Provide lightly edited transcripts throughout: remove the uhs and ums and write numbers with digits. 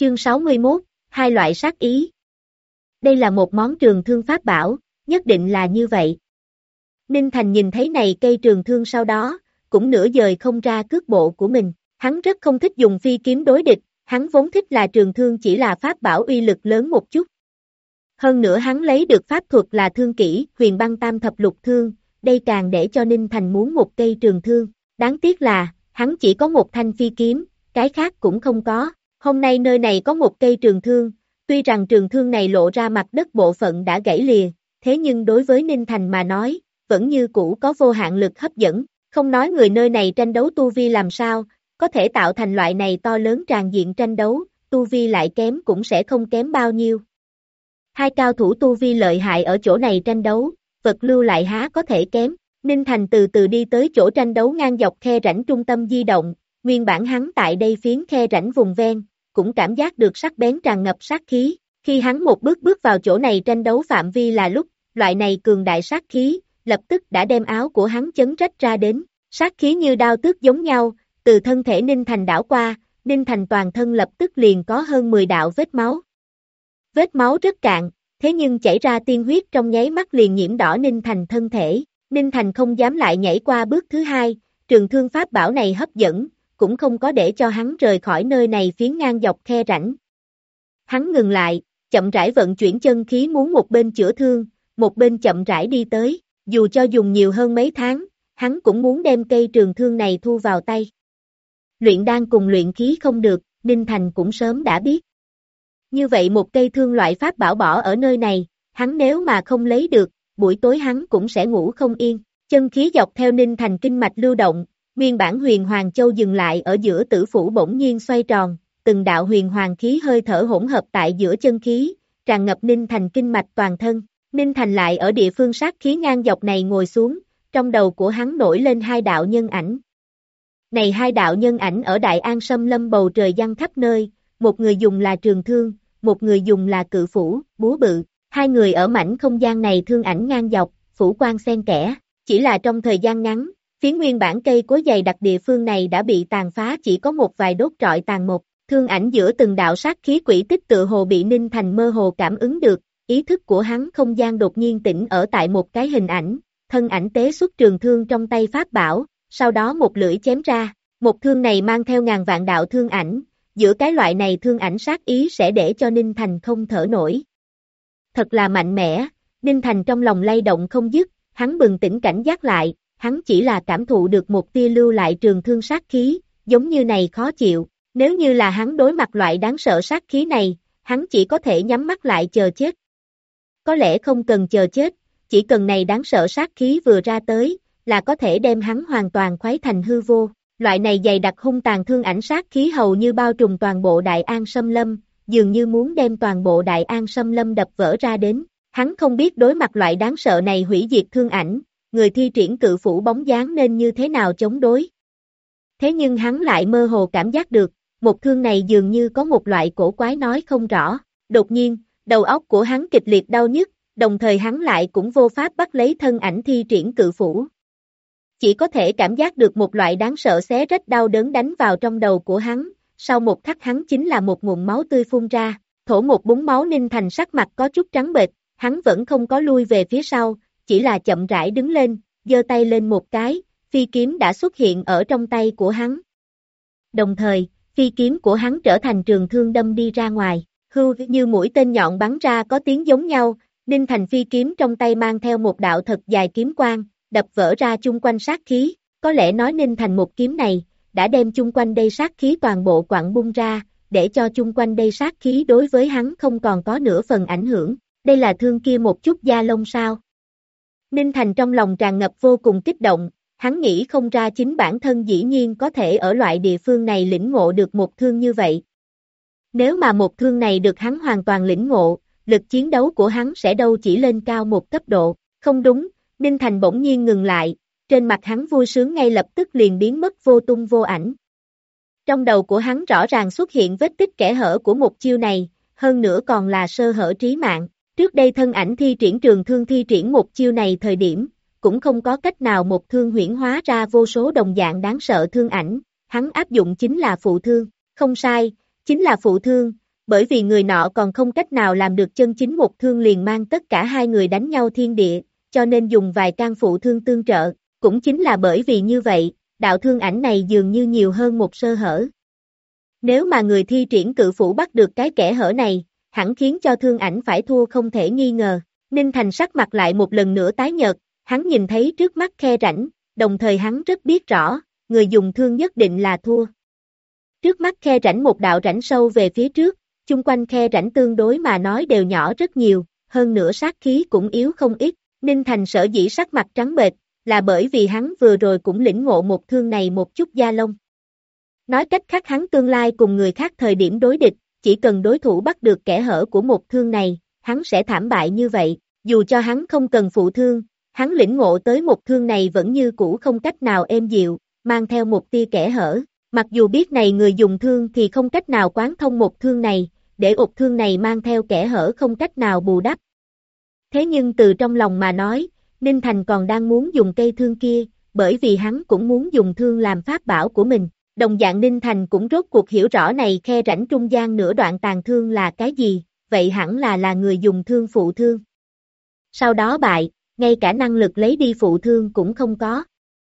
Chương 61, hai loại sát ý. Đây là một món trường thương pháp bảo, nhất định là như vậy. Ninh Thành nhìn thấy này cây trường thương sau đó, cũng nửa dời không ra cước bộ của mình. Hắn rất không thích dùng phi kiếm đối địch, hắn vốn thích là trường thương chỉ là pháp bảo uy lực lớn một chút. Hơn nữa hắn lấy được pháp thuật là thương kỹ, huyền băng tam thập lục thương, đây càng để cho Ninh Thành muốn một cây trường thương. Đáng tiếc là, hắn chỉ có một thanh phi kiếm, cái khác cũng không có. Hôm nay nơi này có một cây trường thương, tuy rằng trường thương này lộ ra mặt đất bộ phận đã gãy lìa, thế nhưng đối với Ninh Thành mà nói, vẫn như cũ có vô hạn lực hấp dẫn. Không nói người nơi này tranh đấu tu vi làm sao, có thể tạo thành loại này to lớn tràn diện tranh đấu, tu vi lại kém cũng sẽ không kém bao nhiêu. Hai cao thủ tu vi lợi hại ở chỗ này tranh đấu, vật lưu lại há có thể kém. Ninh Thành từ từ đi tới chỗ tranh đấu ngang dọc khe rãnh trung tâm di động, nguyên bản hắn tại đây phiến khe rãnh vùng ven, cũng cảm giác được sắc bén tràn ngập sát khí. Khi hắn một bước bước vào chỗ này tranh đấu phạm vi là lúc, loại này cường đại sát khí, lập tức đã đem áo của hắn chấn rách ra đến. Sát khí như đao tước giống nhau, từ thân thể Ninh Thành đảo qua, Ninh Thành toàn thân lập tức liền có hơn 10 đạo vết máu. Vết máu rất cạn, thế nhưng chảy ra tiên huyết trong nháy mắt liền nhiễm đỏ Ninh Thành thân thể. Ninh Thành không dám lại nhảy qua bước thứ hai, trường thương pháp bảo này hấp dẫn, cũng không có để cho hắn rời khỏi nơi này phiến ngang dọc khe rãnh. Hắn ngừng lại, chậm rãi vận chuyển chân khí muốn một bên chữa thương, một bên chậm rãi đi tới, dù cho dùng nhiều hơn mấy tháng, hắn cũng muốn đem cây trường thương này thu vào tay. Luyện đan cùng luyện khí không được, Ninh Thành cũng sớm đã biết. Như vậy một cây thương loại pháp bảo bỏ ở nơi này, hắn nếu mà không lấy được, buổi tối hắn cũng sẽ ngủ không yên. Chân khí dọc theo Ninh Thành kinh mạch lưu động, nguyên bản huyền hoàng châu dừng lại ở giữa tử phủ bỗng nhiên xoay tròn, từng đạo huyền hoàng khí hơi thở hỗn hợp tại giữa chân khí, tràn ngập Ninh Thành kinh mạch toàn thân. Ninh Thành lại ở địa phương sát khí ngang dọc này ngồi xuống, trong đầu của hắn nổi lên hai đạo nhân ảnh. Này hai đạo nhân ảnh ở Đại An Sâm Lâm bầu trời giăng khắp nơi, một người dùng là trường thương, một người dùng là cự phủ, búa bự. Hai người ở mảnh không gian này thương ảnh ngang dọc, phủ quang xen kẽ, chỉ là trong thời gian ngắn, phía nguyên bản cây cối dày đặc địa phương này đã bị tàn phá chỉ có một vài đốt trọi tàn một. Thương ảnh giữa từng đạo sát khí quỷ tích tựa hồ bị Ninh Thành mơ hồ cảm ứng được, ý thức của hắn không gian đột nhiên tỉnh ở tại một cái hình ảnh, thân ảnh tế xuất trường thương trong tay pháp bảo, sau đó một lưỡi chém ra, một thương này mang theo ngàn vạn đạo thương ảnh, giữa cái loại này thương ảnh sát ý sẽ để cho Ninh Thành không thở nổi. Thật là mạnh mẽ, Ninh Thành trong lòng lay động không dứt, hắn bừng tỉnh cảnh giác lại, hắn chỉ là cảm thụ được một tia lưu lại trường thương sát khí, giống như này khó chịu, nếu như là hắn đối mặt loại đáng sợ sát khí này, hắn chỉ có thể nhắm mắt lại chờ chết. Có lẽ không cần chờ chết, chỉ cần này đáng sợ sát khí vừa ra tới, là có thể đem hắn hoàn toàn khuấy thành hư vô. Loại này dày đặc hung tàn thương ảnh sát khí hầu như bao trùm toàn bộ Đại An Sâm Lâm, dường như muốn đem toàn bộ Đại An Sâm Lâm đập vỡ ra đến. Hắn không biết đối mặt loại đáng sợ này hủy diệt thương ảnh, người thi triển cự phủ bóng dáng nên như thế nào chống đối. Thế nhưng hắn lại mơ hồ cảm giác được, một thương này dường như có một loại cổ quái nói không rõ. Đột nhiên, đầu óc của hắn kịch liệt đau nhức, đồng thời hắn lại cũng vô pháp bắt lấy thân ảnh thi triển cự phủ. Chỉ có thể cảm giác được một loại đáng sợ xé rách đau đớn đánh vào trong đầu của hắn, sau một khắc hắn chính là một nguồn máu tươi phun ra, thổ một búng máu. Ninh Thành sắc mặt có chút trắng bệch, hắn vẫn không có lui về phía sau, chỉ là chậm rãi đứng lên, giơ tay lên một cái, phi kiếm đã xuất hiện ở trong tay của hắn. Đồng thời, phi kiếm của hắn trở thành trường thương đâm đi ra ngoài, hưu như mũi tên nhọn bắn ra có tiếng giống nhau. Ninh Thành phi kiếm trong tay mang theo một đạo thật dài kiếm quang, đập vỡ ra chung quanh sát khí, có lẽ nói Ninh Thành một kiếm này, đã đem chung quanh đây sát khí toàn bộ quặng bung ra, để cho chung quanh đây sát khí đối với hắn không còn có nửa phần ảnh hưởng. Đây là thương kia một chút da lông sao? Ninh Thành trong lòng tràn ngập vô cùng kích động, hắn nghĩ không ra chính bản thân dĩ nhiên có thể ở loại địa phương này lĩnh ngộ được một thương như vậy. Nếu mà một thương này được hắn hoàn toàn lĩnh ngộ, lực chiến đấu của hắn sẽ đâu chỉ lên cao một cấp độ. Không đúng, Ninh Thành bỗng nhiên ngừng lại, trên mặt hắn vui sướng ngay lập tức liền biến mất vô tung vô ảnh. Trong đầu của hắn rõ ràng xuất hiện vết tích kẽ hở của một chiêu này, hơn nữa còn là sơ hở trí mạng. Trước đây thân ảnh thi triển trường thương thi triển một chiêu này thời điểm, cũng không có cách nào một thương huyễn hóa ra vô số đồng dạng đáng sợ thương ảnh, hắn áp dụng chính là phụ thương, không sai, chính là phụ thương, bởi vì người nọ còn không cách nào làm được chân chính một thương liền mang tất cả hai người đánh nhau thiên địa, cho nên dùng vài can phụ thương tương trợ, cũng chính là bởi vì như vậy, đạo thương ảnh này dường như nhiều hơn một sơ hở. Nếu mà người thi triển cự phủ bắt được cái kẽ hở này, hẳn khiến cho thương ảnh phải thua không thể nghi ngờ. Ninh Thành sắc mặt lại một lần nữa tái nhợt, hắn nhìn thấy trước mắt khe rãnh, đồng thời hắn rất biết rõ, người dùng thương nhất định là thua. Trước mắt khe rãnh một đạo rãnh sâu về phía trước, chung quanh khe rãnh tương đối mà nói đều nhỏ rất nhiều, hơn nữa sát khí cũng yếu không ít. Ninh Thành sở dĩ sắc mặt trắng bệch, là bởi vì hắn vừa rồi cũng lĩnh ngộ một thương này một chút da lông. Nói cách khác hắn tương lai cùng người khác thời điểm đối địch, chỉ cần đối thủ bắt được kẽ hở của một thương này, hắn sẽ thảm bại như vậy, dù cho hắn không cần phụ thương, hắn lĩnh ngộ tới một thương này vẫn như cũ không cách nào êm dịu, mang theo một tia kẽ hở, mặc dù biết này người dùng thương thì không cách nào quán thông một thương này, để một thương này mang theo kẽ hở không cách nào bù đắp. Thế nhưng từ trong lòng mà nói, Ninh Thành còn đang muốn dùng cây thương kia, bởi vì hắn cũng muốn dùng thương làm pháp bảo của mình. Đồng dạng Ninh Thành cũng rốt cuộc hiểu rõ này khe rãnh trung gian nửa đoạn tàn thương là cái gì, vậy hẳn là người dùng thương phụ thương. Sau đó bại, ngay cả năng lực lấy đi phụ thương cũng không có.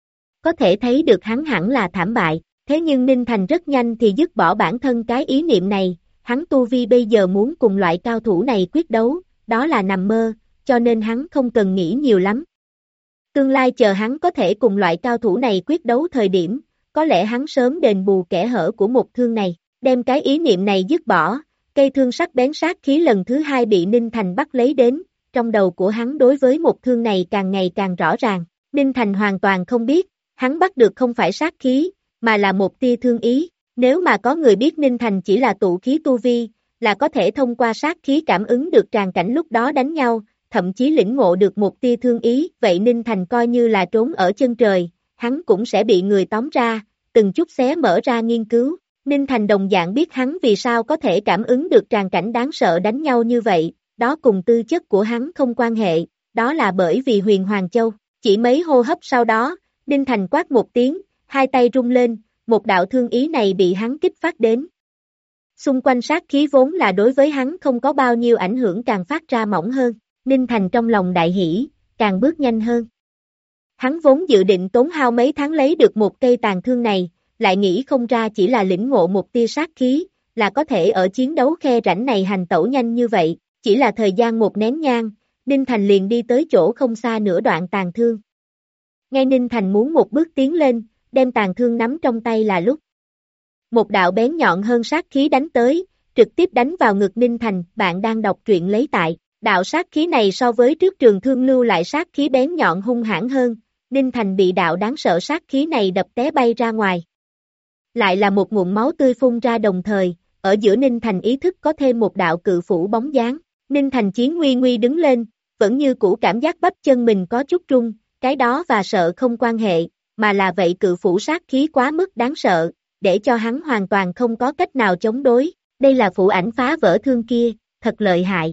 Có thể thấy được hắn hẳn là thảm bại, thế nhưng Ninh Thành rất nhanh thì dứt bỏ bản thân cái ý niệm này, hắn tu vi bây giờ muốn cùng loại cao thủ này quyết đấu, đó là nằm mơ, cho nên hắn không cần nghĩ nhiều lắm. Tương lai chờ hắn có thể cùng loại cao thủ này quyết đấu thời điểm, có lẽ hắn sớm đền bù kẽ hở của một thương này, đem cái ý niệm này dứt bỏ, cây thương sắc bén sát khí lần thứ hai bị Ninh Thành bắt lấy đến, trong đầu của hắn đối với một thương này càng ngày càng rõ ràng, Ninh Thành hoàn toàn không biết, hắn bắt được không phải sát khí, mà là một tia thương ý, nếu mà có người biết Ninh Thành chỉ là tụ khí tu vi, là có thể thông qua sát khí cảm ứng được tràng cảnh lúc đó đánh nhau, thậm chí lĩnh ngộ được một tia thương ý, vậy Ninh Thành coi như là trốn ở chân trời, hắn cũng sẽ bị người tóm ra, từng chút xé mở ra nghiên cứu. Ninh Thành đồng dạng biết hắn vì sao có thể cảm ứng được tràng cảnh đáng sợ đánh nhau như vậy, đó cùng tư chất của hắn không quan hệ, đó là bởi vì Huyền Hoàng Châu. Chỉ mấy hô hấp sau đó, Ninh Thành quát một tiếng, hai tay rung lên, một đạo thương ý này bị hắn kích phát đến. Xung quanh sát khí vốn là đối với hắn không có bao nhiêu ảnh hưởng càng phát ra mỏng hơn, Ninh Thành trong lòng đại hỉ, càng bước nhanh hơn. Hắn vốn dự định tốn hao mấy tháng lấy được một cây tàn thương này, lại nghĩ không ra chỉ là lĩnh ngộ một tia sát khí, là có thể ở chiến đấu khe rãnh này hành tẩu nhanh như vậy, chỉ là thời gian một nén nhang, Ninh Thành liền đi tới chỗ không xa nửa đoạn tàn thương. Ngay Ninh Thành muốn một bước tiến lên, đem tàn thương nắm trong tay là lúc. Một đạo bén nhọn hơn sát khí đánh tới, trực tiếp đánh vào ngực Ninh Thành, bạn đang đọc truyện lấy tại. Đạo sát khí này so với trước trường thương lưu lại sát khí bén nhọn hung hãn hơn, Ninh Thành bị đạo đáng sợ sát khí này đập té bay ra ngoài. Lại là một ngụm máu tươi phun ra đồng thời, ở giữa Ninh Thành ý thức có thêm một đạo cự phủ bóng dáng. Ninh Thành Chiến nguy nguy đứng lên, vẫn như cũ cảm giác bắp chân mình có chút rung, cái đó và sợ không quan hệ, mà là vậy cự phủ sát khí quá mức đáng sợ, để cho hắn hoàn toàn không có cách nào chống đối. Đây là phủ ảnh phá vỡ thương kia, thật lợi hại.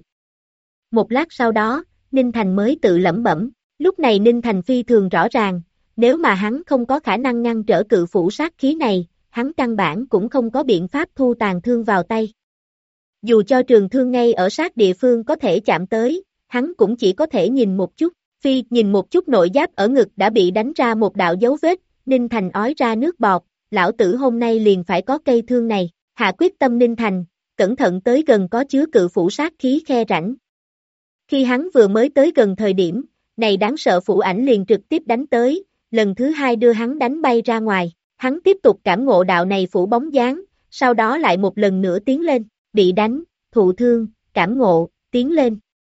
Một lát sau đó, Ninh Thành mới tự lẩm bẩm, lúc này Ninh Thành phi thường rõ ràng, nếu mà hắn không có khả năng ngăn trở cự phủ sát khí này, hắn căn bản cũng không có biện pháp thu tàn thương vào tay. Dù cho trường thương ngay ở sát địa phương có thể chạm tới, hắn cũng chỉ có thể nhìn một chút, nhìn một chút nội giáp ở ngực đã bị đánh ra một đạo dấu vết, Ninh Thành ói ra nước bọt, lão tử hôm nay liền phải có cây thương này, hạ quyết tâm Ninh Thành, cẩn thận tới gần có chứa cự phủ sát khí khe rãnh. Khi hắn vừa mới tới gần thời điểm, này đáng sợ phủ ảnh liền trực tiếp đánh tới, lần thứ hai đưa hắn đánh bay ra ngoài, hắn tiếp tục cảm ngộ đạo này phủ bóng dáng, sau đó lại một lần nữa tiến lên, bị đánh, thụ thương, cảm ngộ, tiến lên.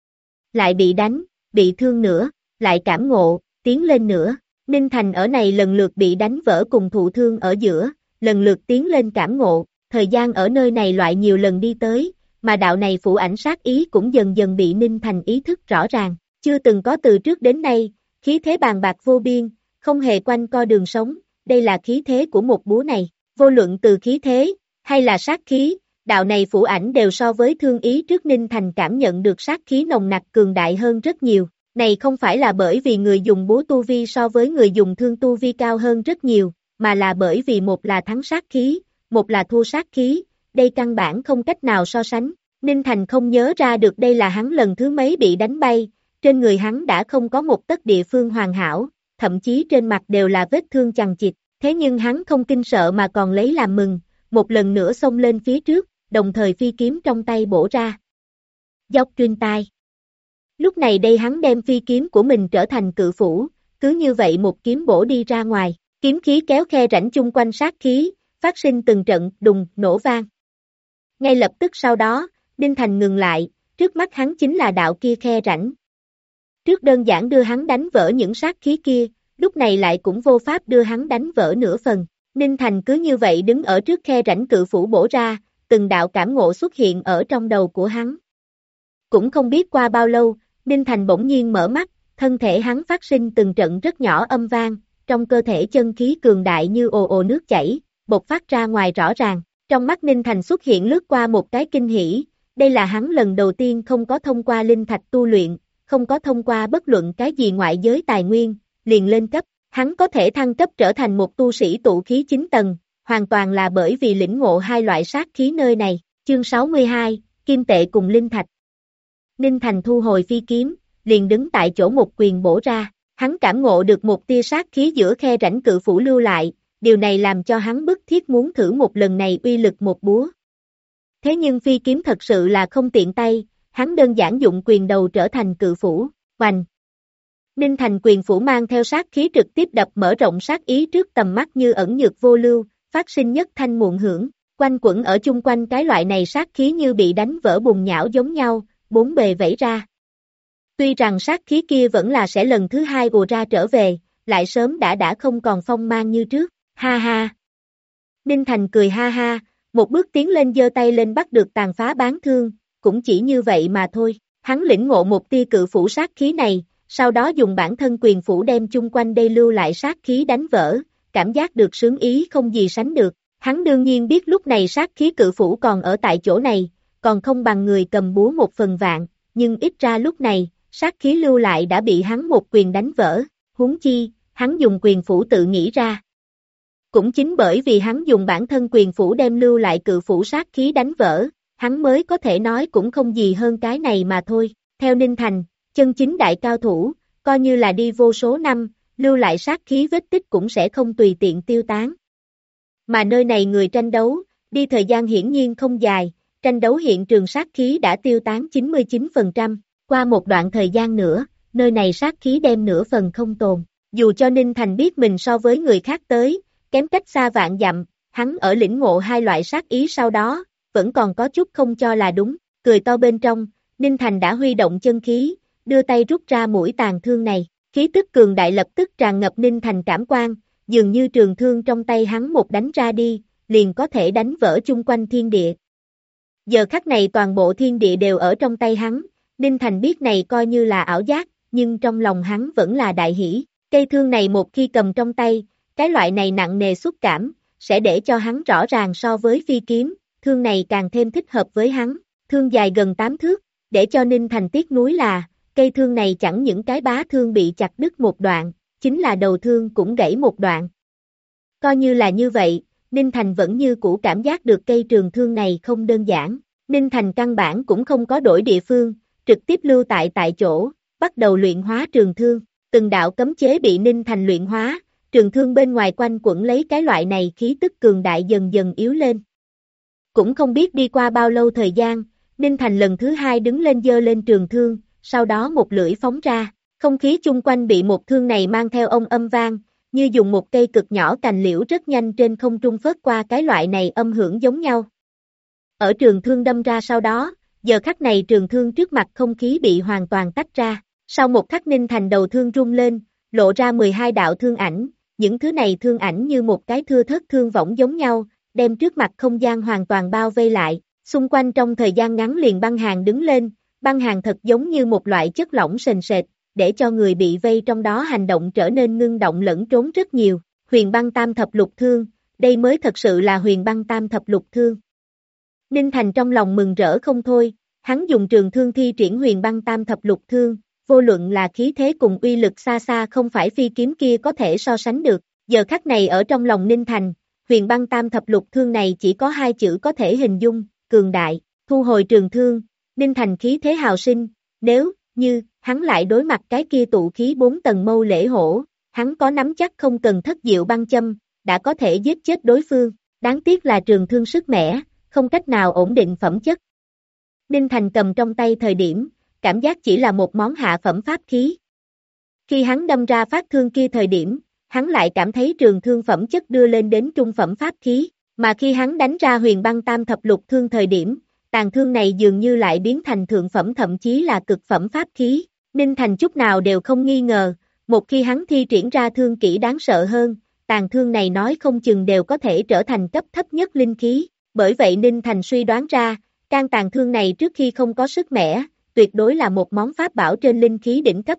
Lại bị đánh, bị thương nữa, lại cảm ngộ, tiến lên nữa, Ninh Thành ở này lần lượt bị đánh vỡ cùng thụ thương ở giữa, lần lượt tiến lên cảm ngộ, thời gian ở nơi này loại nhiều lần đi tới, mà đạo này phủ ảnh sát ý cũng dần dần bị Ninh Thành ý thức rõ ràng, chưa từng có từ trước đến nay, khí thế bàn bạc vô biên, không hề quanh co đường sống, đây là khí thế của một búa này, vô luận từ khí thế, hay là sát khí, đạo này phủ ảnh đều so với thương ý trước Ninh Thành cảm nhận được sát khí nồng nặc cường đại hơn rất nhiều, này không phải là bởi vì người dùng búa tu vi so với người dùng thương tu vi cao hơn rất nhiều, mà là bởi vì một là thắng sát khí, một là thua sát khí, đây căn bản không cách nào so sánh. Ninh Thành không nhớ ra được đây là hắn lần thứ mấy bị đánh bay, trên người hắn đã không có một tấc địa phương hoàn hảo, thậm chí trên mặt đều là vết thương chằng chịt, thế nhưng hắn không kinh sợ mà còn lấy làm mừng, một lần nữa xông lên phía trước, đồng thời phi kiếm trong tay bổ ra. Dốc truyền tai. Lúc này đây hắn đem phi kiếm của mình trở thành cự phủ, cứ như vậy một kiếm bổ đi ra ngoài, kiếm khí kéo khe rãnh chung quanh sát khí, phát sinh từng trận đùng nổ vang. Ngay lập tức sau đó, Ninh Thành ngừng lại, trước mắt hắn chính là đạo kia khe rãnh. Trước đơn giản đưa hắn đánh vỡ những sát khí kia, lúc này lại cũng vô pháp đưa hắn đánh vỡ nửa phần. Ninh Thành cứ như vậy đứng ở trước khe rãnh cự phủ bổ ra, từng đạo cảm ngộ xuất hiện ở trong đầu của hắn. Cũng không biết qua bao lâu, Ninh Thành bỗng nhiên mở mắt, thân thể hắn phát sinh từng trận rất nhỏ âm vang, trong cơ thể chân khí cường đại như ồ ồ nước chảy, bộc phát ra ngoài rõ ràng. Trong mắt Ninh Thành xuất hiện lướt qua một cái kinh hỉ, đây là hắn lần đầu tiên không có thông qua linh thạch tu luyện, không có thông qua bất luận cái gì ngoại giới tài nguyên, liền lên cấp, hắn có thể thăng cấp trở thành một tu sĩ tụ khí 9 tầng, hoàn toàn là bởi vì lĩnh ngộ hai loại sát khí nơi này. Chương 62, Kim tệ cùng linh thạch. Ninh Thành thu hồi phi kiếm, liền đứng tại chỗ một quyền bổ ra, hắn cảm ngộ được một tia sát khí giữa khe rãnh cự phủ lưu lại, điều này làm cho hắn bức thiết muốn thử một lần này uy lực một búa. Thế nhưng phi kiếm thật sự là không tiện tay, hắn đơn giản dụng quyền đầu trở thành cự phủ, oành. Ninh Thành quyền phủ mang theo sát khí trực tiếp đập mở rộng sát ý trước tầm mắt như ẩn nhược vô lưu, phát sinh nhất thanh muộn hưởng, quanh quẩn ở chung quanh cái loại này sát khí như bị đánh vỡ bùn nhão giống nhau, bốn bề vẫy ra. Tuy rằng sát khí kia vẫn là sẽ lần thứ hai ùa ra trở về, lại sớm đã không còn phong mang như trước, ha ha. Ninh Thành cười ha ha, một bước tiến lên giơ tay lên bắt được tàn phá bán thương, cũng chỉ như vậy mà thôi, hắn lĩnh ngộ một tia cự phủ sát khí này, sau đó dùng bản thân quyền phủ đem chung quanh đây lưu lại sát khí đánh vỡ, cảm giác được sướng ý không gì sánh được, hắn đương nhiên biết lúc này sát khí cự phủ còn ở tại chỗ này, còn không bằng người cầm búa một phần vạn, nhưng ít ra lúc này, sát khí lưu lại đã bị hắn một quyền đánh vỡ, huống chi, hắn dùng quyền phủ tự nghĩ ra. Cũng chính bởi vì hắn dùng bản thân quyền phủ đem lưu lại cự phủ sát khí đánh vỡ, hắn mới có thể nói cũng không gì hơn cái này mà thôi. Theo Ninh Thành, chân chính đại cao thủ, coi như là đi vô số năm, lưu lại sát khí vết tích cũng sẽ không tùy tiện tiêu tán. Mà nơi này người tranh đấu, đi thời gian hiển nhiên không dài, tranh đấu hiện trường sát khí đã tiêu tán 99%, qua một đoạn thời gian nữa, nơi này sát khí đem nửa phần không tồn. Dù cho Ninh Thành biết mình so với người khác tới, kém cách xa vạn dặm, hắn ở lĩnh ngộ hai loại sát ý sau đó, vẫn còn có chút không cho là đúng, cười to bên trong, Ninh Thành đã huy động chân khí, đưa tay rút ra mũi tàn thương này, khí tức cường đại lập tức tràn ngập Ninh Thành cảm quan, dường như trường thương trong tay hắn một đánh ra đi, liền có thể đánh vỡ chung quanh thiên địa. Giờ khắc này toàn bộ thiên địa đều ở trong tay hắn, Ninh Thành biết này coi như là ảo giác, nhưng trong lòng hắn vẫn là đại hỷ, cây thương này một khi cầm trong tay, cái loại này nặng nề xúc cảm, sẽ để cho hắn rõ ràng so với phi kiếm, thương này càng thêm thích hợp với hắn, thương dài gần 8 thước, để cho Ninh Thành tiếc nuối là, cây thương này chẳng những cái bá thương bị chặt đứt một đoạn, chính là đầu thương cũng gãy một đoạn. Coi như là như vậy, Ninh Thành vẫn như cũ cảm giác được cây trường thương này không đơn giản, Ninh Thành căn bản cũng không có đổi địa phương, trực tiếp lưu tại chỗ, bắt đầu luyện hóa trường thương, từng đạo cấm chế bị Ninh Thành luyện hóa, trường thương bên ngoài quanh quẩn lấy cái loại này khí tức cường đại dần dần yếu lên. Cũng không biết đi qua bao lâu thời gian, Ninh Thành lần thứ hai đứng lên giơ lên trường thương, sau đó một lưỡi phóng ra, không khí chung quanh bị một thương này mang theo ông âm vang, như dùng một cây cực nhỏ cành liễu rất nhanh trên không trung phớt qua cái loại này âm hưởng giống nhau. Ở trường thương đâm ra sau đó, giờ khắc này trường thương trước mặt không khí bị hoàn toàn tách ra, sau một khắc Ninh Thành đầu thương rung lên, lộ ra 12 đạo thương ảnh, những thứ này thương ảnh như một cái thưa thớt thương võng giống nhau, đem trước mặt không gian hoàn toàn bao vây lại, xung quanh trong thời gian ngắn liền băng hàng đứng lên, băng hàng thật giống như một loại chất lỏng sền sệt, để cho người bị vây trong đó hành động trở nên ngưng động lẫn trốn rất nhiều, huyền băng tam thập lục thương, đây mới thật sự là huyền băng tam thập lục thương. Ninh Thành trong lòng mừng rỡ không thôi, hắn dùng trường thương thi triển huyền băng tam thập lục thương, vô luận là khí thế cùng uy lực xa xa không phải phi kiếm kia có thể so sánh được, giờ khắc này ở trong lòng Ninh Thành, huyền băng tam thập lục thương này chỉ có hai chữ có thể hình dung, cường đại, thu hồi trường thương, Ninh Thành khí thế hào sinh, nếu như hắn lại đối mặt cái kia tụ khí 4 tầng mâu lễ hổ, hắn có nắm chắc không cần thất diệu băng châm, đã có thể giết chết đối phương, đáng tiếc là trường thương sức mẻ, không cách nào ổn định phẩm chất. Ninh Thành cầm trong tay thời điểm, cảm giác chỉ là một món hạ phẩm pháp khí. Khi hắn đâm ra phát thương kia thời điểm, hắn lại cảm thấy trường thương phẩm chất đưa lên đến trung phẩm pháp khí, mà khi hắn đánh ra huyền băng tam thập lục thương thời điểm, tàn thương này dường như lại biến thành thượng phẩm thậm chí là cực phẩm pháp khí. Ninh Thành chút nào đều không nghi ngờ, một khi hắn thi triển ra thương kỹ đáng sợ hơn, tàn thương này nói không chừng đều có thể trở thành cấp thấp nhất linh khí, bởi vậy Ninh Thành suy đoán ra, can tàn thương này trước khi không có sức mẻ, tuyệt đối là một món pháp bảo trên linh khí đỉnh cấp.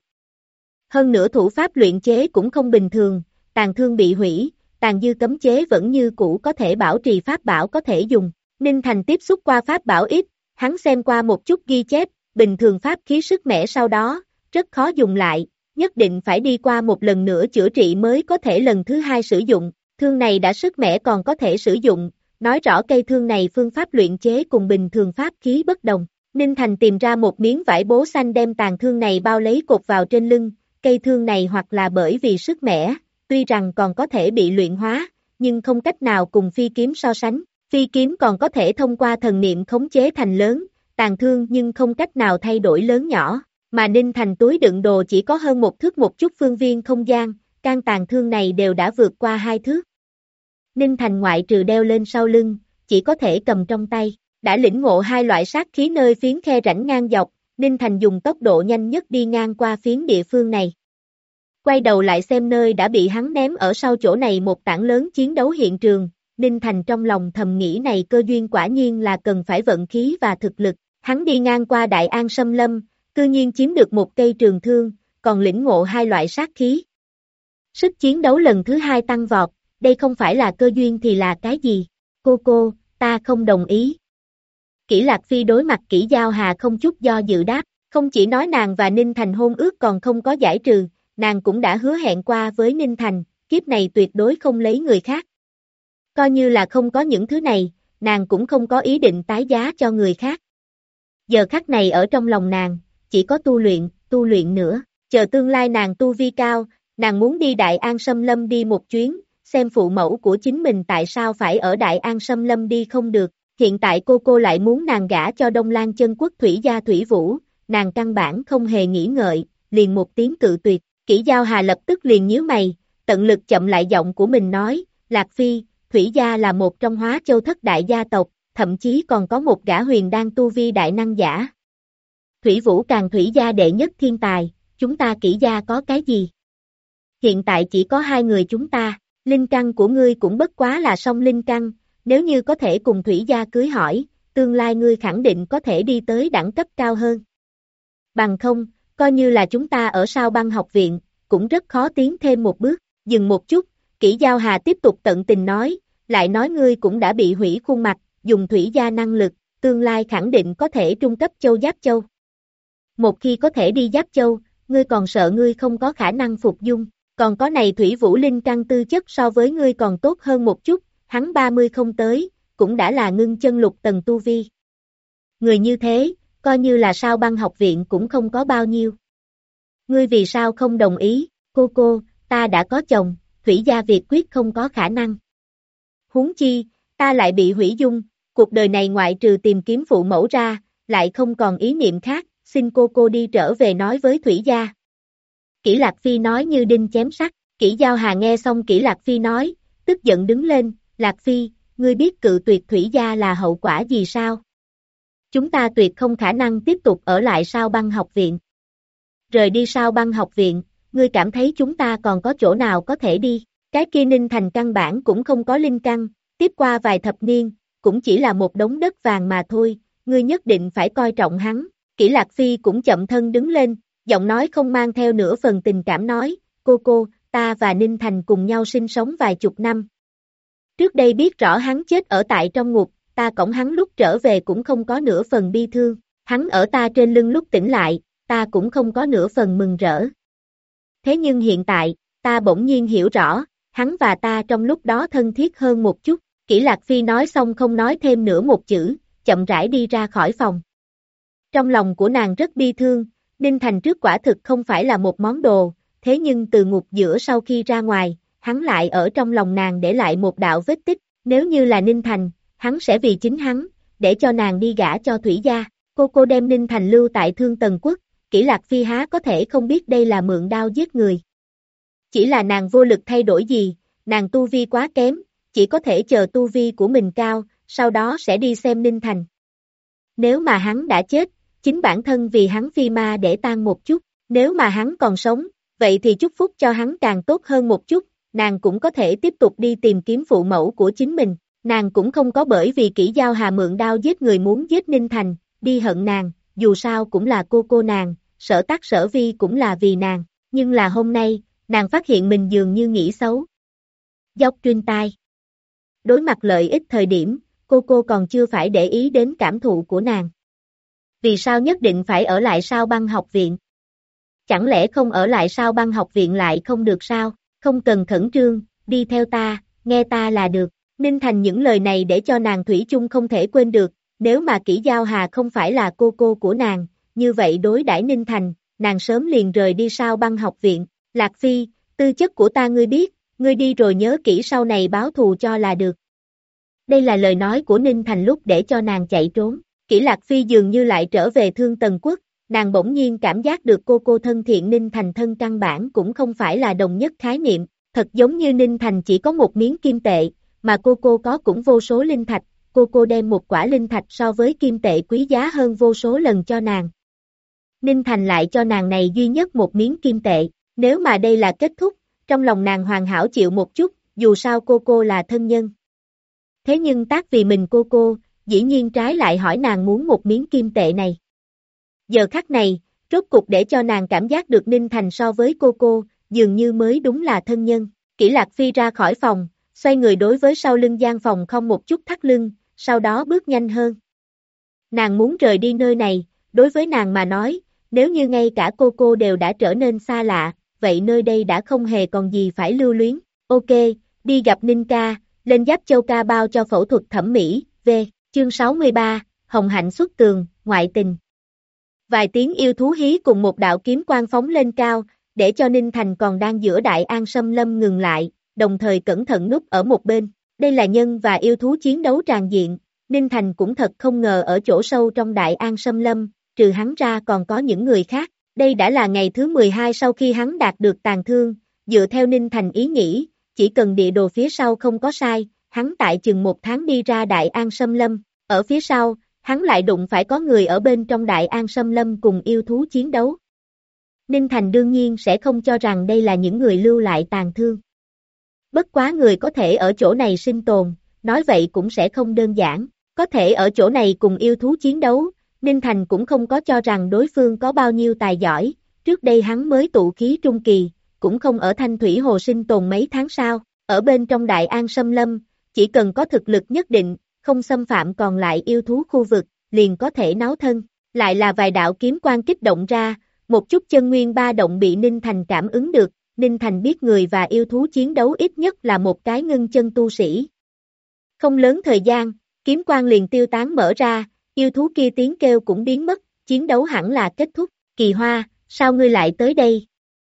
Hơn nữa thủ pháp luyện chế cũng không bình thường, tàn thương bị hủy, tàn dư cấm chế vẫn như cũ có thể bảo trì pháp bảo có thể dùng. Ninh Thành tiếp xúc qua pháp bảo ít, hắn xem qua một chút ghi chép, bình thường pháp khí sức mẻ sau đó, rất khó dùng lại, nhất định phải đi qua một lần nữa chữa trị mới có thể lần thứ hai sử dụng, thương này đã sức mẻ còn có thể sử dụng, nói rõ cây thương này phương pháp luyện chế cùng bình thường pháp khí bất đồng. Ninh Thành tìm ra một miếng vải bố xanh đem tàn thương này bao lấy cột vào trên lưng, cây thương này hoặc là bởi vì sức mẻ, tuy rằng còn có thể bị luyện hóa, nhưng không cách nào cùng phi kiếm so sánh. Phi kiếm còn có thể thông qua thần niệm khống chế thành lớn, tàn thương nhưng không cách nào thay đổi lớn nhỏ, mà Ninh Thành túi đựng đồ chỉ có hơn một thước một chút phương viên không gian, can tàn thương này đều đã vượt qua 2 thước. Ninh Thành ngoại trừ đeo lên sau lưng, chỉ có thể cầm trong tay, đã lĩnh ngộ hai loại sát khí nơi phiến khe rãnh ngang dọc, Ninh Thành dùng tốc độ nhanh nhất đi ngang qua phiến địa phương này. Quay đầu lại xem nơi đã bị hắn ném ở sau chỗ này một tảng lớn chiến đấu hiện trường. Ninh Thành trong lòng thầm nghĩ này cơ duyên quả nhiên là cần phải vận khí và thực lực, hắn đi ngang qua Đại An Sâm Lâm, cư nhiên chiếm được một cây trường thương, còn lĩnh ngộ hai loại sát khí. Sức chiến đấu lần thứ hai tăng vọt, đây không phải là cơ duyên thì là cái gì? Cô, ta không đồng ý. Kỷ Lạc Phi đối mặt Kỷ Giao Hà không chút do dự đáp, không chỉ nói nàng và Ninh Thành hôn ước còn không có giải trừ, nàng cũng đã hứa hẹn qua với Ninh Thành, kiếp này tuyệt đối không lấy người khác. Coi như là không có những thứ này, nàng cũng không có ý định tái giá cho người khác. Giờ khắc này ở trong lòng nàng, chỉ có tu luyện nữa, chờ tương lai nàng tu vi cao, nàng muốn đi Đại An Sâm Lâm đi một chuyến, xem phụ mẫu của chính mình tại sao phải ở Đại An Sâm Lâm đi không được, hiện tại cô lại muốn nàng gả cho Đông Lan Chân Quốc Thủy Gia Thủy Vũ, nàng căn bản không hề nghĩ ngợi, liền một tiếng cự tuyệt, Kỷ Giao Hà lập tức liền nhíu mày, tận lực chậm lại giọng của mình nói, Lạc Phi, Thủy Gia là một trong Hóa Châu thất đại gia tộc, thậm chí còn có một gã huyền đan tu vi đại năng giả. Thủy Vũ càng Thủy Gia đệ nhất thiên tài, chúng ta Kỷ Gia có cái gì? Hiện tại chỉ có hai người chúng ta, linh căn của ngươi cũng bất quá là song linh căn, nếu như có thể cùng Thủy Gia cưới hỏi, tương lai ngươi khẳng định có thể đi tới đẳng cấp cao hơn. Bằng không, coi như là chúng ta ở Sao Băng học viện, cũng rất khó tiến thêm một bước, dừng một chút. Kỷ Giao Hà tiếp tục tận tình nói, lại nói ngươi cũng đã bị hủy khuôn mặt, dùng Thủy Gia năng lực, tương lai khẳng định có thể trung cấp Châu Giáp Châu. Một khi có thể đi Giáp Châu, ngươi còn sợ ngươi không có khả năng phục dung, còn có này Thủy Vũ linh căn tư chất so với ngươi còn tốt hơn một chút, hắn 30 không tới, cũng đã là ngưng chân lục tầng tu vi. Người như thế, coi như là Sao Băng học viện cũng không có bao nhiêu. Ngươi vì sao không đồng ý, cô, ta đã có chồng. Thủy Gia việc quyết không có khả năng. Huống chi, ta lại bị hủy dung, cuộc đời này ngoại trừ tìm kiếm phụ mẫu ra, lại không còn ý niệm khác, xin cô đi trở về nói với Thủy Gia. Kỷ Lạc Phi nói như đinh chém sắt, Kỷ Giao Hà nghe xong Kỷ Lạc Phi nói, tức giận đứng lên, Lạc Phi, ngươi biết cự tuyệt Thủy Gia là hậu quả gì sao? Chúng ta tuyệt không khả năng tiếp tục ở lại Sao Băng học viện. Rời đi Sao Băng học viện, ngươi cảm thấy chúng ta còn có chỗ nào có thể đi, cái kia Ninh Thành căn bản cũng không có linh căn, tiếp qua vài thập niên, cũng chỉ là một đống đất vàng mà thôi, ngươi nhất định phải coi trọng hắn. Kỷ Lạc Phi cũng chậm thân đứng lên, giọng nói không mang theo nửa phần tình cảm nói, cô, ta và Ninh Thành cùng nhau sinh sống vài chục năm. Trước đây biết rõ hắn chết ở tại trong ngục, ta cõng hắn lúc trở về cũng không có nửa phần bi thương, hắn ở ta trên lưng lúc tỉnh lại, ta cũng không có nửa phần mừng rỡ. Thế nhưng hiện tại, ta bỗng nhiên hiểu rõ, hắn và ta trong lúc đó thân thiết hơn một chút. Kỷ Lạc Phi nói xong không nói thêm nữa một chữ, chậm rãi đi ra khỏi phòng. Trong lòng của nàng rất bi thương, Ninh Thành trước quả thực không phải là một món đồ, thế nhưng từ ngục giữa sau khi ra ngoài, hắn lại ở trong lòng nàng để lại một đạo vết tích, nếu như là Ninh Thành, hắn sẽ vì chính hắn, để cho nàng đi gả cho Thủy gia. Cô đem Ninh Thành lưu tại Thương Tần Quốc, Kỷ Lạc Phi há có thể không biết đây là mượn đao giết người. Chỉ là nàng vô lực thay đổi gì, nàng tu vi quá kém, chỉ có thể chờ tu vi của mình cao, sau đó sẽ đi xem Ninh Thành. Nếu mà hắn đã chết, chính bản thân vì hắn phi ma để tan một chút, nếu mà hắn còn sống, vậy thì chúc phúc cho hắn càng tốt hơn một chút, nàng cũng có thể tiếp tục đi tìm kiếm phụ mẫu của chính mình, nàng cũng không có bởi vì Kỷ Giao Hà mượn đao giết người muốn giết Ninh Thành, đi hận nàng, dù sao cũng là cô nàng, Sở Tác Sở Vi cũng là vì nàng, nhưng là hôm nay, nàng phát hiện mình dường như nghĩ xấu. Dốc Truyên tai. Đối mặt lợi ích thời điểm, cô còn chưa phải để ý đến cảm thụ của nàng. Vì sao nhất định phải ở lại Sao Băng học viện? Chẳng lẽ không ở lại Sao Băng học viện lại không được sao? Không cần khẩn trương, đi theo ta, nghe ta là được. Ninh Thành những lời này để cho nàng thủy chung không thể quên được, nếu mà Kỷ Giao Hà không phải là cô của nàng, như vậy đối đãi Ninh Thành, nàng sớm liền rời đi Sao Băng học viện. Lạc Phi, tư chất của ta ngươi biết, ngươi đi rồi nhớ kỹ sau này báo thù cho là được. Đây là lời nói của Ninh Thành lúc để cho nàng chạy trốn. Kỷ Lạc Phi dường như lại trở về Thương Tần Quốc, nàng bỗng nhiên cảm giác được cô thân thiện Ninh Thành thân căn bản cũng không phải là đồng nhất khái niệm, thật giống như Ninh Thành chỉ có một miếng kim tệ, mà cô có cũng vô số linh thạch, cô đem một quả linh thạch so với kim tệ quý giá hơn vô số lần cho nàng. Ninh Thành lại cho nàng này duy nhất một miếng kim tệ, nếu mà đây là kết thúc, trong lòng nàng hoàn hảo chịu một chút, dù sao cô là thân nhân. Thế nhưng tác vì mình cô, dĩ nhiên trái lại hỏi nàng muốn một miếng kim tệ này. Giờ khắc này, rốt cục để cho nàng cảm giác được Ninh Thành so với cô, dường như mới đúng là thân nhân. Kỷ Lạc Phi ra khỏi phòng, xoay người đối với sau lưng gian phòng không một chút thắt lưng, sau đó bước nhanh hơn. Nàng muốn rời đi nơi này, đối với nàng mà nói, nếu như ngay cả cô đều đã trở nên xa lạ, vậy nơi đây đã không hề còn gì phải lưu luyến. Ok, đi gặp Ninh ca, lên Giáp Châu ca bao cho phẫu thuật thẩm mỹ, chương 63, Hồng Hạnh xuất tường, ngoại tình. Vài tiếng yêu thú hí cùng một đạo kiếm quang phóng lên cao, để cho Ninh Thành còn đang giữa Đại An Sâm Lâm ngừng lại, đồng thời cẩn thận núp ở một bên. Đây là nhân và yêu thú chiến đấu tràn diện, Ninh Thành cũng thật không ngờ ở chỗ sâu trong Đại An Sâm Lâm, trừ hắn ra còn có những người khác. Đây đã là ngày thứ 12 sau khi hắn đạt được tàn thương, dựa theo Ninh Thành ý nghĩ, chỉ cần địa đồ phía sau không có sai, hắn tại chừng 1 tháng đi ra Đại An Sâm Lâm, ở phía sau, hắn lại đụng phải có người ở bên trong Đại An Sâm Lâm cùng yêu thú chiến đấu. Ninh Thành đương nhiên sẽ không cho rằng đây là những người lưu lại tàn thương. Bất quá người có thể ở chỗ này sinh tồn, nói vậy cũng sẽ không đơn giản, có thể ở chỗ này cùng yêu thú chiến đấu, Ninh Thành cũng không có cho rằng đối phương có bao nhiêu tài giỏi, trước đây hắn mới tụ khí trung kỳ, cũng không ở Thanh Thủy Hồ sinh tồn mấy tháng sau, ở bên trong Đại An Sâm Lâm, chỉ cần có thực lực nhất định, không xâm phạm còn lại yêu thú khu vực, liền có thể náo thân, lại là vài đạo kiếm quang kích động ra, một chút chân nguyên ba động bị Ninh Thành cảm ứng được, Ninh Thành biết người và yêu thú chiến đấu ít nhất là một cái ngưng chân tu sĩ. Không lớn thời gian, kiếm quang liền tiêu tán mở ra, yêu thú kia tiếng kêu cũng biến mất, chiến đấu hẳn là kết thúc. Kỳ Hoa, sao ngươi lại tới đây?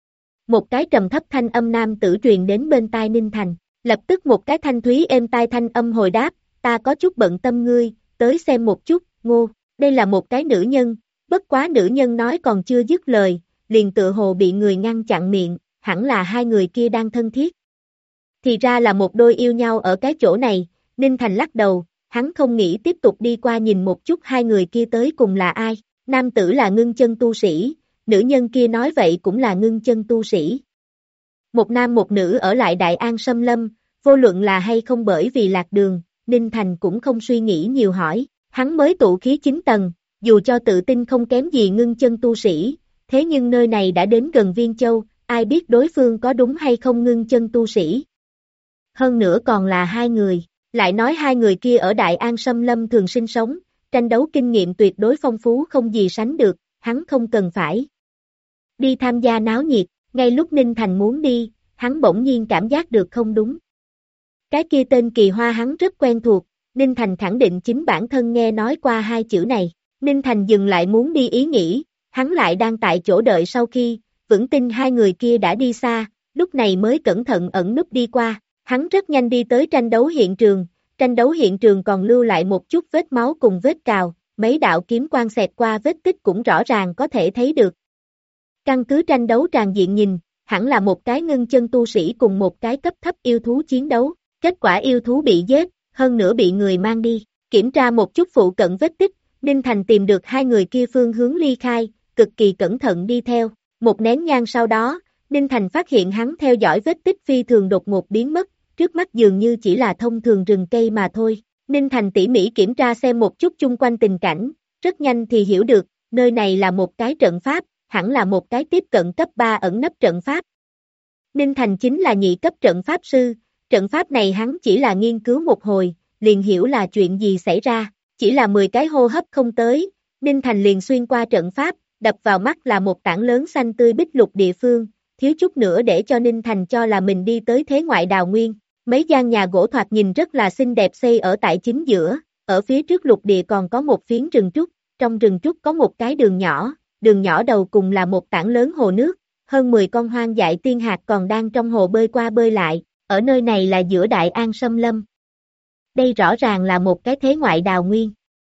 Một cái trầm thấp thanh âm nam tử truyền đến bên tai Ninh Thành, lập tức một cái thanh thúy êm tai thanh âm hồi đáp, ta có chút bận tâm ngươi, tới xem một chút, Ngô, đây là một cái nữ nhân, bất quá nữ nhân nói còn chưa dứt lời, liền tựa hồ bị người ngăn chặn miệng, hẳn là hai người kia đang thân thiết. Thì ra là một đôi yêu nhau ở cái chỗ này, Ninh Thành lắc đầu, hắn không nghĩ tiếp tục đi qua nhìn một chút hai người kia tới cùng là ai, nam tử là ngưng chân tu sĩ, nữ nhân kia nói vậy cũng là ngưng chân tu sĩ. Một nam một nữ ở lại Đại An Sâm Lâm, vô luận là hay không bởi vì lạc đường, Ninh Thành cũng không suy nghĩ nhiều hỏi, hắn mới tụ khí 9 tầng, dù cho tự tin không kém gì ngưng chân tu sĩ, thế nhưng nơi này đã đến gần Viên Châu, ai biết đối phương có đúng hay không ngưng chân tu sĩ. Hơn nữa còn là hai người, lại nói hai người kia ở Đại An Sâm Lâm thường sinh sống, tranh đấu kinh nghiệm tuyệt đối phong phú không gì sánh được, hắn không cần phải đi tham gia náo nhiệt, ngay lúc Ninh Thành muốn đi, hắn bỗng nhiên cảm giác được không đúng. Cái kia tên Kỳ Hoa hắn rất quen thuộc, Ninh Thành khẳng định chính bản thân nghe nói qua hai chữ này. Ninh Thành dừng lại muốn đi ý nghĩ, hắn lại đang tại chỗ đợi sau khi, vững tin hai người kia đã đi xa, lúc này mới cẩn thận ẩn núp đi qua. Hắn rất nhanh đi tới tranh đấu hiện trường còn lưu lại một chút vết máu cùng vết cào, mấy đạo kiếm quang xẹt qua vết tích cũng rõ ràng có thể thấy được. Căn cứ tranh đấu tràn diện nhìn, hẳn là một cái ngưng chân tu sĩ cùng một cái cấp thấp yêu thú chiến đấu, kết quả yêu thú bị giết, hơn nữa bị người mang đi. Kiểm tra một chút phụ cận vết tích, Ninh Thành tìm được hai người kia phương hướng ly khai, cực kỳ cẩn thận đi theo. Một nén nhang sau đó, Ninh Thành phát hiện hắn theo dõi vết tích phi thường đột ngột biến mất, trước mắt dường như chỉ là thông thường rừng cây mà thôi. Ninh Thành tỉ mỉ kiểm tra xem một chút chung quanh tình cảnh, rất nhanh thì hiểu được, nơi này là một cái trận pháp, hẳn là một cái tiếp cận cấp 3 ẩn nấp trận pháp. Ninh Thành chính là nhị cấp trận pháp sư, trận pháp này hắn chỉ là nghiên cứu một hồi, liền hiểu là chuyện gì xảy ra, chỉ là 10 cái hô hấp không tới, Ninh Thành liền xuyên qua trận pháp, đập vào mắt là một tảng lớn xanh tươi bích lục địa phương, thiếu chút nữa để cho Ninh Thành cho là mình đi tới thế ngoại đào nguyên. Mấy gian nhà gỗ thoạt nhìn rất là xinh đẹp xây ở tại chính giữa, ở phía trước lục địa còn có một phiến rừng trúc, trong rừng trúc có một cái đường nhỏ đầu cùng là một tảng lớn hồ nước, hơn 10 con hoang dại tiên hạc còn đang trong hồ bơi qua bơi lại, ở nơi này là giữa Đại An Sâm Lâm. Đây rõ ràng là một cái thế ngoại đào nguyên.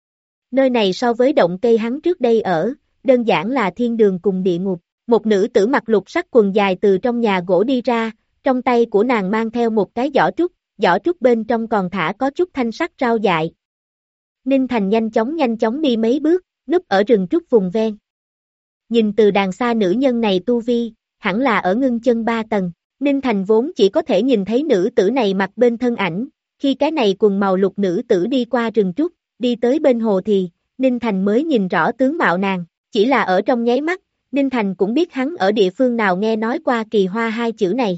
Nơi này so với động cây hắn trước đây ở, đơn giản là thiên đường cùng địa ngục. Một nữ tử mặc lục sắc quần dài từ trong nhà gỗ đi ra, trong tay của nàng mang theo một cái giỏ trúc bên trong còn thả có chút thanh sắc rau dại. Ninh Thành nhanh chóng đi mấy bước, núp ở rừng trúc vùng ven. Nhìn từ đàng xa nữ nhân này tu vi, hẳn là ở ngưng chân 3 tầng. Ninh Thành vốn chỉ có thể nhìn thấy nữ tử này mặc bên thân ảnh, khi cái này quần màu lục nữ tử đi qua rừng trúc, đi tới bên hồ thì, Ninh Thành mới nhìn rõ tướng mạo nàng, chỉ là ở trong nháy mắt, Ninh Thành cũng biết hắn ở địa phương nào nghe nói qua Kỳ Hoa hai chữ này.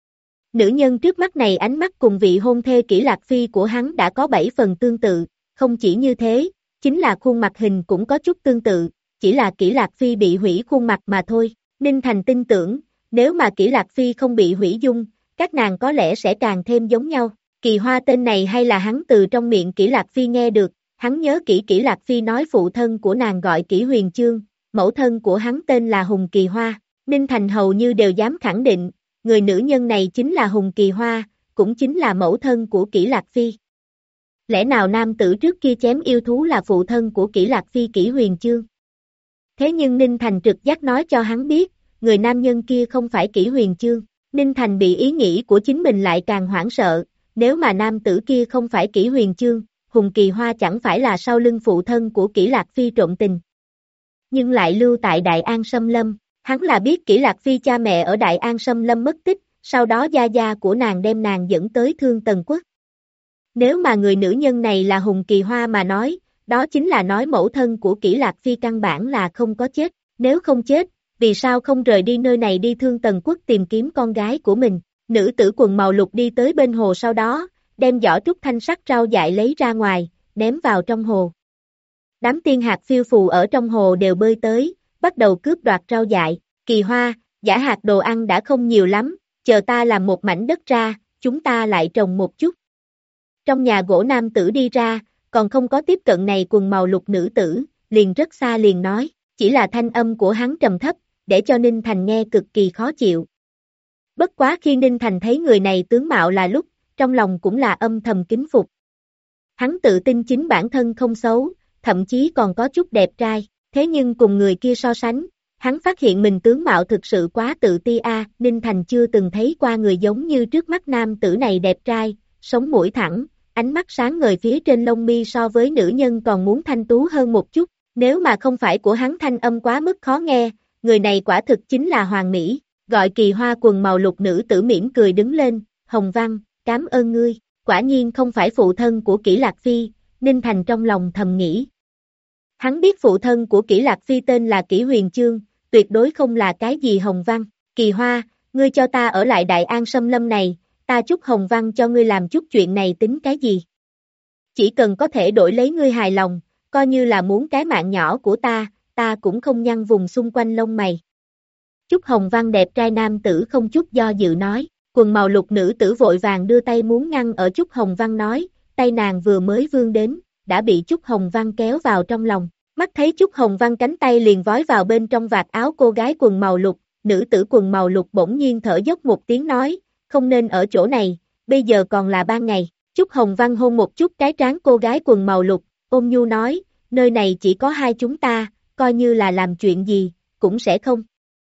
Nữ nhân trước mắt này ánh mắt cùng vị hôn thê Kỷ Lạc Phi của hắn đã có 7 phần tương tự, không chỉ như thế, chính là khuôn mặt hình cũng có chút tương tự, chỉ là Kỷ Lạc Phi bị hủy khuôn mặt mà thôi. Ninh Thành tin tưởng, nếu mà Kỷ Lạc Phi không bị hủy dung, các nàng có lẽ sẽ càng thêm giống nhau. Kỳ Hoa tên này hay là hắn từ trong miệng Kỷ Lạc Phi nghe được, hắn nhớ kỹ Kỷ Lạc Phi nói phụ thân của nàng gọi Kỷ Huyền Chương, mẫu thân của hắn tên là Hùng Kỳ Hoa. Ninh Thành hầu như đều dám khẳng định, người nữ nhân này chính là Hùng Kỳ Hoa, cũng chính là mẫu thân của Kỷ Lạc Phi. Lẽ nào nam tử trước kia chém yêu thú là phụ thân của Kỷ Lạc Phi Kỷ Huyền Chương? Thế nhưng Ninh Thành trực giác nói cho hắn biết, người nam nhân kia không phải Kỷ Huyền Chương. Ninh Thành bị ý nghĩ của chính mình lại càng hoảng sợ, nếu mà nam tử kia không phải Kỷ Huyền Chương, Hùng Kỳ Hoa chẳng phải là sau lưng phụ thân của Kỷ Lạc Phi trộm tình. Nhưng lại lưu tại Đại An Sâm Lâm, hắn là biết Kỷ Lạc Phi cha mẹ ở Đại An Sâm Lâm mất tích, sau đó gia gia của nàng đem nàng dẫn tới Thương Tần Quốc. Nếu mà người nữ nhân này là Hùng Kỳ Hoa mà nói, đó chính là nói mẫu thân của Kỷ Lạc Phi căn bản là không có chết, nếu không chết, vì sao không rời đi nơi này đi Thương Tần Quốc tìm kiếm con gái của mình. Nữ tử quần màu lục đi tới bên hồ sau đó, đem giỏ trúc thanh sắc rau dại lấy ra ngoài, ném vào trong hồ. Đám tiên hạt phiêu phù ở trong hồ đều bơi tới, bắt đầu cướp đoạt rau dại. Kỳ Hoa, giả hạt đồ ăn đã không nhiều lắm, chờ ta làm một mảnh đất ra, chúng ta lại trồng một chút. Trong nhà gỗ nam tử đi ra, còn không có tiếp cận này quần màu lục nữ tử, liền rất xa liền nói, chỉ là thanh âm của hắn trầm thấp, để cho Ninh Thành nghe cực kỳ khó chịu. Bất quá khi Ninh Thành thấy người này tướng mạo là lúc, trong lòng cũng là âm thầm kính phục. Hắn tự tin chính bản thân không xấu, thậm chí còn có chút đẹp trai, thế nhưng cùng người kia so sánh, hắn phát hiện mình tướng mạo thực sự quá tự ti Ninh Thành chưa từng thấy qua người giống như trước mắt nam tử này đẹp trai, sống mũi thẳng, ánh mắt sáng ngời phía trên lông mi so với nữ nhân còn muốn thanh tú hơn một chút, nếu mà không phải của hắn thanh âm quá mức khó nghe, người này quả thực chính là hoàn mỹ. Gọi Kỳ Hoa quần màu lục nữ tử mỉm cười đứng lên, Hồng Văn, cảm ơn ngươi, quả nhiên không phải phụ thân của Kỷ Lạc Phi, Ninh Thành trong lòng thầm nghĩ. Hắn biết phụ thân của Kỷ Lạc Phi tên là Kỷ Huyền Chương, tuyệt đối không là cái gì Hồng Văn. Kỳ Hoa, ngươi cho ta ở lại Đại An Sâm Lâm này, ta chúc Hồng Văn cho ngươi làm chút chuyện này tính cái gì? Chỉ cần có thể đổi lấy ngươi hài lòng, coi như là muốn cái mạng nhỏ của ta cũng không nhăn vùng xung quanh lông mày. Chúc Hồng Văn đẹp trai nam tử không chút do dự nói, Quần màu lục nữ tử vội vàng đưa tay muốn ngăn ở Chúc Hồng Văn nói, tay nàng vừa mới vươn đến, đã bị Chúc Hồng Văn kéo vào trong lòng. Mắt thấy Chúc Hồng Văn cánh tay liền vói vào bên trong vạt áo cô gái quần màu lục, nữ tử quần màu lục bỗng nhiên thở dốc một tiếng nói, không nên ở chỗ này, bây giờ còn là ban ngày. Chúc Hồng Văn hôn một chút cái trán cô gái quần màu lục, ôn nhu nói, nơi này chỉ có hai chúng ta, coi như là làm chuyện gì, cũng sẽ không.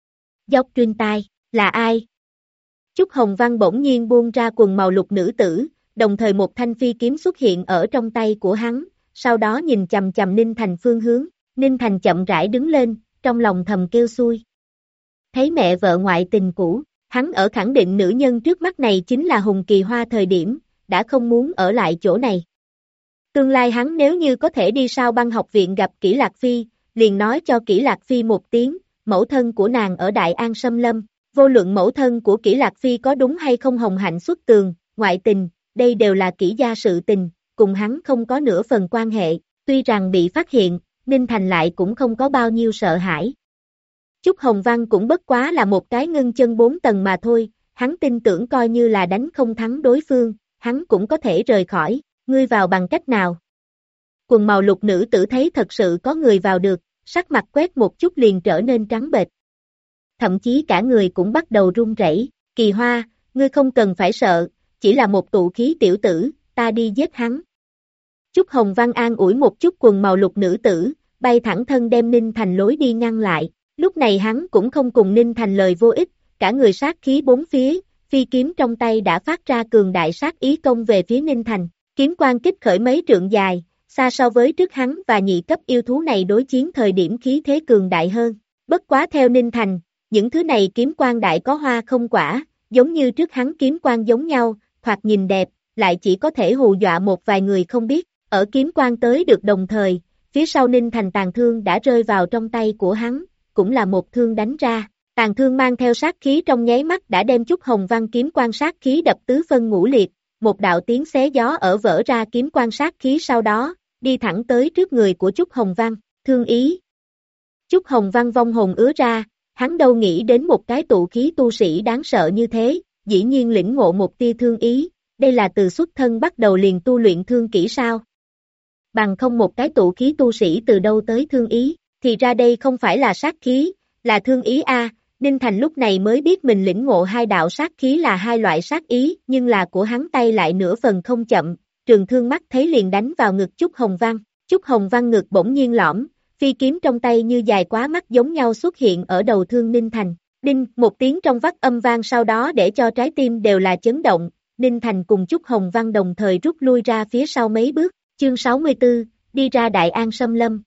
Dốc truyền tai, là ai? Chúc Hồng Văn bỗng nhiên buông ra quần màu lục nữ tử, đồng thời một thanh phi kiếm xuất hiện ở trong tay của hắn, sau đó nhìn chầm chầm Ninh Thành phương hướng, Ninh Thành chậm rãi đứng lên, trong lòng thầm kêu xui. Thấy mẹ vợ ngoại tình cũ, hắn ở khẳng định nữ nhân trước mắt này chính là Hùng Kỳ Hoa thời điểm, đã không muốn ở lại chỗ này. Tương lai hắn nếu như có thể đi Sao Băng học viện gặp Kỷ Lạc Phi, liền nói cho Kỷ Lạc Phi một tiếng, mẫu thân của nàng ở Đại An Sâm Lâm, vô luận mẫu thân của Kỷ Lạc Phi có đúng hay không hồng hạnh xuất tường, ngoại tình, đây đều là Kỷ gia sự tình, cùng hắn không có nửa phần quan hệ, tuy rằng bị phát hiện, Ninh Thành lại cũng không có bao nhiêu sợ hãi. Chúc Hồng Văn cũng bất quá là một cái ngưng chân 4 tầng mà thôi, hắn tin tưởng coi như là đánh không thắng đối phương, hắn cũng có thể rời khỏi, ngươi vào bằng cách nào? Quần màu lục nữ tử thấy thật sự có người vào được, sắc mặt quét một chút liền trở nên trắng bệch. Thậm chí cả người cũng bắt đầu run rẩy. Kỳ Hoa, ngươi không cần phải sợ, chỉ là một tụ khí tiểu tử, ta đi giết hắn. Chúc Hồng Văn an ủi một chút quần màu lục nữ tử, bay thẳng thân đem Ninh Thành lối đi ngăn lại. Lúc này hắn cũng không cùng Ninh Thành lời vô ích, cả người sát khí bốn phía, phi kiếm trong tay đã phát ra cường đại sát ý công về phía Ninh Thành. Kiếm quang kích khởi mấy trượng dài, xa so với trước hắn và nhị cấp yêu thú này đối chiến thời điểm khí thế cường đại hơn. Bất quá theo Ninh Thành, những thứ này kiếm quang đại có hoa không quả, giống như trước hắn kiếm quang giống nhau, thoạt nhìn đẹp, lại chỉ có thể hù dọa một vài người không biết. Ở kiếm quang tới được đồng thời, phía sau Ninh Thành tàn thương đã rơi vào trong tay của hắn, cũng là một thương đánh ra. Tàn thương mang theo sát khí trong nháy mắt đã đem Chúc Hồng Văn kiếm quan sát khí đập tứ phân ngũ liệt, một đạo tiếng xé gió ở vỡ ra kiếm quan sát khí sau đó, đi thẳng tới trước người của Chúc Hồng Văn, thương ý. Chúc Hồng Văn vong hồn ứa ra, hắn đâu nghĩ đến một cái tụ khí tu sĩ đáng sợ như thế, dĩ nhiên lĩnh ngộ một tia thương ý, đây là từ xuất thân bắt đầu liền tu luyện thương kỹ sao. Bằng không một cái tụ khí tu sĩ từ đâu tới thương ý, thì ra đây không phải là sát khí, là thương ý a. Ninh Thành lúc này mới biết mình lĩnh ngộ hai đạo sát khí là hai loại sát ý, nhưng là của hắn tay lại nửa phần không chậm, trường thương mắt thấy liền đánh vào ngực Chúc Hồng Văn. Chúc Hồng Văn ngực bỗng nhiên lõm, phi kiếm trong tay như dài quá mắt giống nhau xuất hiện ở đầu thương Ninh Thành. Đinh, một tiếng trong vắt âm vang sau đó để cho trái tim đều là chấn động, Ninh Thành cùng Chúc Hồng Văn đồng thời rút lui ra phía sau mấy bước, chương 64, đi ra Đại An Sâm Lâm.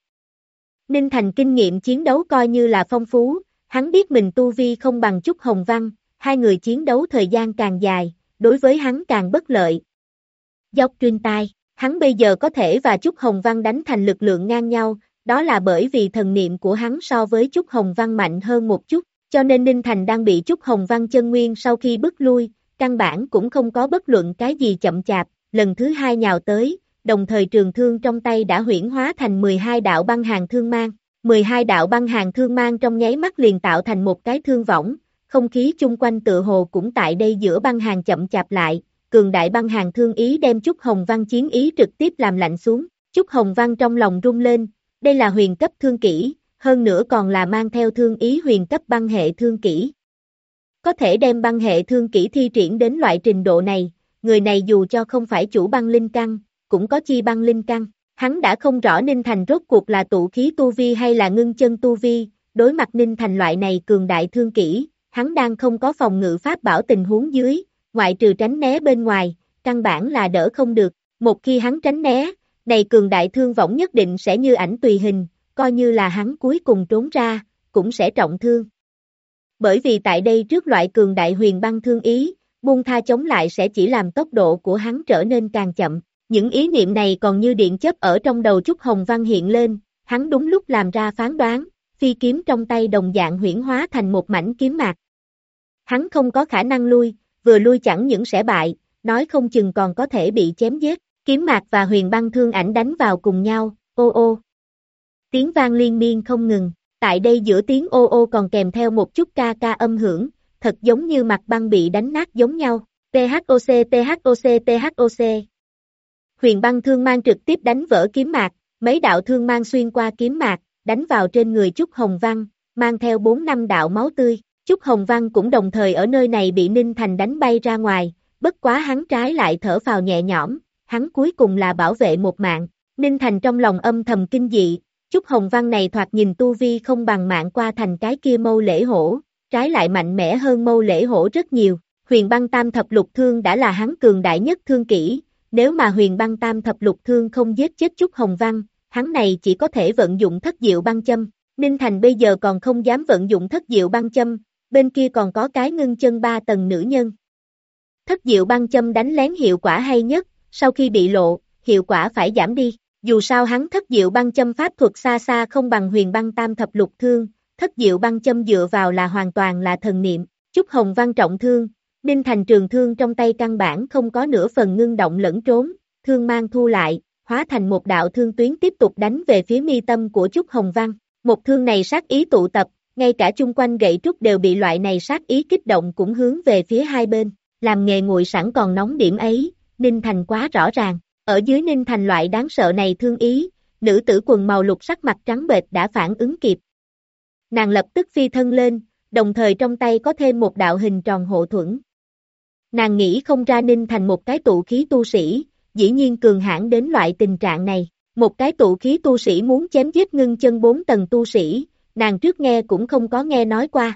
Ninh Thành kinh nghiệm chiến đấu coi như là phong phú, hắn biết mình tu vi không bằng Chúc Hồng Văn, hai người chiến đấu thời gian càng dài, đối với hắn càng bất lợi. Dốc truyền tai, hắn bây giờ có thể và Chúc Hồng Văn đánh thành lực lượng ngang nhau, đó là bởi vì thần niệm của hắn so với Chúc Hồng Văn mạnh hơn một chút, cho nên Ninh Thành đang bị Chúc Hồng Văn chân nguyên sau khi bức lui, căn bản cũng không có bất luận cái gì chậm chạp, lần thứ hai nhào tới, đồng thời trường thương trong tay đã huyễn hóa thành 12 đạo băng hàng thương mang. 12 đạo băng hàng thương mang trong nháy mắt liền tạo thành một cái thương võng, không khí chung quanh tựa hồ cũng tại đây giữa băng hàng chậm chạp lại, cường đại băng hàng thương ý đem Chúc Hồng Văn chiến ý trực tiếp làm lạnh xuống. Chúc Hồng Văn trong lòng rung lên, đây là huyền cấp thương kỹ, hơn nữa còn là mang theo thương ý huyền cấp băng hệ thương kỹ. Có thể đem băng hệ thương kỹ thi triển đến loại trình độ này, người này dù cho không phải chủ băng linh căn, cũng có chi băng linh căn. Hắn đã không rõ Ninh Thành rốt cuộc là tụ khí tu vi hay là ngưng chân tu vi, đối mặt Ninh Thành loại này cường đại thương kỹ, hắn đang không có phòng ngự pháp bảo tình huống dưới, ngoại trừ tránh né bên ngoài, căn bản là đỡ không được, một khi hắn tránh né, này cường đại thương võng nhất định sẽ như ảnh tùy hình, coi như là hắn cuối cùng trốn ra, cũng sẽ trọng thương. Bởi vì tại đây trước loại cường đại huyền băng thương ý, buông tha chống lại sẽ chỉ làm tốc độ của hắn trở nên càng chậm. Những ý niệm này còn như điện chớp ở trong đầu Chúc Hồng Văn hiện lên, hắn đúng lúc làm ra phán đoán, phi kiếm trong tay đồng dạng huyễn hóa thành một mảnh kiếm mạc. Hắn không có khả năng lui, vừa lui chẳng những sẽ bại, nói không chừng còn có thể bị chém giết, kiếm mạc và huyền băng thương ảnh đánh vào cùng nhau, ô ô. Tiếng vang liên miên không ngừng, tại đây giữa tiếng ô ô còn kèm theo một chút ca ca âm hưởng, thật giống như mặt băng bị đánh nát giống nhau. THOC THOC THOC. Huyền băng thương mang trực tiếp đánh vỡ kiếm mạc, mấy đạo thương mang xuyên qua kiếm mạc, đánh vào trên người Chúc Hồng Văn, mang theo 4-5 đạo máu tươi. Chúc Hồng Văn cũng đồng thời ở nơi này bị Ninh Thành đánh bay ra ngoài, bất quá hắn trái lại thở phào nhẹ nhõm, hắn cuối cùng là bảo vệ một mạng. Ninh Thành trong lòng âm thầm kinh dị, Chúc Hồng Văn này thoạt nhìn tu vi không bằng mạng qua thành cái kia Mâu Lễ Hổ, trái lại mạnh mẽ hơn Mâu Lễ Hổ rất nhiều. Huyền băng tam thập lục thương đã là hắn cường đại nhất thương kỹ, nếu mà huyền băng tam thập lục thương không giết chết Chúc Hồng Văn, hắn này chỉ có thể vận dụng thất diệu băng châm. Ninh Thành bây giờ còn không dám vận dụng thất diệu băng châm, bên kia còn có cái ngưng chân 3 tầng nữ nhân. Thất diệu băng châm đánh lén hiệu quả hay nhất, sau khi bị lộ, hiệu quả phải giảm đi. Dù sao hắn thất diệu băng châm pháp thuật xa xa không bằng huyền băng tam thập lục thương, thất diệu băng châm dựa vào là hoàn toàn là thần niệm. Chúc Hồng Văn trọng thương, Ninh Thành trường thương trong tay căn bản không có nửa phần ngưng động lẫn trốn, thương mang thu lại, hóa thành một đạo thương tuyến tiếp tục đánh về phía mi tâm của Chúc Hồng Văn. Một thương này sát ý tụ tập, ngay cả chung quanh gậy trúc đều bị loại này sát ý kích động cũng hướng về phía hai bên. Làm nghề nguội sẵn còn nóng điểm ấy, Ninh Thành quá rõ ràng. Ở dưới Ninh Thành loại đáng sợ này thương ý, nữ tử quần màu lục sắc mặt trắng bệch đã phản ứng kịp. Nàng lập tức phi thân lên, đồng thời trong tay có thêm một đạo hình tròn hộ thuẫn. Nàng nghĩ không ra Ninh Thành một cái tụ khí tu sĩ, dĩ nhiên cường hãn đến loại tình trạng này. Một cái tụ khí tu sĩ muốn chém giết ngưng chân 4 tầng tu sĩ, nàng trước nghe cũng không có nghe nói qua.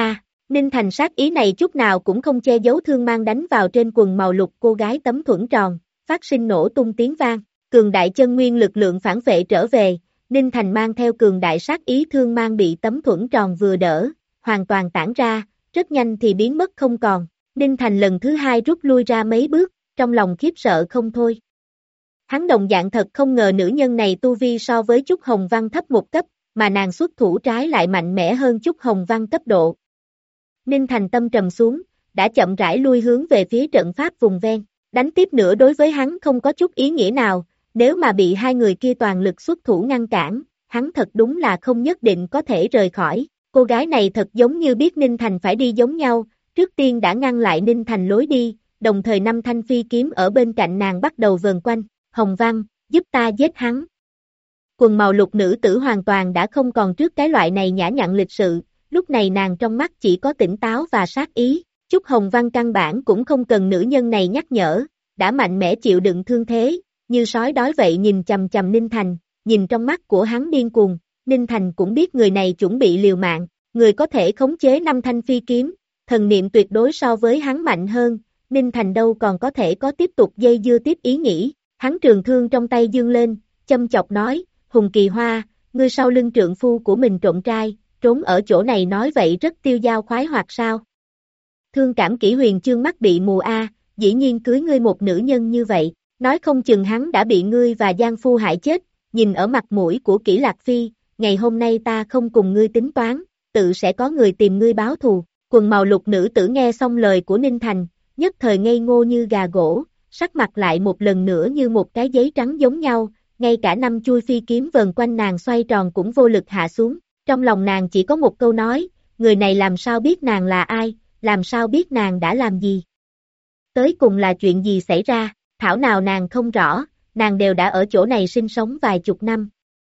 Ninh Thành sát ý này chút nào cũng không che giấu thương mang đánh vào trên quần màu lục cô gái tấm thuẫn tròn, phát sinh nổ tung tiếng vang, cường đại chân nguyên lực lượng phản vệ trở về, Ninh Thành mang theo cường đại sát ý thương mang bị tấm thuẫn tròn vừa đỡ, hoàn toàn tản ra, rất nhanh thì biến mất không còn. Ninh Thành lần thứ hai rút lui ra mấy bước, trong lòng khiếp sợ không thôi. Hắn đồng dạng thật không ngờ nữ nhân này tu vi so với Chúc Hồng Văn thấp một cấp, mà nàng xuất thủ trái lại mạnh mẽ hơn Chúc Hồng Văn cấp độ. Ninh Thành tâm trầm xuống, đã chậm rãi lui hướng về phía trận pháp vùng ven. Đánh tiếp nữa đối với hắn không có chút ý nghĩa nào, nếu mà bị hai người kia toàn lực xuất thủ ngăn cản, hắn thật đúng là không nhất định có thể rời khỏi. Cô gái này thật giống như biết Ninh Thành phải đi giống nhau, trước tiên đã ngăn lại Ninh Thành lối đi, đồng thời 5 thanh phi kiếm ở bên cạnh nàng bắt đầu vờn quanh. Hồng Văn, giúp ta giết hắn. Quần màu lục nữ tử hoàn toàn đã không còn trước cái loại này nhã nhặn lịch sự, lúc này nàng trong mắt chỉ có tỉnh táo và sát ý. Chúc Hồng Văn căn bản cũng không cần nữ nhân này nhắc nhở, đã mạnh mẽ chịu đựng thương thế, như sói đói vậy nhìn chằm chằm Ninh Thành, nhìn trong mắt của hắn điên cuồng, Ninh Thành cũng biết người này chuẩn bị liều mạng, người có thể khống chế 5 thanh phi kiếm, thần niệm tuyệt đối so với hắn mạnh hơn, Ninh Thành đâu còn có thể có tiếp tục dây dưa tiếp ý nghĩ, hắn trường thương trong tay dương lên, châm chọc nói, Hùng Kỳ Hoa, ngươi sau lưng trượng phu của mình trộm trai, trốn ở chỗ này nói vậy rất tiêu dao khoái hoạt sao? Thương Cảm Kỷ Huyền chương mắt bị mù dĩ nhiên cưới ngươi một nữ nhân như vậy, nói không chừng hắn đã bị ngươi và Giang Phu hại chết, nhìn ở mặt mũi của Kỷ Lạc Phi, ngày hôm nay ta không cùng ngươi tính toán, tự sẽ có người tìm ngươi báo thù. Quần màu lục nữ tử nghe xong lời của Ninh Thành, nhất thời ngây ngô như gà gỗ, sắc mặt lại một lần nữa như một cái giấy trắng giống nhau, ngay cả 5 chui phi kiếm vờn quanh nàng xoay tròn cũng vô lực hạ xuống, trong lòng nàng chỉ có một câu nói, người này làm sao biết nàng là ai, làm sao biết nàng đã làm gì. Tới cùng là chuyện gì xảy ra, thảo nào nàng không rõ, nàng đều đã ở chỗ này sinh sống vài chục năm.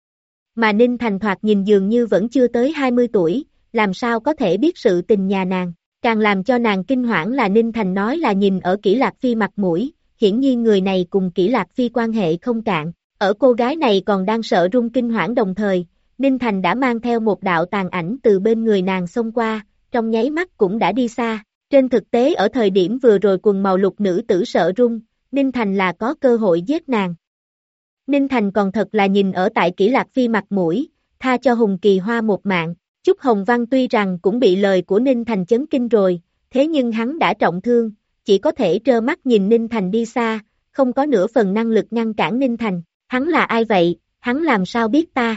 Mà Ninh Thành thoạt nhìn dường như vẫn chưa tới 20 tuổi, làm sao có thể biết sự tình nhà nàng, càng làm cho nàng kinh hoảng là Ninh Thành nói là nhìn ở Kỷ Lạc Phi mặt mũi, hiển nhiên người này cùng Kỷ Lạc Phi quan hệ không cạn, ở cô gái này còn đang sợ run kinh hoảng đồng thời, Ninh Thành đã mang theo một đạo tàn ảnh từ bên người nàng xông qua, trong nháy mắt cũng đã đi xa, trên thực tế ở thời điểm vừa rồi quần màu lục nữ tử sợ run, Ninh Thành là có cơ hội giết nàng. Ninh Thành còn thật là nhìn ở tại Kỷ Lạc Phi mặt mũi, tha cho Hùng Kỳ Hoa một mạng, Chúc Hồng Văn tuy rằng cũng bị lời của Ninh Thành chấn kinh rồi, thế nhưng hắn đã trọng thương, chỉ có thể trơ mắt nhìn Ninh Thành đi xa, không có nửa phần năng lực ngăn cản Ninh Thành, hắn là ai vậy, hắn làm sao biết ta?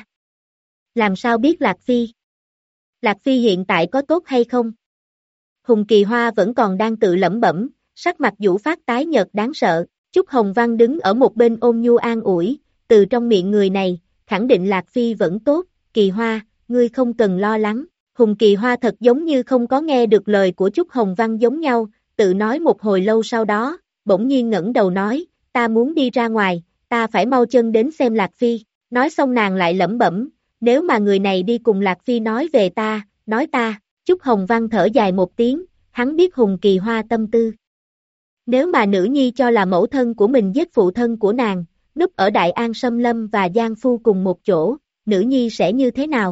Làm sao biết Lạc Phi? Lạc Phi hiện tại có tốt hay không? Hùng Kỳ Hoa vẫn còn đang tự lẩm bẩm, sắc mặt vũ phát tái nhợt đáng sợ, Chúc Hồng Văn đứng ở một bên ôn nhu an ủi, từ trong miệng người này, khẳng định Lạc Phi vẫn tốt, Kỳ Hoa, ngươi không cần lo lắng, Hùng Kỳ Hoa thật giống như không có nghe được lời của Chúc Hồng Văn giống nhau, tự nói một hồi lâu sau đó, bỗng nhiên ngẩng đầu nói, ta muốn đi ra ngoài, ta phải mau chân đến xem Lạc Phi, nói xong nàng lại lẩm bẩm, nếu mà người này đi cùng Lạc Phi nói về ta, nói ta, Chúc Hồng Văn thở dài một tiếng, hắn biết Hùng Kỳ Hoa tâm tư. Nếu mà nữ nhi cho là mẫu thân của mình giết phụ thân của nàng, núp ở Đại An Sâm Lâm và Giang Phu cùng một chỗ, nữ nhi sẽ như thế nào?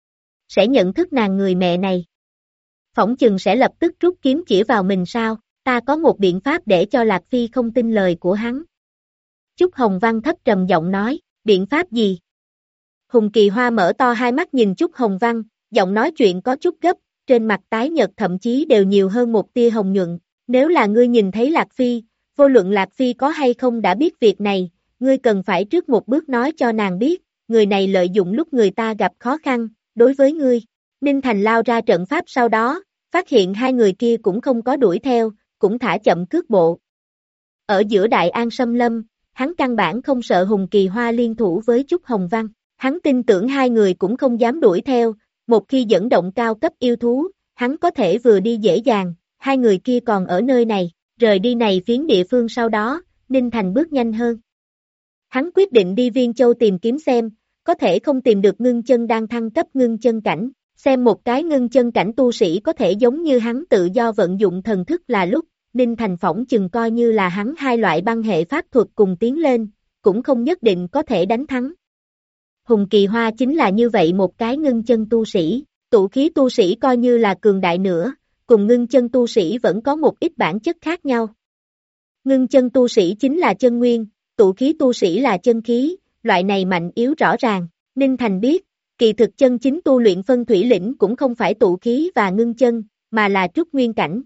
Sẽ nhận thức nàng người mẹ này. Phỏng chừng sẽ lập tức rút kiếm chỉ vào mình sao, ta có một biện pháp để cho Lạc Phi không tin lời của hắn. Chúc Hồng Văn thấp trầm giọng nói, biện pháp gì? Hùng Kỳ Hoa mở to hai mắt nhìn Chúc Hồng Văn, giọng nói chuyện có chút gấp, trên mặt tái nhợt thậm chí đều nhiều hơn một tia hồng nhuận. Nếu là ngươi nhìn thấy Lạc Phi, vô luận Lạc Phi có hay không đã biết việc này, ngươi cần phải trước một bước nói cho nàng biết, người này lợi dụng lúc người ta gặp khó khăn, đối với ngươi. Ninh Thành lao ra trận pháp sau đó, phát hiện hai người kia cũng không có đuổi theo, cũng thả chậm cước bộ. Ở giữa Đại An Sâm Lâm, hắn căn bản không sợ Hùng Kỳ Hoa liên thủ với Chúc Hồng Văn, hắn tin tưởng hai người cũng không dám đuổi theo, một khi dẫn động cao cấp yêu thú, hắn có thể vừa đi dễ dàng, hai người kia còn ở nơi này, rời đi này phiến địa phương sau đó, Ninh Thành bước nhanh hơn. Hắn quyết định đi Viên Châu tìm kiếm xem, có thể không tìm được ngưng chân đang thăng cấp ngưng chân cảnh, xem một cái ngưng chân cảnh tu sĩ có thể giống như hắn tự do vận dụng thần thức là lúc, Ninh Thành phỏng chừng coi như là hắn hai loại băng hệ pháp thuật cùng tiến lên, cũng không nhất định có thể đánh thắng. Hùng Kỳ Hoa chính là như vậy một cái ngưng chân tu sĩ, tụ khí tu sĩ coi như là cường đại nữa, cùng ngưng chân tu sĩ vẫn có một ít bản chất khác nhau. Ngưng chân tu sĩ chính là chân nguyên, tụ khí tu sĩ là chân khí, loại này mạnh yếu rõ ràng, Ninh Thành biết, kỳ thực chân chính tu luyện phân thủy lĩnh cũng không phải tụ khí và ngưng chân, mà là trúc nguyên cảnh.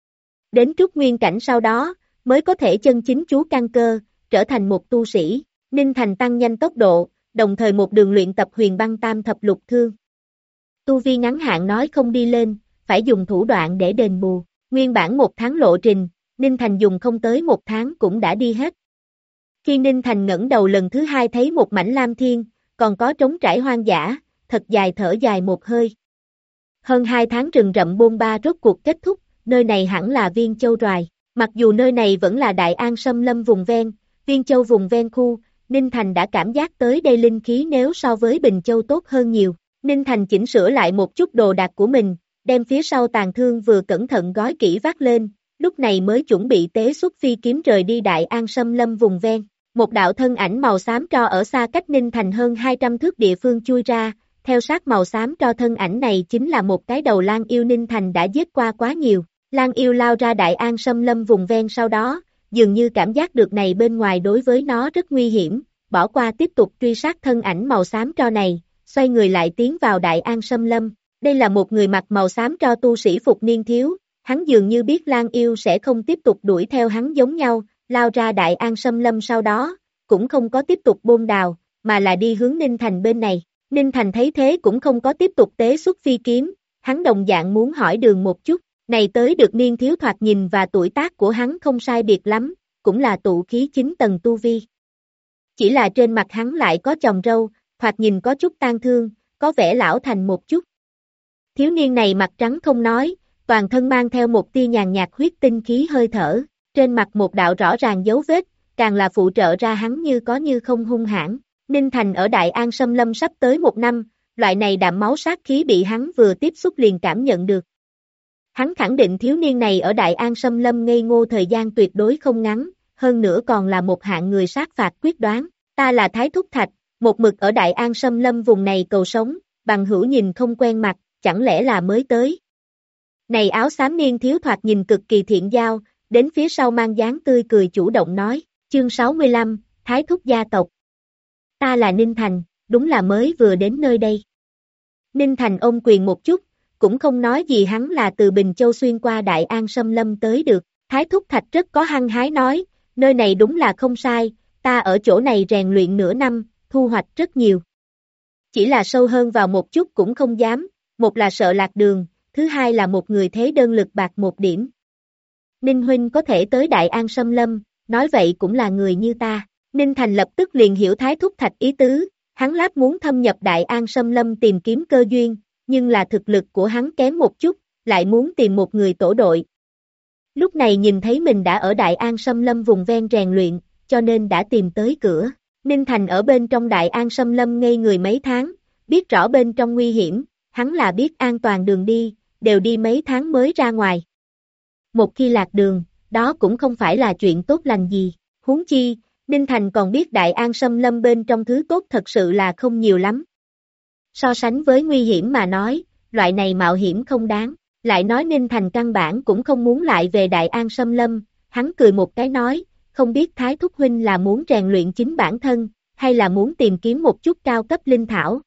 Đến trúc nguyên cảnh sau đó, mới có thể chân chính chú căn cơ, trở thành một tu sĩ, Ninh Thành tăng nhanh tốc độ, đồng thời một đường luyện tập huyền băng tam thập lục thương. Tu vi ngắn hạn nói không đi lên, phải dùng thủ đoạn để đền bù, nguyên bản một tháng lộ trình, Ninh Thành dùng không tới một tháng cũng đã đi hết. Khi Ninh Thành ngẩng đầu lần thứ hai thấy một mảnh lam thiên, còn có trống trải hoang dã, thật dài thở dài một hơi. Hơn 2 tháng rừng rậm bôn ba rốt cuộc kết thúc, nơi này hẳn là Viên Châu Đoài, mặc dù nơi này vẫn là Đại An Sâm Lâm vùng ven, Viên Châu vùng ven khu, Ninh Thành đã cảm giác tới đây linh khí nếu so với Bình Châu tốt hơn nhiều. Ninh Thành chỉnh sửa lại một chút đồ đạc của mình, đem phía sau tàn thương vừa cẩn thận gói kỹ vác lên, lúc này mới chuẩn bị tế xuất phi kiếm rời đi Đại An Sâm Lâm vùng ven. Một đạo thân ảnh màu xám tro ở xa cách Ninh Thành hơn 200 thước địa phương chui ra, theo sát màu xám tro thân ảnh này chính là một cái đầu lang yêu Ninh Thành đã giết qua quá nhiều. Lang yêu lao ra Đại An Sâm Lâm vùng ven sau đó, dường như cảm giác được này bên ngoài đối với nó rất nguy hiểm, bỏ qua tiếp tục truy sát thân ảnh màu xám tro này, xoay người lại tiến vào Đại An Sâm Lâm. Đây là một người mặc màu xám tro tu sĩ phục niên thiếu, hắn dường như biết lang yêu sẽ không tiếp tục đuổi theo hắn giống nhau, lao ra Đại An Sâm Lâm sau đó, cũng không có tiếp tục bôn đào, mà là đi hướng Ninh Thành bên này. Ninh Thành thấy thế cũng không có tiếp tục tế xuất phi kiếm, hắn đồng dạng muốn hỏi đường một chút, này tới được niên thiếu thoạt nhìn và tuổi tác của hắn không sai biệt lắm, cũng là tụ khí 9 tầng tu vi. Chỉ là trên mặt hắn lại có chòm râu, thoạt nhìn có chút tang thương, có vẻ lão thành một chút. Thiếu niên này mặt trắng không nói, toàn thân mang theo một tia nhàn nhạt huyết tinh khí hơi thở, trên mặt một đạo rõ ràng dấu vết, càng là phụ trợ ra hắn như có như không hung hãn. Ninh Thành ở Đại An Sâm Lâm sắp tới 1 năm, loại này đạm máu sát khí bị hắn vừa tiếp xúc liền cảm nhận được. Hắn khẳng định thiếu niên này ở Đại An Sâm Lâm ngây ngô thời gian tuyệt đối không ngắn, hơn nữa còn là một hạng người sát phạt quyết đoán. Ta là Thái Thúc Thạch, một mực ở Đại An Sâm Lâm vùng này cầu sống, bằng hữu nhìn không quen mặt, chẳng lẽ là mới tới. Này áo xám niên thiếu thoạt nhìn cực kỳ thiện giao, đến phía sau mang dáng tươi cười chủ động nói, chương 65, Thái Thúc gia tộc. Ta là Ninh Thành, đúng là mới vừa đến nơi đây. Ninh Thành ôm quyền một chút, cũng không nói gì hắn là từ Bình Châu xuyên qua Đại An Sâm Lâm tới được. Thái Thúc Thạch rất có hăng hái nói, nơi này đúng là không sai, ta ở chỗ này rèn luyện nửa năm, thu hoạch rất nhiều. Chỉ là sâu hơn vào một chút cũng không dám, một là sợ lạc đường, thứ hai là một người thế đơn lực bạc một điểm. Ninh huynh có thể tới Đại An Sâm Lâm, nói vậy cũng là người như ta. Ninh Thành lập tức liền hiểu Thái Thúc Thạch ý tứ, hắn láp muốn thâm nhập Đại An Sâm Lâm tìm kiếm cơ duyên, nhưng là thực lực của hắn kém một chút, lại muốn tìm một người tổ đội. Lúc này nhìn thấy mình đã ở Đại An Sâm Lâm vùng ven rèn luyện, cho nên đã tìm tới cửa. Ninh Thành ở bên trong Đại An Sâm Lâm ngây người mấy tháng, biết rõ bên trong nguy hiểm, hắn là biết an toàn đường đi, đều đi mấy tháng mới ra ngoài. Một khi lạc đường, đó cũng không phải là chuyện tốt lành gì, huống chi, Ninh Thành còn biết Đại An Sâm Lâm bên trong thứ tốt thật sự là không nhiều lắm. So sánh với nguy hiểm mà nói, loại này mạo hiểm không đáng, lại nói Ninh Thành căn bản cũng không muốn lại về Đại An Sâm Lâm, hắn cười một cái nói, không biết Thái Thúc Huynh là muốn rèn luyện chính bản thân, hay là muốn tìm kiếm một chút cao cấp linh thảo.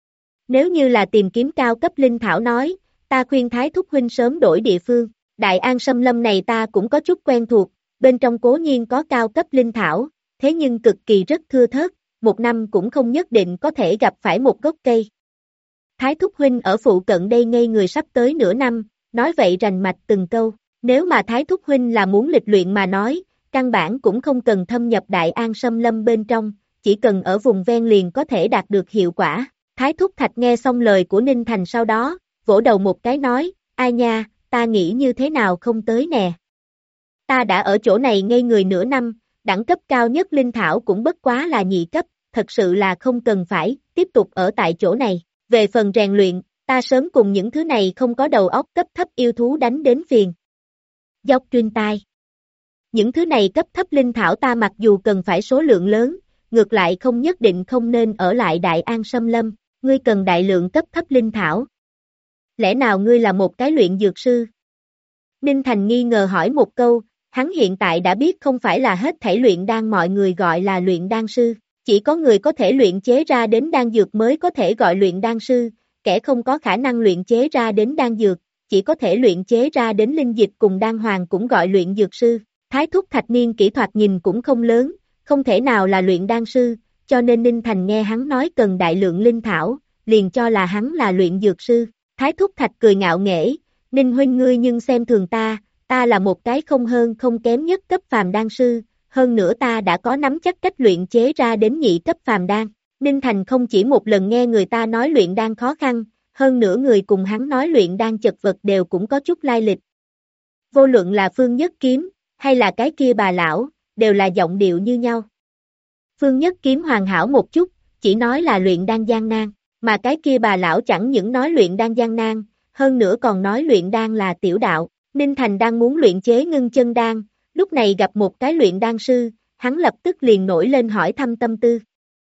Nếu như là tìm kiếm cao cấp linh thảo nói, ta khuyên Thái Thúc Huynh sớm đổi địa phương, Đại An Sâm Lâm này ta cũng có chút quen thuộc, bên trong cố nhiên có cao cấp linh thảo, thế nhưng cực kỳ rất thưa thớt, một năm cũng không nhất định có thể gặp phải một gốc cây. Thái Thúc Huynh ở phụ cận đây ngây người sắp tới nửa năm, nói vậy rành mạch từng câu, nếu mà Thái Thúc Huynh là muốn lịch luyện mà nói, căn bản cũng không cần thâm nhập Đại An Sâm Lâm bên trong, chỉ cần ở vùng ven liền có thể đạt được hiệu quả. Thái Thúc Thạch nghe xong lời của Ninh Thành sau đó, vỗ đầu một cái nói, ai nha, ta nghĩ như thế nào không tới nè. Ta đã ở chỗ này ngây người nửa năm, đẳng cấp cao nhất linh thảo cũng bất quá là nhị cấp, thật sự là không cần phải tiếp tục ở tại chỗ này. Về phần rèn luyện, ta sớm cùng những thứ này không có đầu óc cấp thấp yêu thú đánh đến phiền. Dốc truyền tai. Những thứ này cấp thấp linh thảo ta mặc dù cần phải số lượng lớn, ngược lại không nhất định không nên ở lại Đại An Sâm Lâm, ngươi cần đại lượng cấp thấp linh thảo. Lẽ nào ngươi là một cái luyện dược sư? Ninh Thành nghi ngờ hỏi một câu, hắn hiện tại đã biết không phải là hết thảy luyện đan mọi người gọi là luyện đan sư, chỉ có người có thể luyện chế ra đến đan dược mới có thể gọi luyện đan sư, kẻ không có khả năng luyện chế ra đến đan dược, chỉ có thể luyện chế ra đến linh dịch cùng đan hoàng cũng gọi luyện dược sư. Thái Thúc Thạch niên kỹ thuật nhìn cũng không lớn, không thể nào là luyện đan sư, cho nên Ninh Thành nghe hắn nói cần đại lượng linh thảo, liền cho là hắn là luyện dược sư. Thái Thúc Thạch cười ngạo nghễ, Ninh huynh ngươi nhưng xem thường ta là một cái không hơn không kém nhất cấp phàm đan sư, hơn nữa ta đã có nắm chắc cách luyện chế ra đến nhị cấp phàm đan. Ninh Thành không chỉ một lần nghe người ta nói luyện đan khó khăn, hơn nữa người cùng hắn nói luyện đan chật vật đều cũng có chút lai lịch. Vô luận là Phương Nhất Kiếm, hay là cái kia bà lão, đều là giọng điệu như nhau. Phương Nhất Kiếm hoàn hảo một chút, chỉ nói là luyện đan gian nan, mà cái kia bà lão chẳng những nói luyện đan gian nan, hơn nữa còn nói luyện đan là tiểu đạo. Ninh Thành đang muốn luyện chế ngưng chân đan, lúc này gặp một cái luyện đan sư, hắn lập tức liền nổi lên hỏi thăm tâm tư.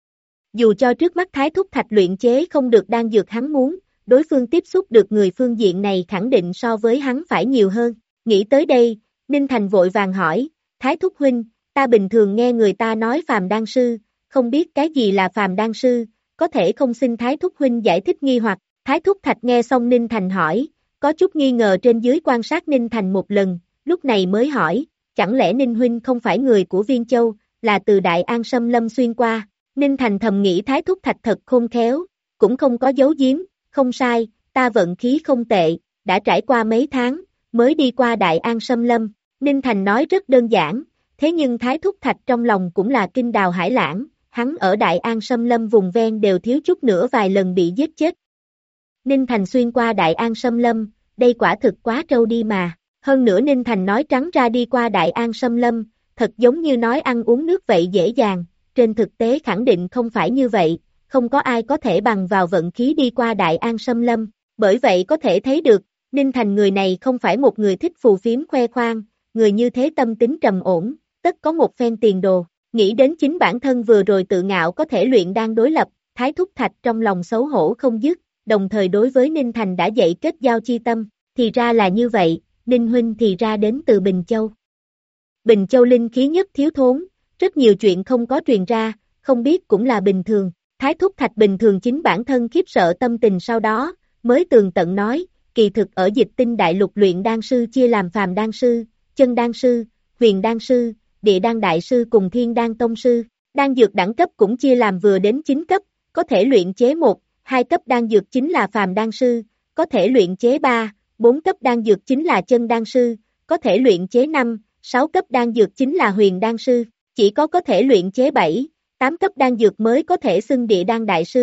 Dù cho trước mắt Thái Thúc Thạch luyện chế không được đan dược hắn muốn, đối phương tiếp xúc được người phương diện này khẳng định so với hắn phải nhiều hơn. Nghĩ tới đây, Ninh Thành vội vàng hỏi, Thái Thúc Huynh, ta bình thường nghe người ta nói phàm đan sư, không biết cái gì là phàm đan sư, có thể không xin Thái Thúc Huynh giải thích nghi hoặc. Thái Thúc Thạch nghe xong Ninh Thành hỏi, có chút nghi ngờ trên dưới quan sát Ninh Thành một lần, lúc này mới hỏi, chẳng lẽ Ninh Huynh không phải người của Viên Châu, là từ Đại An Sâm Lâm xuyên qua. Ninh Thành thầm nghĩ Thái Thúc Thạch thật khôn khéo, cũng không có giấu giếm, không sai, ta vận khí không tệ, đã trải qua mấy tháng, mới đi qua Đại An Sâm Lâm. Ninh Thành nói rất đơn giản, thế nhưng Thái Thúc Thạch trong lòng cũng là kinh đào hải lãng, hắn ở Đại An Sâm Lâm vùng ven đều thiếu chút nữa vài lần bị giết chết. Ninh Thành xuyên qua Đại An Sâm Lâm, đây quả thực quá trâu đi mà, hơn nữa Ninh Thành nói trắng ra đi qua Đại An Sâm Lâm, thật giống như nói ăn uống nước vậy dễ dàng, trên thực tế khẳng định không phải như vậy, không có ai có thể bằng vào vận khí đi qua Đại An Sâm Lâm, bởi vậy có thể thấy được, Ninh Thành người này không phải một người thích phù phiếm khoe khoang, người như thế tâm tính trầm ổn, tất có một phen tiền đồ, nghĩ đến chính bản thân vừa rồi tự ngạo có thể luyện đan đối lập, Thái Thúc Thạch trong lòng xấu hổ không dứt, đồng thời đối với Ninh Thành đã dạy kết giao chi tâm, thì ra là như vậy, Ninh Huynh thì ra đến từ Bình Châu. Bình Châu linh khí nhất thiếu thốn, rất nhiều chuyện không có truyền ra, không biết cũng là bình thường, Thái Thúc Thạch bình thường chính bản thân khiếp sợ tâm tình sau đó, mới tường tận nói, kỳ thực ở Dịch Tinh Đại Lục luyện đan sư chia làm phàm đan sư, chân đan sư, huyền đan sư, địa đan đại sư cùng thiên đan tông sư, đan dược đẳng cấp cũng chia làm vừa đến 9 cấp, có thể luyện chế 1, 2 cấp đan dược chính là phàm đan sư, có thể luyện chế 3, 4 cấp đan dược chính là chân đan sư, có thể luyện chế 5, 6 cấp đan dược chính là huyền đan sư, chỉ có thể luyện chế 7, 8 cấp đan dược mới có thể xưng địa đan đại sư,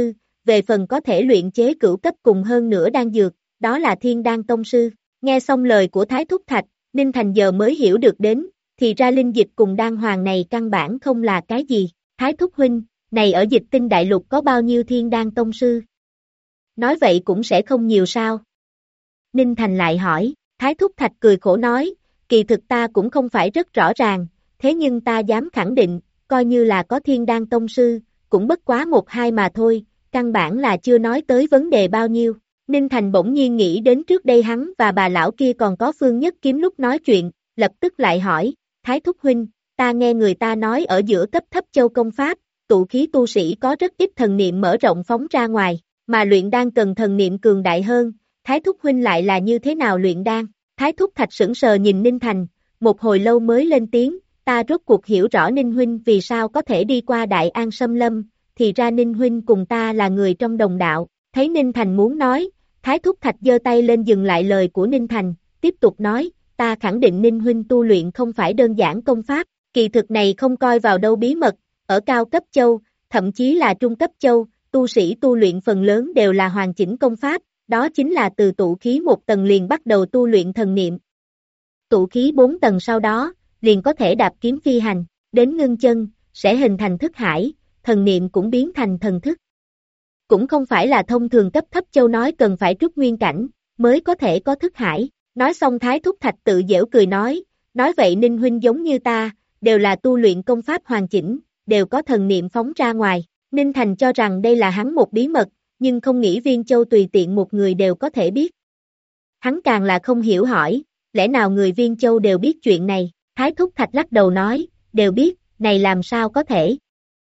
về phần có thể luyện chế cửu cấp cùng hơn nữa đan dược, đó là Thiên Đan Tông Sư. Nghe xong lời của Thái Thúc Thạch, Ninh Thành giờ mới hiểu được đến, thì ra linh dịch cùng đan hoàng này căn bản không là cái gì. Thái Thúc huynh, này ở Dịch Tinh Đại Lục có bao nhiêu Thiên Đan Tông Sư? Nói vậy cũng sẽ không nhiều sao? Ninh Thành lại hỏi, Thái Thúc Thạch cười khổ nói, kỳ thực ta cũng không phải rất rõ ràng, thế nhưng ta dám khẳng định, coi như là có Thiên Đan Tông Sư, cũng bất quá một hai mà thôi, căn bản là chưa nói tới vấn đề bao nhiêu. Ninh Thành bỗng nhiên nghĩ đến trước đây hắn và bà lão kia còn có Phương Nhất Kiếm lúc nói chuyện, lập tức lại hỏi, Thái Thúc huynh, ta nghe người ta nói ở giữa cấp thấp châu công pháp, tụ khí tu sĩ có rất ít thần niệm mở rộng phóng ra ngoài, mà luyện đan cần thần niệm cường đại hơn, Thái Thúc huynh lại là như thế nào luyện đan? Thái Thúc Thạch sững sờ nhìn Ninh Thành, một hồi lâu mới lên tiếng, ta rốt cuộc hiểu rõ Ninh huynh vì sao có thể đi qua Đại An Xâm Lâm, thì ra Ninh huynh cùng ta là người trong đồng đạo. Thấy Ninh Thành muốn nói, Thái Thúc Thạch giơ tay lên dừng lại lời của Ninh Thành, tiếp tục nói, ta khẳng định Ninh huynh tu luyện không phải đơn giản công pháp, kỳ thực này không coi vào đâu bí mật, ở cao cấp châu, thậm chí là trung cấp châu, tu sĩ tu luyện phần lớn đều là hoàn chỉnh công pháp, đó chính là từ tụ khí một tầng liền bắt đầu tu luyện thần niệm. Tụ khí 4 tầng sau đó, liền có thể đạp kiếm phi hành, đến ngưng chân, sẽ hình thành thức hải, thần niệm cũng biến thành thần thức. Cũng không phải là thông thường cấp thấp châu nói cần phải trúc nguyên cảnh, mới có thể có thức hải. Nói xong Thái Thúc Thạch tự giễu cười nói vậy Ninh huynh giống như ta, đều là tu luyện công pháp hoàn chỉnh, đều có thần niệm phóng ra ngoài. Ninh Thành cho rằng đây là hắn một bí mật, nhưng không nghĩ Viên Châu tùy tiện một người đều có thể biết. Hắn càng là không hiểu hỏi, lẽ nào người Viên Châu đều biết chuyện này? Thái Thúc Thạch lắc đầu nói, đều biết, này làm sao có thể?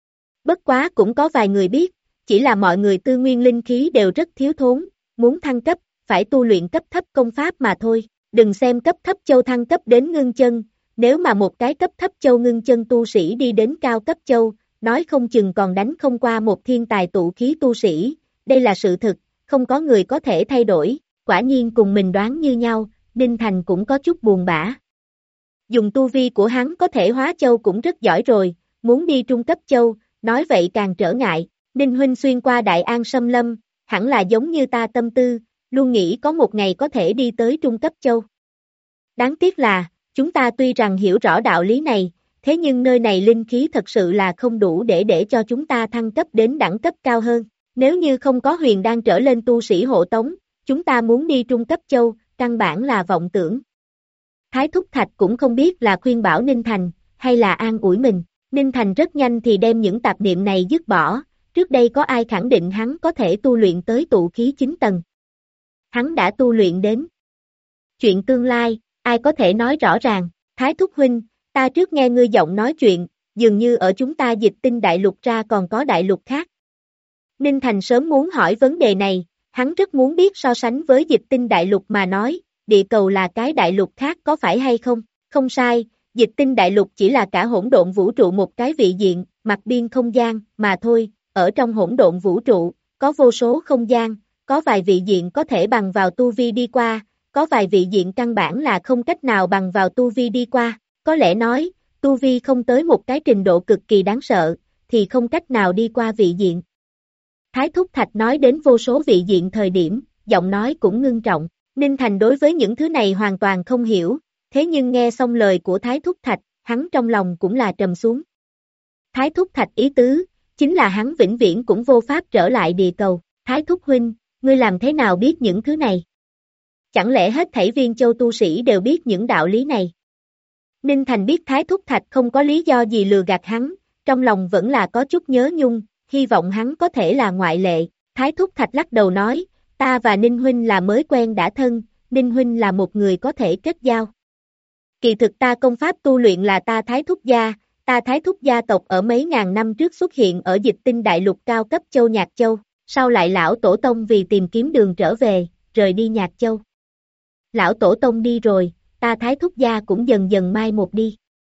Bất quá cũng có vài người biết, chỉ là mọi người tư nguyên linh khí đều rất thiếu thốn, muốn thăng cấp, phải tu luyện cấp thấp công pháp mà thôi. Đừng xem cấp thấp châu thăng cấp đến ngưng chân, nếu mà một cái cấp thấp châu ngưng chân tu sĩ đi đến cao cấp châu, nói không chừng còn đánh không qua một thiên tài tụ khí tu sĩ, đây là sự thực, không có người có thể thay đổi, quả nhiên cùng mình đoán như nhau, Ninh Thành cũng có chút buồn bã. Dùng tu vi của hắn có thể hóa châu cũng rất giỏi rồi, muốn đi trung cấp châu, nói vậy càng trở ngại. Ninh huynh xuyên qua Đại An Xâm Lâm, hẳn là giống như ta tâm tư, luôn nghĩ có một ngày có thể đi tới trung cấp châu. Đáng tiếc là, chúng ta tuy rằng hiểu rõ đạo lý này, thế nhưng nơi này linh khí thật sự là không đủ để cho chúng ta thăng cấp đến đẳng cấp cao hơn. Nếu như không có huyền đan trở lên tu sĩ hộ tống, chúng ta muốn đi trung cấp châu, căn bản là vọng tưởng. Thái Thúc Thạch cũng không biết là khuyên bảo Ninh Thành, hay là an ủi mình. Ninh Thành rất nhanh thì đem những tạp niệm này dứt bỏ, trước đây có ai khẳng định hắn có thể tu luyện tới tụ khí 9 tầng. Hắn đã tu luyện đến. Chuyện tương lai, ai có thể nói rõ ràng, Thái Thúc huynh, ta trước nghe ngươi giọng nói chuyện, dường như ở chúng ta Dịch Tinh Đại Lục ra còn có đại lục khác. Ninh Thành sớm muốn hỏi vấn đề này, hắn rất muốn biết so sánh với Dịch Tinh Đại Lục mà nói, địa cầu là cái đại lục khác có phải hay không? Không sai, Dịch Tinh Đại Lục chỉ là cả hỗn độn vũ trụ một cái vị diện, mặt biên không gian, mà thôi, ở trong hỗn độn vũ trụ, có vô số không gian, có vài vị diện có thể bằng vào tu vi đi qua, có vài vị diện căn bản là không cách nào bằng vào tu vi đi qua, có lẽ nói, tu vi không tới một cái trình độ cực kỳ đáng sợ, thì không cách nào đi qua vị diện. Thái Thúc Thạch nói đến vô số vị diện thời điểm, giọng nói cũng ngưng trọng, Ninh Thành đối với những thứ này hoàn toàn không hiểu, thế nhưng nghe xong lời của Thái Thúc Thạch, hắn trong lòng cũng là trầm xuống. Thái Thúc Thạch ý tứ, chính là hắn vĩnh viễn cũng vô pháp trở lại địa cầu. Thái Thúc huynh, ngươi làm thế nào biết những thứ này? Chẳng lẽ hết thảy Viên Châu tu sĩ đều biết những đạo lý này? Ninh Thành biết Thái Thúc Thạch không có lý do gì lừa gạt hắn, trong lòng vẫn là có chút nhớ nhung, hy vọng hắn có thể là ngoại lệ. Thái Thúc Thạch lắc đầu nói, ta và Ninh huynh là mới quen đã thân, Ninh huynh là một người có thể kết giao. Kỳ thực ta công pháp tu luyện là ta Thái Thúc gia, ta Thái Thúc gia tộc ở mấy ngàn năm trước xuất hiện ở Dịch Tinh Đại Lục cao cấp châu Nhạc Châu, sau lại lão tổ tông vì tìm kiếm đường trở về, rời đi Nhạc Châu. Lão tổ tông đi rồi, ta Thái Thúc gia cũng dần dần mai một đi.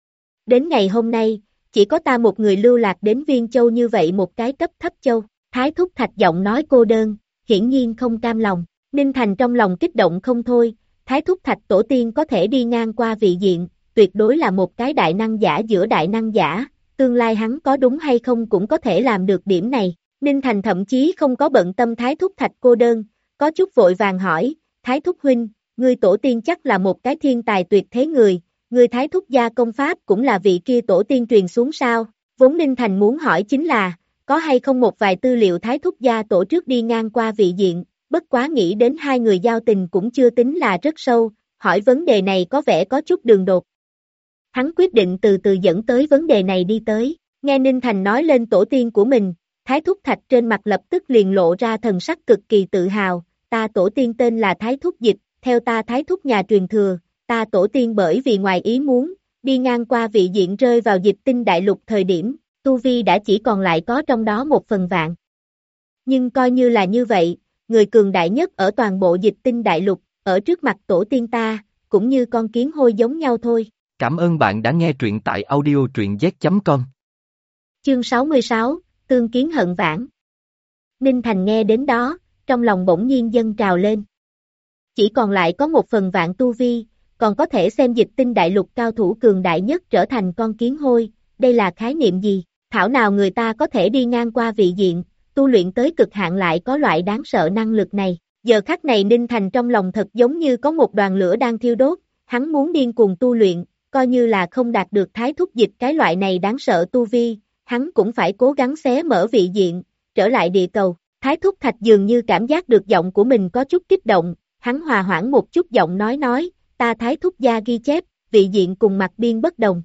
Đến ngày hôm nay, chỉ có ta một người lưu lạc đến Viên Châu như vậy một cái cấp thấp châu. Thái Thúc Thạch giọng nói cô đơn, hiển nhiên không cam lòng. Ninh Thành trong lòng kích động không thôi, Thái Thúc Thạch tổ tiên có thể đi ngang qua vị diện, tuyệt đối là một cái đại năng giả giữa đại năng giả, tương lai hắn có đúng hay không cũng có thể làm được điểm này. Ninh Thành thậm chí không có bận tâm Thái Thúc Thạch cô đơn, có chút vội vàng hỏi, Thái Thúc huynh, ngươi tổ tiên chắc là một cái thiên tài tuyệt thế người, ngươi Thái Thúc gia công pháp cũng là vị kia tổ tiên truyền xuống sao, vốn Ninh Thành muốn hỏi chính là, có hay không một vài tư liệu Thái Thúc gia tổ trước đi ngang qua vị diện, bất quá nghĩ đến hai người giao tình cũng chưa tính là rất sâu, hỏi vấn đề này có vẻ có chút đường đột. Hắn quyết định từ từ dẫn tới vấn đề này đi tới, nghe Ninh Thành nói lên tổ tiên của mình, Thái Thúc Thạch trên mặt lập tức liền lộ ra thần sắc cực kỳ tự hào, ta tổ tiên tên là Thái Thúc Dịch, theo ta Thái Thúc nhà truyền thừa, ta tổ tiên bởi vì ngoài ý muốn, đi ngang qua vị diện rơi vào Dịch Tinh Đại Lục thời điểm, tu vi đã chỉ còn lại có trong đó 1/1000. Nhưng coi như là như vậy, người cường đại nhất ở toàn bộ Dịch Tinh Đại Lục, ở trước mặt tổ tiên ta, cũng như con kiến hôi giống nhau thôi. Cảm ơn bạn đã nghe truyện tại audio.truyện.z.com. Chương 66, Tương Kiến Hận Vãn. Ninh Thành nghe đến đó, trong lòng bỗng nhiên dâng trào lên. Chỉ còn lại có 1/1000 tu vi, còn có thể xem Dịch Tinh Đại Lục cao thủ cường đại nhất trở thành con kiến hôi, đây là khái niệm gì? Thảo nào người ta có thể đi ngang qua vị diện, tu luyện tới cực hạn lại có loại đáng sợ năng lực này. Giờ khắc này Ninh Thành trong lòng thật giống như có một đoàn lửa đang thiêu đốt, hắn muốn điên cuồng tu luyện, coi như là không đạt được Thái Thúc Dịch cái loại này đáng sợ tu vi, hắn cũng phải cố gắng xé mở vị diện, trở lại địa cầu. Thái Thúc Thạch dường như cảm giác được giọng của mình có chút kích động, hắn hòa hoãn một chút giọng nói, ta Thái Thúc gia ghi chép, vị diện cùng mặt biên bất đồng.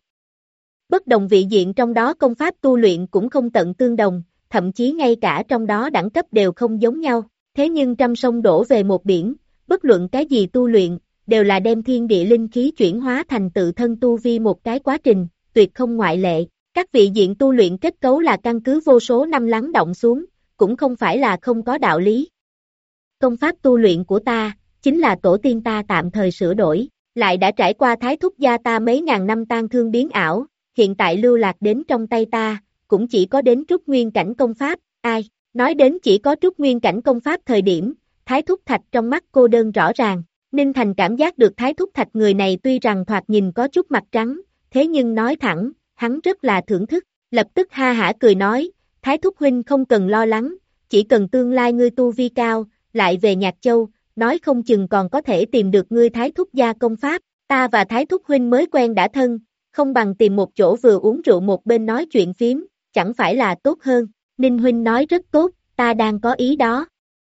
Bất đồng vị diện trong đó công pháp tu luyện cũng không tận tương đồng, thậm chí ngay cả trong đó đẳng cấp đều không giống nhau, thế nhưng trăm sông đổ về một biển, bất luận cái gì tu luyện, đều là đem thiên địa linh khí chuyển hóa thành tự thân tu vi một cái quá trình, tuyệt không ngoại lệ. Các vị diện tu luyện kết cấu là căn cứ vô số năm lắng động xuống, cũng không phải là không có đạo lý. Công pháp tu luyện của ta, chính là tổ tiên ta tạm thời sửa đổi, lại đã trải qua Thái Thúc gia ta mấy ngàn năm tan thương biến ảo, hiện tại lưu lạc đến trong tay ta, cũng chỉ có đến trúc nguyên cảnh công pháp, ai, nói đến chỉ có trúc nguyên cảnh công pháp thời điểm, Thái Thúc Thạch trong mắt cô đơn rõ ràng, Ninh Thành cảm giác được Thái Thúc Thạch người này tuy rằng thoạt nhìn có chút mặt trắng, thế nhưng nói thẳng, hắn rất là thưởng thức, lập tức ha hả cười nói, Thái Thúc huynh không cần lo lắng, chỉ cần tương lai ngươi tu vi cao, lại về Nhạc Châu, nói không chừng còn có thể tìm được ngươi Thái Thúc gia công pháp, ta và Thái Thúc huynh mới quen đã thân, không bằng tìm một chỗ vừa uống rượu một bên nói chuyện phím, chẳng phải là tốt hơn, Ninh huynh nói rất tốt, ta đang có ý đó.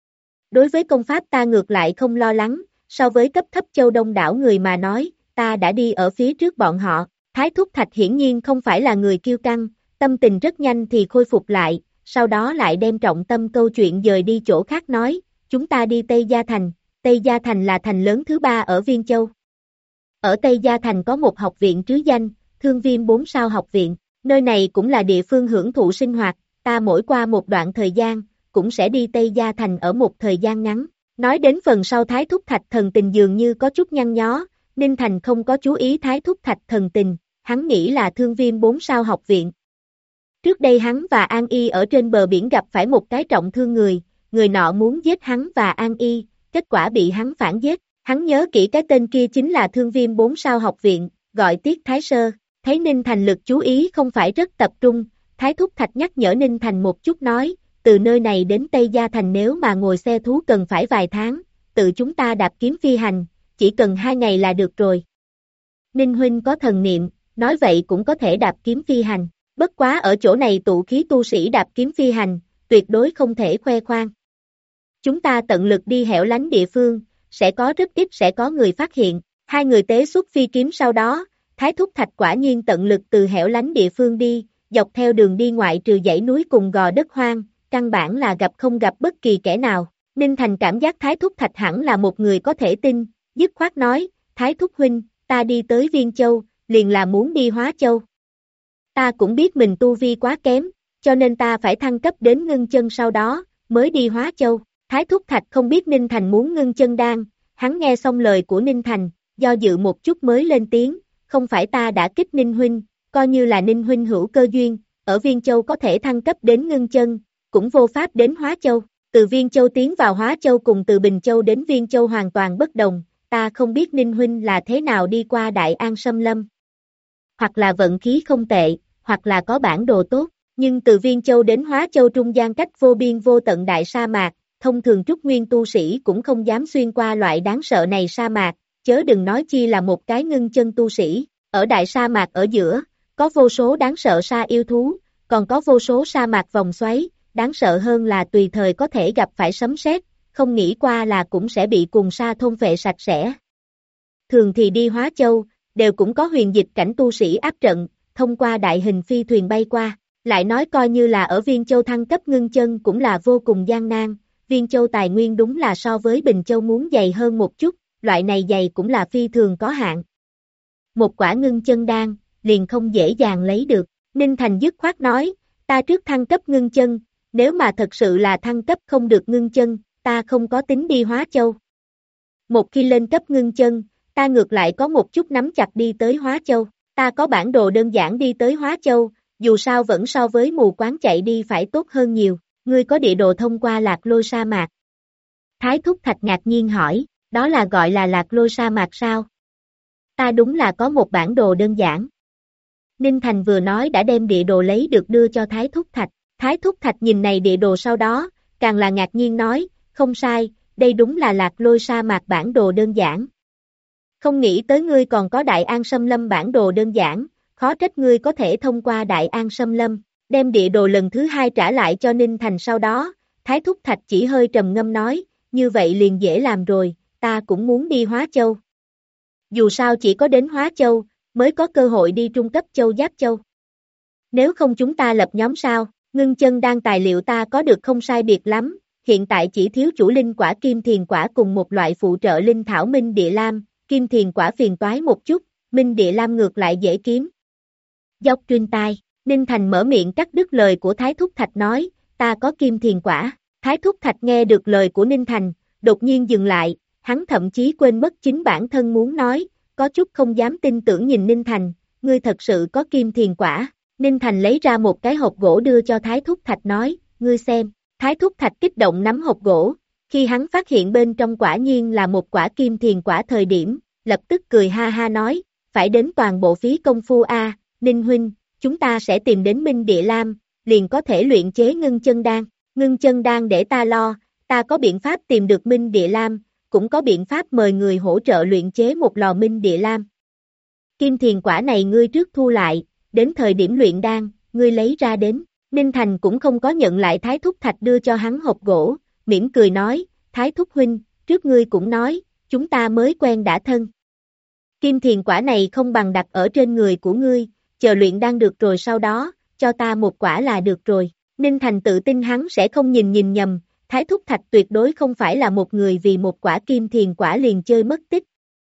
Đối với công pháp ta ngược lại không lo lắng, so với cấp thấp châu đông đảo người mà nói, ta đã đi ở phía trước bọn họ, Thái Thúc Thạch hiển nhiên không phải là người kiêu căng, tâm tình rất nhanh thì khôi phục lại, sau đó lại đem trọng tâm câu chuyện dời đi chỗ khác nói, chúng ta đi Tây Gia Thành, Tây Gia Thành là thành lớn thứ 3 ở Viên Châu. Ở Tây Gia Thành có một học viện trứ danh, Thương Viêm 4 sao học viện, nơi này cũng là địa phương hưởng thụ sinh hoạt, ta mỗi qua một đoạn thời gian, cũng sẽ đi Tây Gia Thành ở một thời gian ngắn. Nói đến phần sau Thái Thúc Thạch thần tình dường như có chút nhăn nhó, Ninh Thành không có chú ý Thái Thúc Thạch thần tình, hắn nghĩ là Thương Viêm 4 sao học viện. Trước đây hắn và An Y ở trên bờ biển gặp phải một cái trọng thương người nọ muốn giết hắn và An Y, kết quả bị hắn phản giết, hắn nhớ kỹ cái tên kia chính là Thương Viêm 4 sao học viện, gọi Tiết Thái Sơ, thấy Ninh Thành lực chú ý không phải rất tập trung, Thái Thúc Thạch nhắc nhở Ninh Thành một chút nói, từ nơi này đến Tây Gia Thành nếu mà ngồi xe thú cần phải vài tháng, tự chúng ta đạp kiếm phi hành, chỉ cần 2 ngày là được rồi. Ninh huynh có thần niệm, nói vậy cũng có thể đạp kiếm phi hành, bất quá ở chỗ này tụ khí tu sĩ đạp kiếm phi hành, tuyệt đối không thể khoe khoang. Chúng ta tận lực đi hẻo lánh địa phương, sẽ có rất ít sẽ có người phát hiện, hai người tế xuất phi kiếm sau đó, Thái Thúc Thạch quả nhiên tận lực từ hẻo lánh địa phương đi, dọc theo đường đi ngoại trừ dãy núi cùng gò đất hoang, căn bản là gặp không gặp bất kỳ kẻ nào. Ninh Thành cảm giác Thái Thúc Thạch hẳn là một người có thể tin, dứt khoát nói, Thái Thúc huynh, ta đi tới Viên Châu, liền là muốn đi Hóa Châu. Ta cũng biết mình tu vi quá kém, cho nên ta phải thăng cấp đến ngưng chân sau đó, mới đi Hóa Châu. Thái Thúc Thạch không biết Ninh Thành muốn ngưng chân đan, hắn nghe xong lời của Ninh Thành, do dự một chút mới lên tiếng, không phải ta đã kích Ninh huynh, coi như là Ninh huynh hữu cơ duyên, ở Viên Châu có thể thăng cấp đến ngưng chân, cũng vô pháp đến Hóa Châu, từ Viên Châu tiến vào Hóa Châu cùng từ Bình Châu đến Viên Châu hoàn toàn bất đồng, ta không biết Ninh huynh là thế nào đi qua Đại An Xâm Lâm. Hoặc là vận khí không tệ, hoặc là có bản đồ tốt, Nhưng từ Viên Châu đến Hóa Châu trung gian cách vô biên vô tận đại sa mạc, thông thường trúc nguyên tu sĩ cũng không dám xuyên qua loại đáng sợ này sa mạc, chớ đừng nói chi là một cái ngưng chân tu sĩ. Ở đại sa mạc ở giữa, có vô số đáng sợ sa yêu thú, còn có vô số sa mạc vòng xoáy, đáng sợ hơn là tùy thời có thể gặp phải sấm sét, không nghĩ qua là cũng sẽ bị cùng sa thôn phệ sạch sẽ. Thường thì đi Hóa Châu, đều cũng có huyền dịch cảnh tu sĩ áp trận, thông qua đại hình phi thuyền bay qua. Lại nói coi như là ở Viên Châu thăng cấp ngưng chân cũng là vô cùng gian nan, Viên Châu tài nguyên đúng là so với Bình Châu muốn dày hơn một chút, loại này dày cũng là phi thường có hạn. Một quả ngưng chân đan, liền không dễ dàng lấy được, Ninh Thành dứt khoát nói, ta trước thăng cấp ngưng chân, nếu mà thật sự là thăng cấp không được ngưng chân, ta không có tính đi Hóa Châu. Một khi lên cấp ngưng chân, ta ngược lại có một chút nắm chặt đi tới Hóa Châu, ta có bản đồ đơn giản đi tới Hóa Châu, dù sao vẫn so với mù quáng chạy đi phải tốt hơn nhiều, ngươi có địa đồ thông qua Lạc Lôi sa mạc. Thái Thúc Thạch ngạc nhiên hỏi, đó là gọi là Lạc Lôi sa mạc sao? Ta đúng là có một bản đồ đơn giản. Ninh Thành vừa nói đã đem địa đồ lấy được đưa cho Thái Thúc Thạch. Thái Thúc Thạch nhìn này địa đồ sau đó, càng là ngạc nhiên nói, không sai, đây đúng là Lạc Lôi sa mạc bản đồ đơn giản. Không nghĩ tới ngươi còn có Đại An Xâm Lâm bản đồ đơn giản, khó trách ngươi có thể thông qua Đại An Xâm Lâm, đem địa đồ lần thứ hai trả lại cho Ninh Thành sau đó, Thái Thúc Thạch chỉ hơi trầm ngâm nói, như vậy liền dễ làm rồi, ta cũng muốn đi Hóa Châu. Dù sao chỉ có đến Hóa Châu, mới có cơ hội đi trung cấp châu Giáp Châu. Nếu không chúng ta lập nhóm sao, ngưng chân đan tài liệu ta có được không sai biệt lắm, hiện tại chỉ thiếu chủ linh quả kim thiền quả cùng một loại phụ trợ linh thảo minh địa lam, kim thiền quả phiền toái một chút, minh địa lam ngược lại dễ kiếm. Dốc truyền tai, Ninh Thành mở miệng cắt đứt lời của Thái Thúc Thạch nói, ta có kim thiền quả. Thái Thúc Thạch nghe được lời của Ninh Thành, đột nhiên dừng lại, hắn thậm chí quên mất chính bản thân muốn nói, có chút không dám tin tưởng nhìn Ninh Thành, ngươi thật sự có kim thiền quả. Ninh Thành lấy ra một cái hộp gỗ đưa cho Thái Thúc Thạch nói, ngươi xem. Thái Thúc Thạch kích động nắm hộp gỗ, khi hắn phát hiện bên trong quả nhiên là một quả kim thiền quả thời điểm, lập tức cười ha ha nói, phải đến toàn bộ phí công phu a, Ninh huynh, chúng ta sẽ tìm đến Minh Địa Lam, liền có thể luyện chế ngưng chân đan để ta lo, ta có biện pháp tìm được Minh Địa Lam, cũng có biện pháp mời người hỗ trợ luyện chế một lò Minh Địa Lam. Kim thiền quả này ngươi trước thu lại, đến thời điểm luyện đan, ngươi lấy ra đến. Ninh Thành cũng không có nhận lại Thái Thúc Thạch đưa cho hắn hộp gỗ, mỉm cười nói, Thái Thúc huynh, trước ngươi cũng nói, chúng ta mới quen đã thân. Kim thiền quả này không bằng đặt ở trên người của ngươi, chờ luyện đan được rồi sau đó, cho ta một quả là được rồi. Ninh Thành tự tin hắn sẽ không nhìn nhầm, Thái Thúc Thạch tuyệt đối không phải là một người vì một quả kim thiền quả liền chơi mất tích.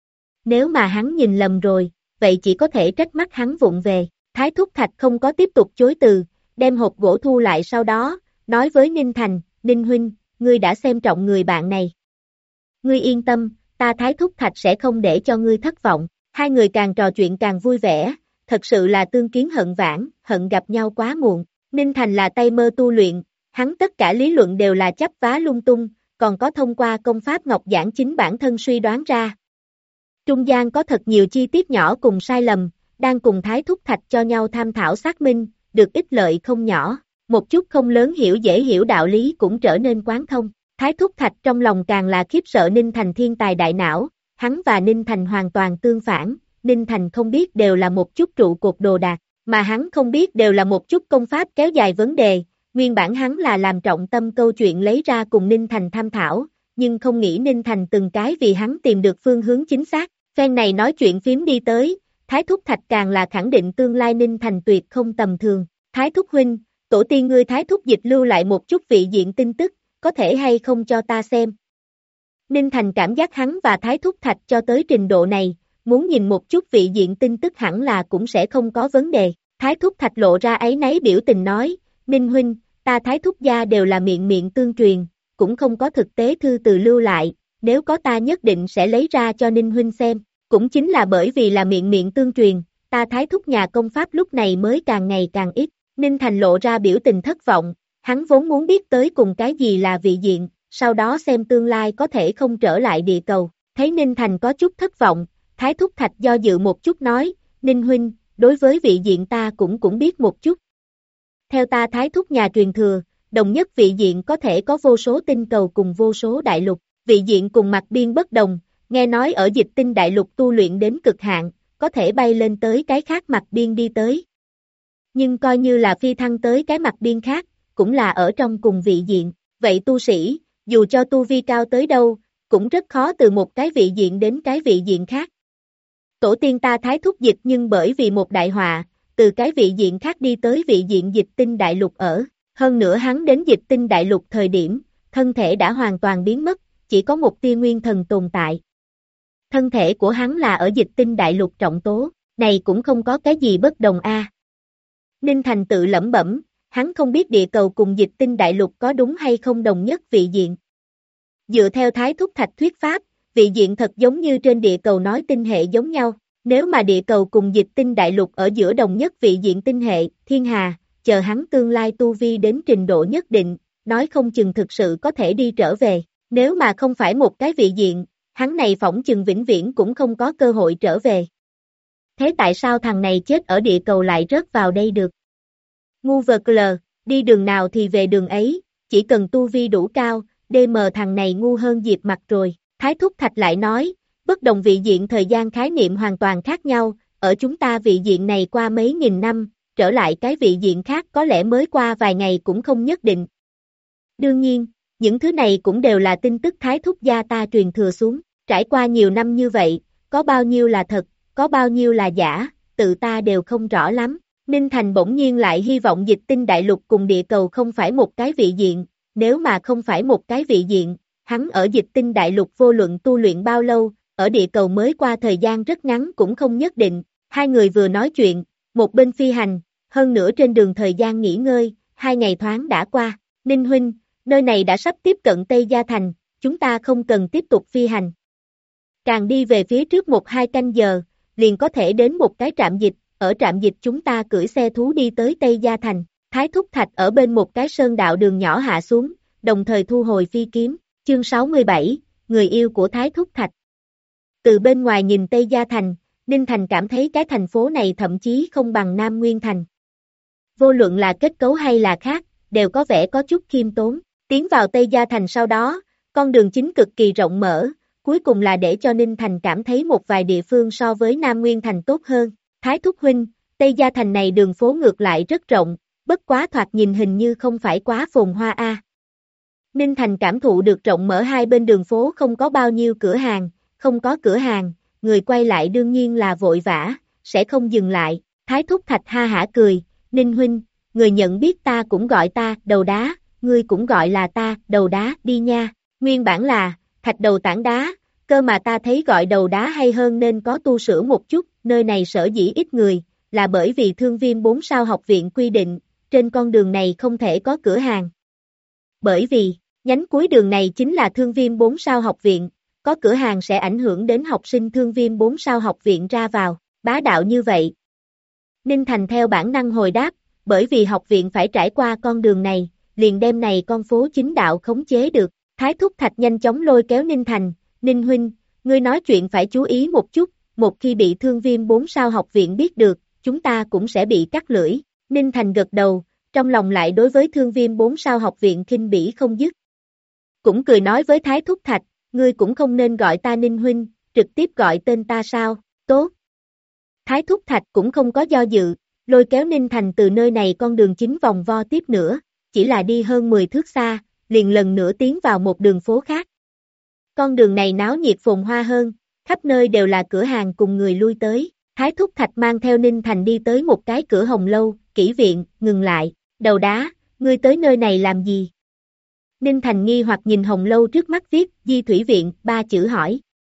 Nếu mà hắn nhìn lầm rồi, vậy chỉ có thể trách mắc hắn vụng về. Thái Thúc Thạch không có tiếp tục chối từ, đem hộp gỗ thu lại sau đó, nói với Ninh Thành, Ninh huynh, ngươi đã xem trọng người bạn này. Ngươi yên tâm, ta Thái Thúc Thạch sẽ không để cho ngươi thất vọng. Hai người càng trò chuyện càng vui vẻ, thật sự là tương kiến hận vãn, hận gặp nhau quá muộn. Ninh Thành là tay mơ tu luyện, hắn tất cả lý luận đều là chấp vá lung tung, còn có thông qua công pháp ngọc giảng chính bản thân suy đoán ra. Trung gian có thật nhiều chi tiết nhỏ cùng sai lầm, đang cùng Thái Thúc Thạch cho nhau tham thảo xác minh, được ích lợi không nhỏ, một chút không lớn hiểu dễ hiểu đạo lý cũng trở nên quán thông. Thái Thúc Thạch trong lòng càng là khiếp sợ Ninh Thành thiên tài đại não, hắn và Ninh Thành hoàn toàn tương phản, Ninh Thành không biết đều là một chút trụ cột đồ đạc, mà hắn không biết đều là một chút công pháp kéo dài vấn đề, nguyên bản hắn là làm trọng tâm câu chuyện lấy ra cùng Ninh Thành tham thảo, nhưng không nghĩ Ninh Thành từng cái vì hắn tìm được phương hướng chính xác, phen này nói chuyện phím đi tới, Thái Thúc Thạch càng là khẳng định tương lai Ninh Thành tuyệt không tầm thường. Thái Thúc huynh, tổ tiên ngươi Thái Thúc dịch lưu lại một chút vị diện tin tức, có thể hay không cho ta xem. Ninh Thành cảm giác hắn và Thái Thúc Thạch cho tới trình độ này, muốn nhìn một chút vị diện tin tức hẳn là cũng sẽ không có vấn đề. Thái Thúc Thạch lộ ra áy náy biểu tình nói, Ninh huynh, ta Thái Thúc gia đều là miệng tương truyền, cũng không có thực tế thư từ lưu lại, nếu có ta nhất định sẽ lấy ra cho Ninh huynh xem. Cũng chính là bởi vì là miệng tương truyền, ta Thái Thúc nhà công pháp lúc này mới càng ngày càng ít. Ninh Thành lộ ra biểu tình thất vọng, hắn vốn muốn biết tới cùng cái gì là vị diện, sau đó xem tương lai có thể không trở lại địa cầu. Thấy Ninh Thành có chút thất vọng, Thái Thúc Thạch do dự một chút nói, Ninh huynh, đối với vị diện ta cũng biết một chút. Theo ta Thái Thúc nhà truyền thừa, đồng nhất vị diện có thể có vô số tinh cầu cùng vô số đại lục, vị diện cùng mặt biên bất đồng, nghe nói ở dịch tinh đại lục tu luyện đến cực hạn, có thể bay lên tới cái khác mặt biên đi tới. Nhưng coi như là phi thăng tới cái mặt biên khác, cũng là ở trong cùng vị diện, vậy tu sĩ, dù cho tu vi cao tới đâu, cũng rất khó từ một cái vị diện đến cái vị diện khác. Tổ tiên ta Thái Thúc dịch nhưng bởi vì một đại họa, từ cái vị diện khác đi tới vị diện dịch tinh đại lục ở, hơn nữa hắn đến dịch tinh đại lục thời điểm, thân thể đã hoàn toàn biến mất, chỉ có một tia nguyên thần tồn tại. Thân thể của hắn là ở dịch tinh đại lục trọng tố, này cũng không có cái gì bất đồng a. Ninh Thành tự lẩm bẩm, hắn không biết địa cầu cùng dịch tinh đại lục có đúng hay không đồng nhất vị diện. Dựa theo Thái Thúc Thạch thuyết pháp, vị diện thật giống như trên địa cầu nói tinh hệ giống nhau, nếu mà địa cầu cùng dịch tinh đại lục ở giữa đồng nhất vị diện tinh hệ, thiên hà, chờ hắn tương lai tu vi đến trình độ nhất định, nói không chừng thực sự có thể đi trở về, nếu mà không phải một cái vị diện, hắn này phỏng chừng vĩnh viễn cũng không có cơ hội trở về. Thế tại sao thằng này chết ở địa cầu lại rớt vào đây được? Ngu vờ cờ, đi đường nào thì về đường ấy, chỉ cần tu vi đủ cao, DM thằng này ngu hơn Diệp Mặt rồi. Thái Thúc Thạch lại nói, bất đồng vị diện thời gian khái niệm hoàn toàn khác nhau, ở chúng ta vị diện này qua mấy nghìn năm, trở lại cái vị diện khác có lẽ mới qua vài ngày cũng không nhất định. Đương nhiên, những thứ này cũng đều là tin tức Thái Thúc gia ta truyền thừa xuống, trải qua nhiều năm như vậy, có bao nhiêu là thật, có bao nhiêu là giả, tự ta đều không rõ lắm. Ninh Thành bỗng nhiên lại hy vọng dịch tinh đại lục cùng địa cầu không phải một cái vị diện, nếu mà không phải một cái vị diện, hắn ở dịch tinh đại lục vô luận tu luyện bao lâu, ở địa cầu mới qua thời gian rất ngắn cũng không nhất định. Hai người vừa nói chuyện, một bên phi hành, hơn nữa trên đường thời gian nghỉ ngơi, 2 ngày thoáng đã qua. Ninh huynh, nơi này đã sắp tiếp cận Tây Gia Thành, chúng ta không cần tiếp tục phi hành. Càng đi về phía trước 1-2 canh giờ, liền có thể đến một cái trạm dịch, ở trạm dịch chúng ta cưỡi xe thú đi tới Tây Gia Thành. Thái Thúc Thạch ở bên một cái sơn đạo đường nhỏ hạ xuống, đồng thời thu hồi phi kiếm. Chương 67, người yêu của Thái Thúc Thạch. Từ bên ngoài nhìn Tây Gia Thành, Ninh Thành cảm thấy cái thành phố này thậm chí không bằng Nam Nguyên Thành. Vô luận là kết cấu hay là khác, đều có vẻ có chút khiêm tốn. Tiến vào Tây Gia Thành sau đó, con đường chính cực kỳ rộng mở, cuối cùng là để cho Ninh Thành cảm thấy một vài địa phương so với Nam Nguyên Thành tốt hơn. Thái Thúc huynh, Tây Gia Thành này đường phố ngược lại rất rộng, bất quá thoạt nhìn hình như không phải quá phồn hoa a. Ninh Thành cảm thụ được rộng mở hai bên đường phố không có bao nhiêu cửa hàng, không có cửa hàng, người quay lại đương nhiên là vội vã, sẽ không dừng lại. Thái Thúc Thạch ha hả cười, Ninh huynh, người nhận biết ta cũng gọi ta, đầu đá, ngươi cũng gọi là ta, đầu đá, đi nha. Nguyên bản là, thạch đầu tảng đá, cơ mà ta thấy gọi đầu đá hay hơn nên có tu sửa một chút, nơi này sở dĩ ít người, là bởi vì Thương Viêm 4 sao học viện quy định, trên con đường này không thể có cửa hàng. Bởi vì, nhánh cuối đường này chính là Thương Viêm 4 sao học viện, có cửa hàng sẽ ảnh hưởng đến học sinh Thương Viêm 4 sao học viện ra vào, bá đạo như vậy. Ninh Thành theo bản năng hồi đáp, bởi vì học viện phải trải qua con đường này, liền đem này con phố chính đạo khống chế được. Thái Thúc Thạch nhanh chóng lôi kéo Ninh Thành, Ninh huynh, ngươi nói chuyện phải chú ý một chút, một khi bị Thương Viêm 4 sao học viện biết được, chúng ta cũng sẽ bị cắt lưỡi. Ninh Thành gật đầu, trong lòng lại đối với Thương Viêm 4 sao học viện khinh bỉ không dứt. Cũng cười nói với Thái Thúc Thạch, ngươi cũng không nên gọi ta Ninh huynh, trực tiếp gọi tên ta sao, tốt. Thái Thúc Thạch cũng không có do dự, lôi kéo Ninh Thành từ nơi này con đường chính vòng vo tiếp nữa, chỉ là đi hơn 10 thước xa, liền lần nữa tiến vào một đường phố khác. Con đường này náo nhiệt phồn hoa hơn, khắp nơi đều là cửa hàng cùng người lui tới. Thái Thúc Thạch mang theo Ninh Thành đi tới một cái cửa hồng lâu, kỹ viện, ngừng lại, đầu đá, ngươi tới nơi này làm gì? Ninh Thành nghi hoặc nhìn hồng lâu trước mắt viết, Di Thủy Viện, 3 chữ hỏi.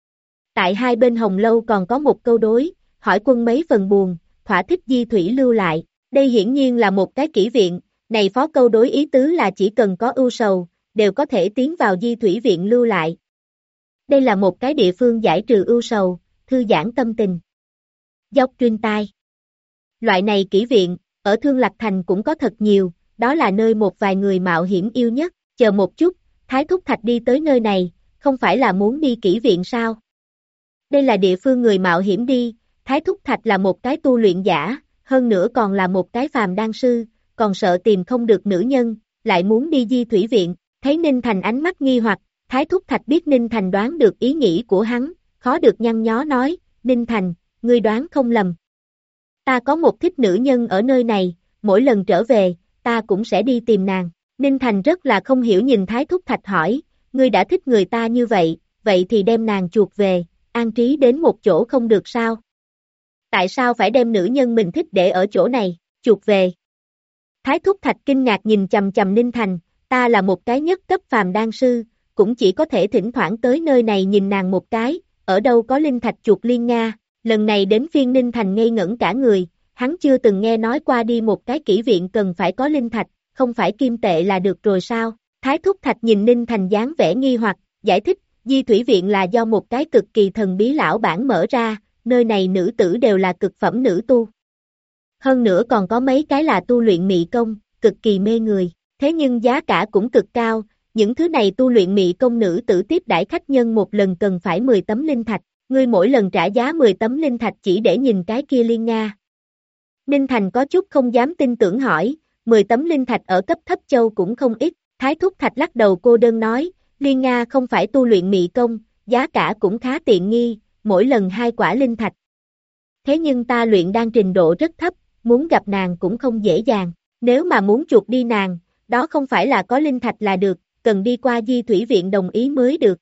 Tại hai bên hồng lâu còn có một câu đối, hỏi quân mấy phần buồn, thỏa thích Di Thủy lưu lại. Đây hiển nhiên là một cái kỹ viện, này phó câu đối ý tứ là chỉ cần có ưu sầu, đều có thể tiến vào Di Thủy Viện lưu lại. Đây là một cái địa phương giải trừ ưu sầu, thư giãn tâm tình. Dốc truyền tai. Loại này kỹ viện, ở Thương Lạc Thành cũng có thật nhiều, đó là nơi một vài người mạo hiểm yêu nhất. Chờ một chút, Thái Thúc Thạch đi tới nơi này, không phải là muốn đi kỹ viện sao? Đây là địa phương người mạo hiểm đi, Thái Thúc Thạch là một cái tu luyện giả, hơn nữa còn là một cái phàm đan sư, còn sợ tìm không được nữ nhân, lại muốn đi Di Thủy Viện, thấy Ninh Thành ánh mắt nghi hoặc, Thái Thúc Thạch biết Ninh Thành đoán được ý nghĩ của hắn, khó được nhăn nhó nói, Ninh Thành, ngươi đoán không lầm. Ta có một thích nữ nhân ở nơi này, mỗi lần trở về, ta cũng sẽ đi tìm nàng. Ninh Thành rất là không hiểu nhìn Thái Thúc Thạch hỏi, ngươi đã thích người ta như vậy, vậy thì đem nàng chuộc về, an trí đến một chỗ không được sao? Tại sao phải đem nữ nhân mình thích để ở chỗ này, chuộc về? Thái Thúc Thạch kinh ngạc nhìn chầm chầm Ninh Thành, ta là một cái nhất cấp phàm đan sư, cũng chỉ có thể thỉnh thoảng tới nơi này nhìn nàng một cái, ở đâu có linh thạch chuộc Liên Nga. Lần này đến phiên Ninh Thành ngây ngẩn cả người, hắn chưa từng nghe nói qua đi một cái kỹ viện cần phải có linh thạch, không phải kim tệ là được rồi sao? Thái Thúc Thạch nhìn Ninh Thành dáng vẻ nghi hoặc, giải thích, Di Thủy Viện là do một cái cực kỳ thần bí lão bản mở ra, nơi này nữ tử đều là cực phẩm nữ tu. Hơn nữa còn có mấy cái là tu luyện mị công, cực kỳ mê người, thế nhưng giá cả cũng cực cao, những thứ này tu luyện mị công nữ tử tiếp đãi khách nhân một lần cần phải 10 tấm linh thạch, ngươi mỗi lần trả giá 10 tấm linh thạch chỉ để nhìn cái kia Liên Nga. Ninh Thành có chút không dám tin tưởng hỏi, 10 tấm linh thạch ở cấp thấp châu cũng không ít, Thái Thúc Thạch lắc đầu cô đơn nói, Liên Nga không phải tu luyện mị công, giá cả cũng khá tiện nghi, mỗi lần 2 quả linh thạch. Thế nhưng ta luyện đan trình độ rất thấp, muốn gặp nàng cũng không dễ dàng, nếu mà muốn chuộc đi nàng, đó không phải là có linh thạch là được, cần đi qua Di Thủy Viện đồng ý mới được.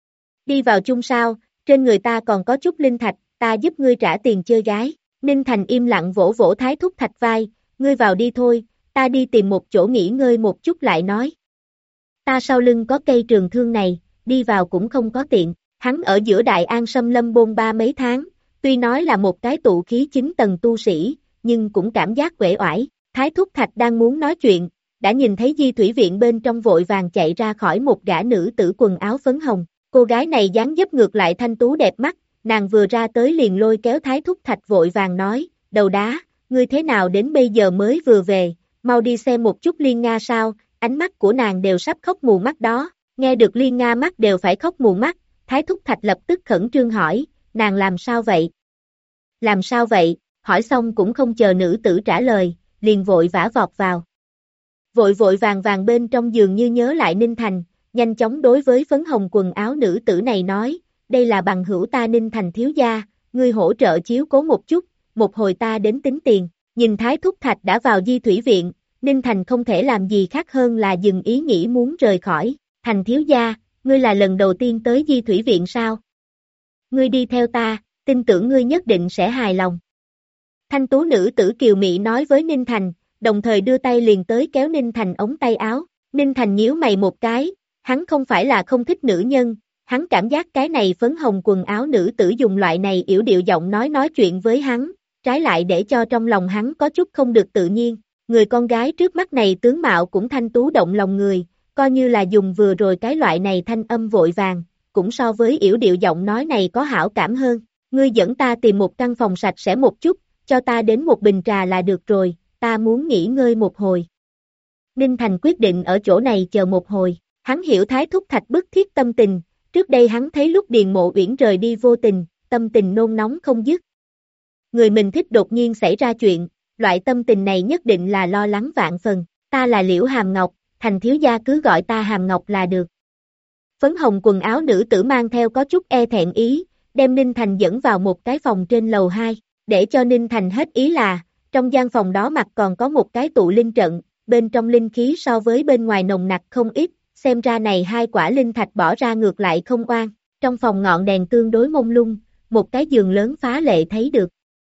Đi vào chung sao, trên người ta còn có chút linh thạch, ta giúp ngươi trả tiền chơi gái. Ninh Thành im lặng vỗ vỗ Thái Thúc Thạch vai, ngươi vào đi thôi, ta đi tìm một chỗ nghỉ ngơi một chút lại nói. Ta sau lưng có cây trường thương này, đi vào cũng không có tiện, hắn ở giữa Đại An Sâm Lâm bôn ba mấy tháng, tuy nói là một cái tụ khí 9 tầng tu sĩ, nhưng cũng cảm giác uể oải. Thái Thúc Thạch đang muốn nói chuyện, đã nhìn thấy Di Thủy Viện bên trong vội vàng chạy ra khỏi một gã nữ tử quần áo phấn hồng. Cô gái này dáng dấp ngược lại thanh tú đẹp mắt, nàng vừa ra tới liền lôi kéo Thái Thúc Thạch vội vàng nói, đầu đá, ngươi thế nào đến bây giờ mới vừa về, mau đi xem một chút Liên Nga sao, ánh mắt của nàng đều sắp khóc mù mắt đó, nghe được Liên Nga mắt đều phải khóc mù mắt, Thái Thúc Thạch lập tức khẩn trương hỏi, nàng làm sao vậy? Làm sao vậy? Hỏi xong cũng không chờ nữ tử trả lời, liền vội vã vọt vào. Vội vội vàng vàng bên trong giường như nhớ lại Ninh Thành, nhanh chóng đối với phấn hồng quần áo nữ tử này nói, đây là bằng hữu ta Ninh Thành thiếu gia, ngươi hỗ trợ chiếu cố một chút, một hồi ta đến tính tiền. Nhìn Thái Thúc Thạch đã vào Di Thủy Viện, Ninh Thành không thể làm gì khác hơn là dừng ý nghĩ muốn rời khỏi. Thành thiếu gia, ngươi là lần đầu tiên tới Di Thủy Viện sao? Ngươi đi theo ta, tin tưởng ngươi nhất định sẽ hài lòng. Thanh tú nữ tử kiều mị nói với Ninh Thành, đồng thời đưa tay liền tới kéo Ninh Thành ống tay áo. Ninh Thành nhíu mày một cái, hắn không phải là không thích nữ nhân, hắn cảm giác cái này phấn hồng quần áo nữ tử dùng loại này yểu điệu giọng nói chuyện với hắn, trái lại để cho trong lòng hắn có chút không được tự nhiên. Người con gái trước mắt này tướng mạo cũng thanh tú động lòng người, coi như là dùng vừa rồi cái loại này thanh âm vội vàng, cũng so với yểu điệu giọng nói này có hảo cảm hơn. Ngươi dẫn ta tìm một căn phòng sạch sẽ một chút, cho ta đến một bình trà là được rồi, ta muốn nghỉ ngơi một hồi. Ninh Thành quyết định ở chỗ này chờ một hồi, hắn hiểu Thái Thúc Thạch bức thiết tâm tình, trước đây hắn thấy lúc Điền Mộ Uyển rời đi vô tình, tâm tình nôn nóng không dứt. Người mình thích đột nhiên xảy ra chuyện, loại tâm tình này nhất định là lo lắng vạn phần, ta là Liễu Hàm Ngọc, Thành thiếu gia cứ gọi ta Hàm Ngọc là được. Phấn hồng quần áo nữ tử mang theo có chút e thẹn ý, đem Ninh Thành dẫn vào một cái phòng trên lầu 2, để cho Ninh Thành hết ý là, trong gian phòng đó mặt còn có một cái tụ linh trận, bên trong linh khí so với bên ngoài nồng nặc không ít, xem ra này 2 quả linh thạch bỏ ra ngược lại không oan. Trong phòng ngọn đèn tương đối mông lung, một cái giường lớn phá lệ thấy được.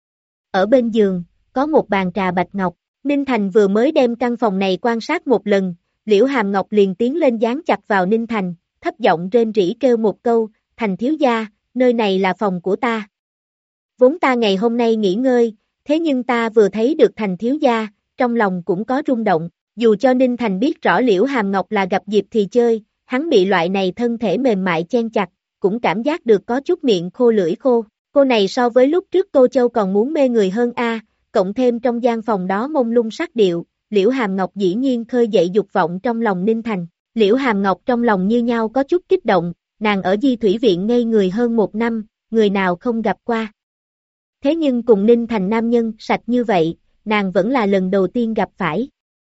Ở bên giường, có một bàn trà bạch ngọc, Ninh Thành vừa mới đem căn phòng này quan sát một lần, Liễu Hàm Ngọc liền tiến lên dán chặt vào Ninh Thành, thấp giọng rên rỉ kêu một câu, Thành thiếu gia, nơi này là phòng của ta. Vốn ta ngày hôm nay nghỉ ngơi, thế nhưng ta vừa thấy được Thành thiếu gia, trong lòng cũng có rung động, dù cho Ninh Thành biết rõ Liễu Hàm Ngọc là gặp dịp thì chơi, hắn bị loại này thân thể mềm mại chen chặt, cũng cảm giác được có chút miệng khô lưỡi khô, cô này so với lúc trước Tô Châu còn muốn mê người hơn cộng thêm trong gian phòng đó mông lung sắc điệu, Liễu Hàm Ngọc dĩ nhiên khơi dậy dục vọng trong lòng Ninh Thành. Liễu Hàm Ngọc trong lòng như nhau có chút kích động, nàng ở Di Thủy Viện ngây người hơn 1 năm, người nào không gặp qua. Thế nhưng cùng Ninh Thành nam nhân sạch như vậy, nàng vẫn là lần đầu tiên gặp phải.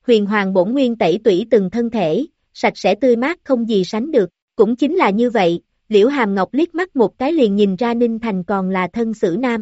huyền hoàng bổn nguyên tẩy tủy từng thân thể, sạch sẽ tươi mát không gì sánh được, cũng chính là như vậy, Liễu Hàm Ngọc liếc mắt một cái liền nhìn ra Ninh Thành còn là thân xử nam.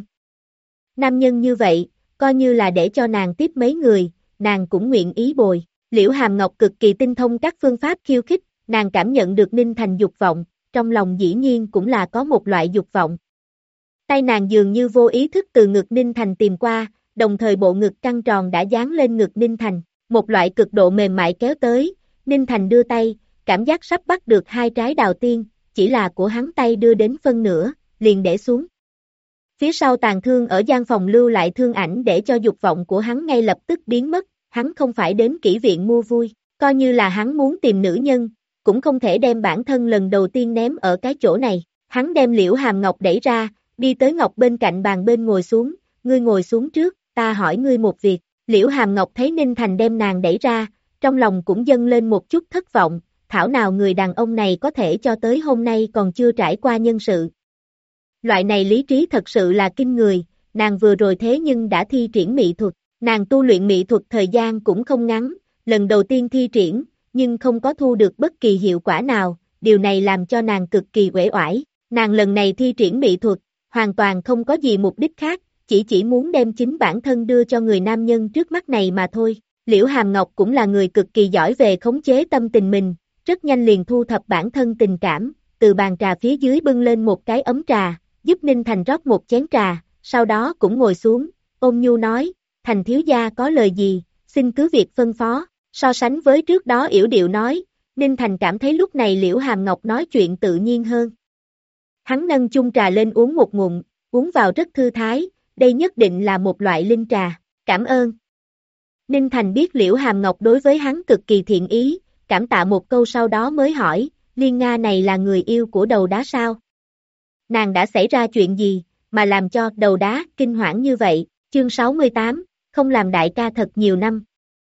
Nam nhân như vậy, coi như là để cho nàng tiếp mấy người, nàng cũng nguyện ý bồi. Liễu Hàm Ngọc cực kỳ tinh thông các phương pháp khiêu khích, nàng cảm nhận được Ninh Thành dục vọng, trong lòng dĩ nhiên cũng là có một loại dục vọng. Tay nàng dường như vô ý thức từ ngực Ninh Thành tìm qua, đồng thời bộ ngực căng tròn đã dán lên ngực Ninh Thành, một loại cực độ mềm mại kéo tới, Ninh Thành đưa tay, cảm giác sắp bắt được hai trái đào tiên, chỉ là của hắn tay đưa đến phân nửa, liền để xuống. Phía sau tàn thương ở gian phòng lưu lại thương ảnh để cho dục vọng của hắn ngay lập tức biến mất, hắn không phải đến kỹ viện mua vui, coi như là hắn muốn tìm nữ nhân, cũng không thể đem bản thân lần đầu tiên ném ở cái chỗ này, hắn đem Liễu Hàm Ngọc đẩy ra, đi tới Ngọc bên cạnh bàn bên ngồi xuống, ngươi ngồi xuống trước, ta hỏi ngươi một việc, Liễu Hàm Ngọc thấy Ninh Thành đem nàng đẩy ra, trong lòng cũng dâng lên một chút thất vọng, thảo nào người đàn ông này có thể cho tới hôm nay còn chưa trải qua nhân sự. Loại này lý trí thật sự là kinh người, nàng vừa rồi thế nhưng đã thi triển mỹ thuật, nàng tu luyện mỹ thuật thời gian cũng không ngắn, lần đầu tiên thi triển, nhưng không có thu được bất kỳ hiệu quả nào, điều này làm cho nàng cực kỳ uể oải, nàng lần này thi triển mỹ thuật, hoàn toàn không có gì mục đích khác, chỉ muốn đem chính bản thân đưa cho người nam nhân trước mắt này mà thôi. Liễu Hàm Ngọc cũng là người cực kỳ giỏi về khống chế tâm tình mình, rất nhanh liền thu thập bản thân tình cảm, từ bàn trà phía dưới bưng lên một cái ấm trà, giúp Ninh Thành rót một chén trà, sau đó cũng ngồi xuống, ôn nhu nói, Thành thiếu gia có lời gì, xin cứ việc phân phó, so sánh với trước đó yểu điệu nói, Ninh Thành cảm thấy lúc này Liễu Hàm Ngọc nói chuyện tự nhiên hơn. Hắn nâng chung trà lên uống một ngụm, uống vào rất thư thái, đây nhất định là một loại linh trà, cảm ơn. Ninh Thành biết Liễu Hàm Ngọc đối với hắn cực kỳ thiện ý, cảm tạ một câu sau đó mới hỏi, Liên Nga này là người yêu của đầu đá sao? Nàng đã xảy ra chuyện gì, mà làm cho đầu đá kinh hoảng như vậy, chương 68, không làm đại ca thật nhiều năm.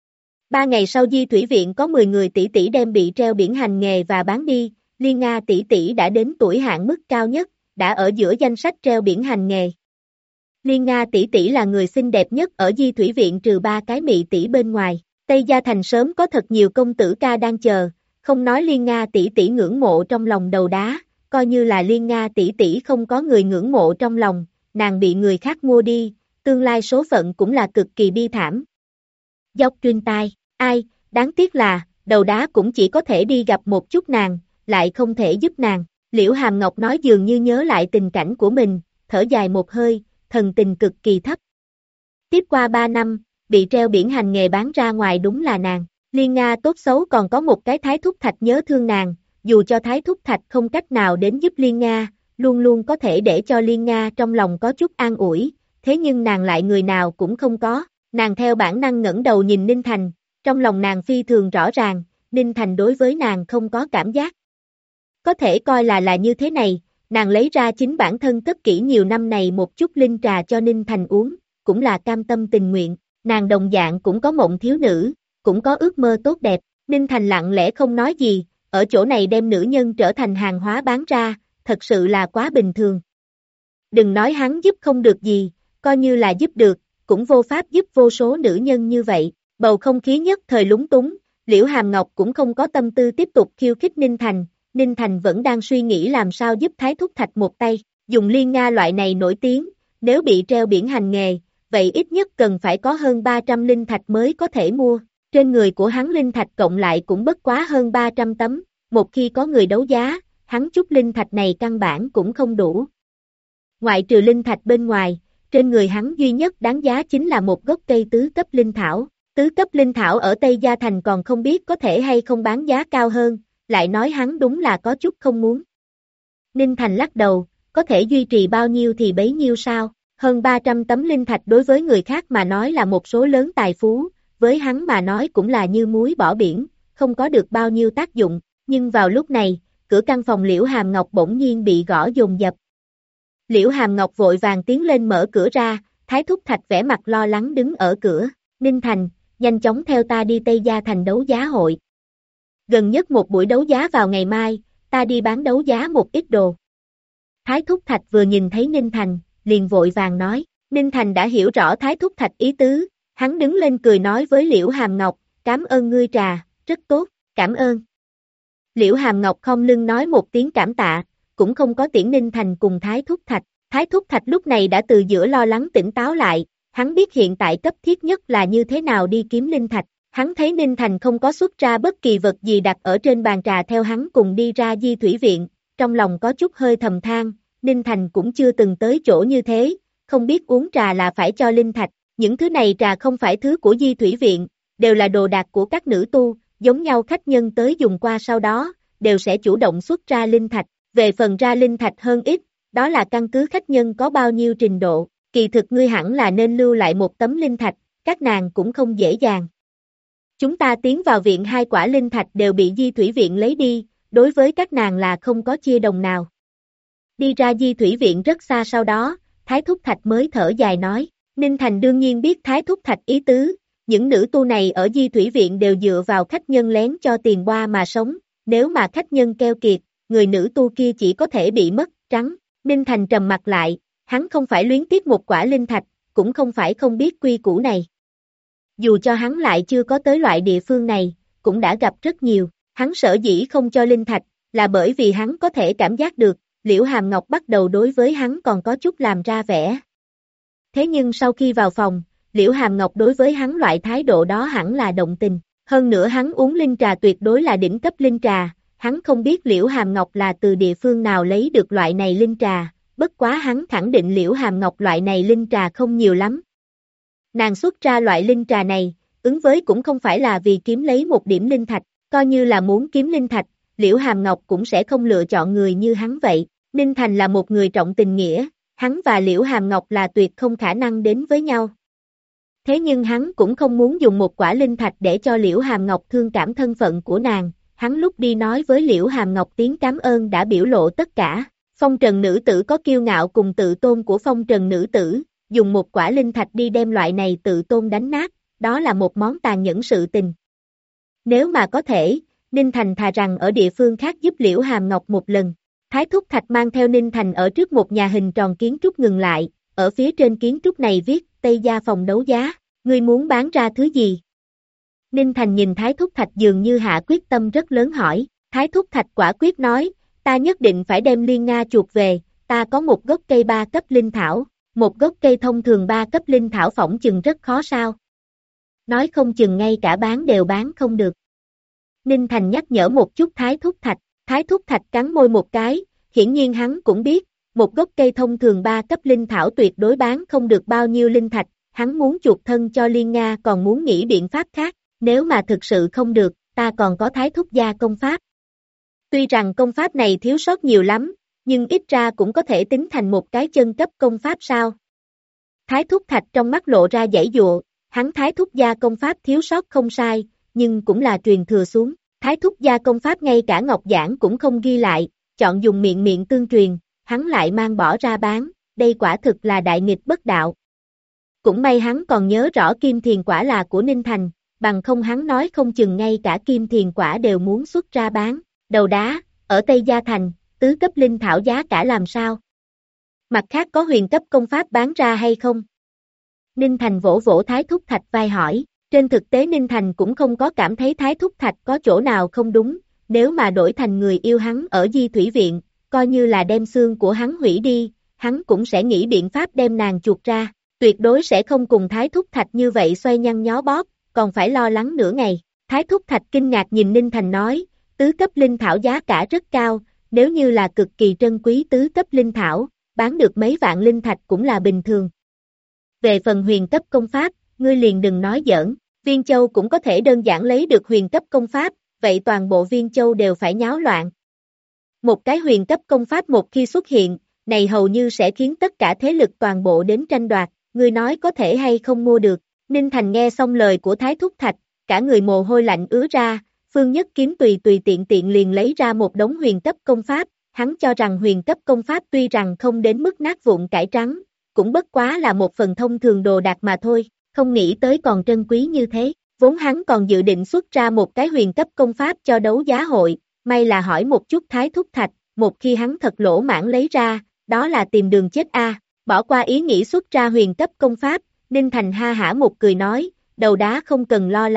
3 ngày sau Di Thủy Viện có 10 người tỷ tỷ đem bị treo biển hành nghề và bán đi, Liên Nga tỷ tỷ đã đến tuổi hạn mức cao nhất, đã ở giữa danh sách treo biển hành nghề. Liên Nga tỷ tỷ là người xinh đẹp nhất ở Di Thủy Viện trừ 3 cái mị tỷ bên ngoài, Tây Gia Thành sớm có thật nhiều công tử ca đang chờ, không nói Liên Nga tỷ tỷ ngưỡng mộ trong lòng đầu đá, coi như là Liên Nga tỷ tỷ không có người ngưỡng mộ trong lòng, nàng bị người khác mua đi, tương lai số phận cũng là cực kỳ bi thảm. Dốc truyền tai, ai, đáng tiếc là, đầu đá cũng chỉ có thể đi gặp một chút nàng, lại không thể giúp nàng. Liễu Hàm Ngọc nói dường như nhớ lại tình cảnh của mình, thở dài một hơi, thần tình cực kỳ thấp. Tiếp qua 3 năm, bị treo biển hành nghề bán ra ngoài đúng là nàng. Liên Nga tốt xấu còn có một cái Thái Thúc Thạch nhớ thương nàng, dù cho Thái Thúc Thạch không cách nào đến giúp Liên Nga, luôn luôn có thể để cho Liên Nga trong lòng có chút an ủi, thế nhưng nàng lại người nào cũng không có. Nàng theo bản năng ngẩng đầu nhìn Ninh Thành, trong lòng nàng phi thường rõ ràng, Ninh Thành đối với nàng không có cảm giác. Có thể coi là như thế này, nàng lấy ra chính bản thân cất kỹ nhiều năm này một chút linh trà cho Ninh Thành uống, cũng là cam tâm tình nguyện, nàng đồng dạng cũng có mộng thiếu nữ, cũng có ước mơ tốt đẹp, Ninh Thành lặng lẽ không nói gì, ở chỗ này đem nữ nhân trở thành hàng hóa bán ra, thật sự là quá bình thường. Đừng nói hắn giúp không được gì, coi như là giúp được, cũng vô pháp giúp vô số nữ nhân như vậy, bầu không khí nhất thời lúng túng, Liễu Hàm Ngọc cũng không có tâm tư tiếp tục khiêu khích Ninh Thành vẫn đang suy nghĩ làm sao giúp Thái Thúc Thạch một tay, dùng Liên Nga loại này nổi tiếng, nếu bị treo biển hành nghề, vậy ít nhất cần phải có hơn 300 linh thạch mới có thể mua, trên người của hắn linh thạch cộng lại cũng bất quá hơn 300 tấm, một khi có người đấu giá, hắn chút linh thạch này căn bản cũng không đủ. Ngoại trừ linh thạch bên ngoài, trên người hắn duy nhất đáng giá chính là một gốc cây tứ cấp linh thảo. Tứ cấp linh thảo ở Tây Gia Thành còn không biết có thể hay không bán giá cao hơn, lại nói hắn đúng là có chút không muốn. Ninh Thành lắc đầu, có thể duy trì bao nhiêu thì bấy nhiêu sao, hơn 300 tấm linh thạch đối với người khác mà nói là một số lớn tài phú, với hắn mà nói cũng là như muối bỏ biển, không có được bao nhiêu tác dụng, nhưng vào lúc này, cửa căn phòng Liễu Hàm Ngọc bỗng nhiên bị gõ dồn dập. Liễu Hàm Ngọc vội vàng tiến lên mở cửa ra, Thái Thúc Thạch vẻ mặt lo lắng đứng ở cửa, Ninh Thành, nhanh chóng theo ta đi Tây Gia Thành đấu giá hội. Gần nhất một buổi đấu giá vào ngày mai, ta đi bán đấu giá một ít đồ. Thái Thúc Thạch vừa nhìn thấy Ninh Thành, liền vội vàng nói, Ninh Thành đã hiểu rõ Thái Thúc Thạch ý tứ, hắn đứng lên cười nói với Liễu Hàm Ngọc, cảm ơn ngươi trà, rất tốt, cảm ơn. Liễu Hàm Ngọc khom lưng nói một tiếng cảm tạ, cũng không có tiễn Ninh Thành cùng Thái Thúc Thạch. Thái Thúc Thạch lúc này đã từ giữa lo lắng tỉnh táo lại, hắn biết hiện tại cấp thiết nhất là như thế nào đi kiếm linh thạch. Hắn thấy Ninh Thành không có xuất ra bất kỳ vật gì đặt ở trên bàn trà theo hắn cùng đi ra Di Thủy Viện, trong lòng có chút hơi thầm than, Ninh Thành cũng chưa từng tới chỗ như thế, không biết uống trà là phải cho linh thạch, những thứ này trà không phải thứ của Di Thủy Viện, đều là đồ đạc của các nữ tu, giống nhau khách nhân tới dùng qua sau đó, đều sẽ chủ động xuất ra linh thạch, về phần ra linh thạch hơn ít, đó là căn cứ khách nhân có bao nhiêu trình độ, kỳ thực ngươi hẳn là nên lưu lại một tấm linh thạch, các nàng cũng không dễ dàng. Chúng ta tiến vào viện 2 quả linh thạch đều bị Di Thủy Viện lấy đi, đối với các nàng là không có chia đồng nào. Đi ra Di Thủy Viện rất xa sau đó, Thái Thúc Thạch mới thở dài nói, Ninh Thành đương nhiên biết Thái Thúc Thạch ý tứ, những nữ tu này ở Di Thủy Viện đều dựa vào khách nhân lén cho tiền boa mà sống, nếu mà khách nhân keo kiệt, người nữ tu kia chỉ có thể bị mất trắng. Ninh Thành trầm mặt lại, hắn không phải luyến tiếc một quả linh thạch, cũng không phải không biết quy củ này. Dù cho hắn lại chưa có tới loại địa phương này, cũng đã gặp rất nhiều, hắn sở dĩ không cho linh thạch, là bởi vì hắn có thể cảm giác được, Liễu Hàm Ngọc bắt đầu đối với hắn còn có chút làm ra vẻ. Thế nhưng sau khi vào phòng, Liễu Hàm Ngọc đối với hắn loại thái độ đó hẳn là động tình, hơn nữa hắn uống linh trà tuyệt đối là đỉnh cấp linh trà, hắn không biết Liễu Hàm Ngọc là từ địa phương nào lấy được loại này linh trà, bất quá hắn khẳng định Liễu Hàm Ngọc loại này linh trà không nhiều lắm. Nàng xuất ra loại linh trà này, ứng với cũng không phải là vì kiếm lấy một điểm linh thạch, coi như là muốn kiếm linh thạch, Liễu Hàm Ngọc cũng sẽ không lựa chọn người như hắn vậy. Ninh Thành là một người trọng tình nghĩa, hắn và Liễu Hàm Ngọc là tuyệt không khả năng đến với nhau. Thế nhưng hắn cũng không muốn dùng một quả linh thạch để cho Liễu Hàm Ngọc thương cảm thân phận của nàng, hắn lúc đi nói với Liễu Hàm Ngọc tiếng cảm ơn đã biểu lộ tất cả. Phong trần nữ tử có kiêu ngạo cùng tự tôn của phong trần nữ tử, dùng một quả linh thạch đi đem loại này tự tôn đánh nát, đó là một món tàn nhẫn sự tình. Nếu mà có thể, Ninh Thành thà rằng ở địa phương khác giúp Liễu Hàm Ngọc một lần. Thái Thúc Thạch mang theo Ninh Thành ở trước một nhà hình tròn kiến trúc ngừng lại, ở phía trên kiến trúc này viết, Tây Gia phòng đấu giá, ngươi muốn bán ra thứ gì? Ninh Thành nhìn Thái Thúc Thạch dường như hạ quyết tâm rất lớn hỏi, Thái Thúc Thạch quả quyết nói, ta nhất định phải đem Liên Nga chuột về, ta có một gốc cây 3 cấp linh thảo, một gốc cây thông thường 3 cấp linh thảo phỏng chừng rất khó sao? Nói không chừng ngay cả bán đều bán không được. Ninh Thành nhắc nhở một chút Thái Thúc Thạch. Thái Thúc Thạch cắn môi một cái, hiển nhiên hắn cũng biết, một gốc cây thông thường 3 cấp linh thảo tuyệt đối bán không được bao nhiêu linh thạch, hắn muốn chuộc thân cho Liên Nga còn muốn nghĩ biện pháp khác, nếu mà thực sự không được, ta còn có Thái Thúc gia công pháp. Tuy rằng công pháp này thiếu sót nhiều lắm, nhưng ít ra cũng có thể tính thành một cái chân cấp công pháp sao. Thái Thúc Thạch trong mắt lộ ra giãy giụa, hắn Thái Thúc gia công pháp thiếu sót không sai, nhưng cũng là truyền thừa xuống. Thái Thúc gia công pháp ngay cả ngọc giảng cũng không ghi lại, chọn dùng miệng miệng tương truyền, hắn lại mang bỏ ra bán, đây quả thực là đại nghịch bất đạo. Cũng may hắn còn nhớ rõ kim thiền quả là của Ninh Thành, bằng không hắn nói không chừng ngay cả kim thiền quả đều muốn xuất ra bán, đầu đá, ở Tây Gia Thành, tứ cấp linh thảo giá cả làm sao? Mặt khác có huyền cấp công pháp bán ra hay không? Ninh Thành vỗ vỗ Thái Thúc Thạch vai hỏi. Trên thực tế Ninh Thành cũng không có cảm thấy Thái Thúc Thạch có chỗ nào không đúng, nếu mà đổi thành người yêu hắn ở Di Thủy Viện, coi như là đem xương của hắn hủy đi, hắn cũng sẽ nghĩ biện pháp đem nàng chuộc ra, tuyệt đối sẽ không cùng Thái Thúc Thạch như vậy xoay nhăn nhó bóp, còn phải lo lắng nửa ngày. Thái Thúc Thạch kinh ngạc nhìn Ninh Thành nói, tứ cấp linh thảo giá cả rất cao, nếu như là cực kỳ trân quý tứ cấp linh thảo, bán được mấy vạn linh thạch cũng là bình thường. Về phần huyền cấp công pháp, ngươi liền đừng nói giỡn. Viên Châu cũng có thể đơn giản lấy được huyền cấp công pháp, vậy toàn bộ Viên Châu đều phải nháo loạn. Một cái huyền cấp công pháp một khi xuất hiện, này hầu như sẽ khiến tất cả thế lực toàn bộ đến tranh đoạt, người nói có thể hay không mua được. Ninh Thành nghe xong lời của Thái Thúc Thạch, cả người mồ hôi lạnh ứa ra, Phương Nhất Kiếm tùy tiện liền lấy ra một đống huyền cấp công pháp, hắn cho rằng huyền cấp công pháp tuy rằng không đến mức nát vụn cải trắng, cũng bất quá là một phần thông thường đồ đạc mà thôi. Không nghĩ tới còn trân quý như thế, vốn hắn còn dự định xuất ra một cái huyền cấp công pháp cho đấu giá hội, may là hỏi một chút Thái Thúc Thạch, một khi hắn thật lỗ mãn lấy ra, đó là tìm đường chết a. Bỏ qua ý nghĩ xuất ra huyền cấp công pháp, Ninh Thành ha hả một cười nói, đầu đá không cần lo lắng,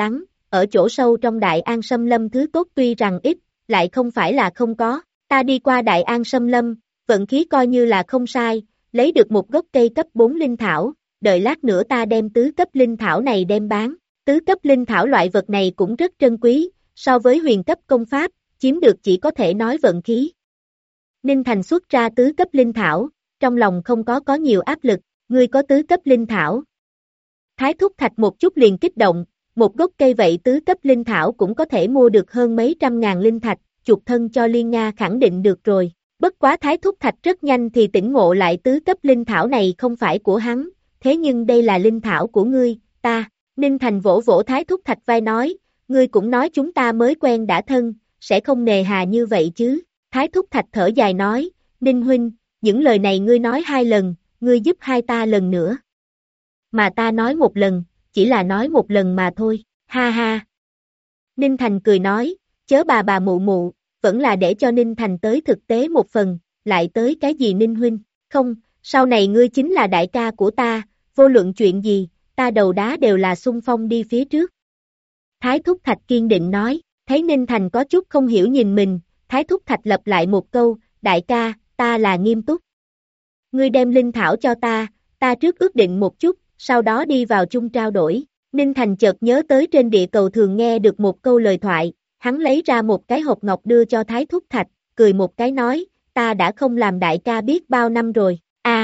ở chỗ sâu trong Đại An Sâm Lâm thứ tốt tuy rằng ít, lại không phải là không có. Ta đi qua Đại An Sâm Lâm, vận khí coi như là không sai, lấy được một gốc cây cấp 4 linh thảo, đợi lát nữa ta đem tứ cấp linh thảo này đem bán. Tứ cấp linh thảo loại vật này cũng rất trân quý, so với huyền cấp công pháp, chiếm được chỉ có thể nói vận khí. Ninh Thành xuất ra tứ cấp linh thảo, trong lòng không có nhiều áp lực, ngươi có tứ cấp linh thảo. Thái Thúc Thạch một chút liền kích động, một gốc cây vậy tứ cấp linh thảo cũng có thể mua được hơn mấy trăm ngàn linh thạch, chuộc thân cho Liên Nga khẳng định được rồi. Bất quá Thái Thúc Thạch rất nhanh thì tỉnh ngộ lại tứ cấp linh thảo này không phải của hắn, thế nhưng đây là linh thảo của ngươi, ta. Ninh Thành vỗ vỗ Thái Thúc Thạch vai nói, ngươi cũng nói chúng ta mới quen đã thân, sẽ không nề hà như vậy chứ. Thái Thúc Thạch thở dài nói, Ninh huynh, những lời này ngươi nói 2 lần, ngươi giúp hai ta lần nữa. Mà ta nói 1 lần, chỉ là nói 1 lần mà thôi, ha ha. Ninh Thành cười nói, chớ bà mụ mụ, vẫn là để cho Ninh Thành tới thực tế một phần, lại tới cái gì Ninh huynh, không, sau này ngươi chính là đại ca của ta, vô luận chuyện gì, ta đầu đá đều là xung phong đi phía trước. Thái Thúc Thạch kiên định nói, thấy Ninh Thành có chút không hiểu nhìn mình, Thái Thúc Thạch lặp lại một câu, đại ca, ta là nghiêm túc. Ngươi đem linh thảo cho ta trước ước định một chút, sau đó đi vào chung trao đổi. Ninh Thành chợt nhớ tới trên địa cầu thường nghe được một câu lời thoại, hắn lấy ra một cái hộp ngọc đưa cho Thái Thúc Thạch, cười một cái nói, ta đã không làm đại ca biết bao năm rồi,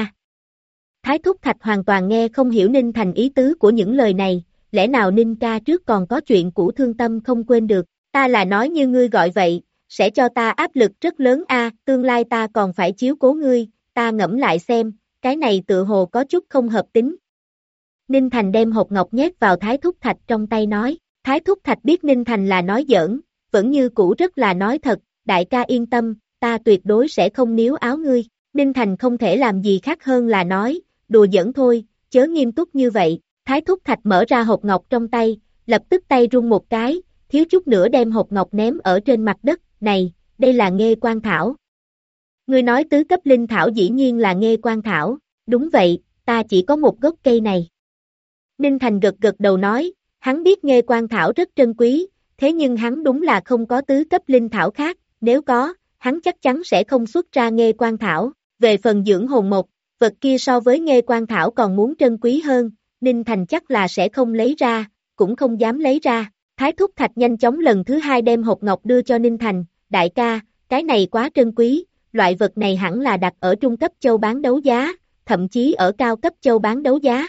Thái Thúc Thạch hoàn toàn nghe không hiểu Ninh Thành ý tứ của những lời này, lẽ nào Ninh ca trước còn có chuyện cũ thương tâm không quên được, ta là nói như ngươi gọi vậy, sẽ cho ta áp lực rất lớn tương lai ta còn phải chiếu cố ngươi, ta ngẫm lại xem, cái này tự hồ có chút không hợp tính. Ninh Thành đem hộp ngọc nhét vào Thái Thúc Thạch trong tay nói, Thái Thúc Thạch biết Ninh Thành là nói giỡn, vẫn như cũ rất là nói thật, đại ca yên tâm, ta tuyệt đối sẽ không níu áo ngươi. Ninh Thành không thể làm gì khác hơn là nói, đùa giỡn thôi, chớ nghiêm túc như vậy. Thái Thúc Thạch mở ra hộp ngọc trong tay, lập tức tay rung một cái, thiếu chút nữa đem hộp ngọc ném ở trên mặt đất, này, đây là nghê quan thảo. Ngươi nói tứ cấp linh thảo dĩ nhiên là nghê quan thảo, đúng vậy, ta chỉ có một gốc cây này. Ninh Thành gật đầu nói, hắn biết nghê quan thảo rất trân quý, thế nhưng hắn đúng là không có tứ cấp linh thảo khác, nếu có, hắn chắc chắn sẽ không xuất ra nghê quan thảo. Về phần dưỡng hồn mộc, vật kia so với nghê quan thảo còn muốn trân quý hơn, Ninh Thành chắc là sẽ không lấy ra, cũng không dám lấy ra. Thái Thúc Thạch nhanh chóng lần thứ 2 đem hộp ngọc đưa cho Ninh Thành, đại ca, cái này quá trân quý, loại vật này hẳn là đặt ở trung cấp châu bán đấu giá, thậm chí ở cao cấp châu bán đấu giá.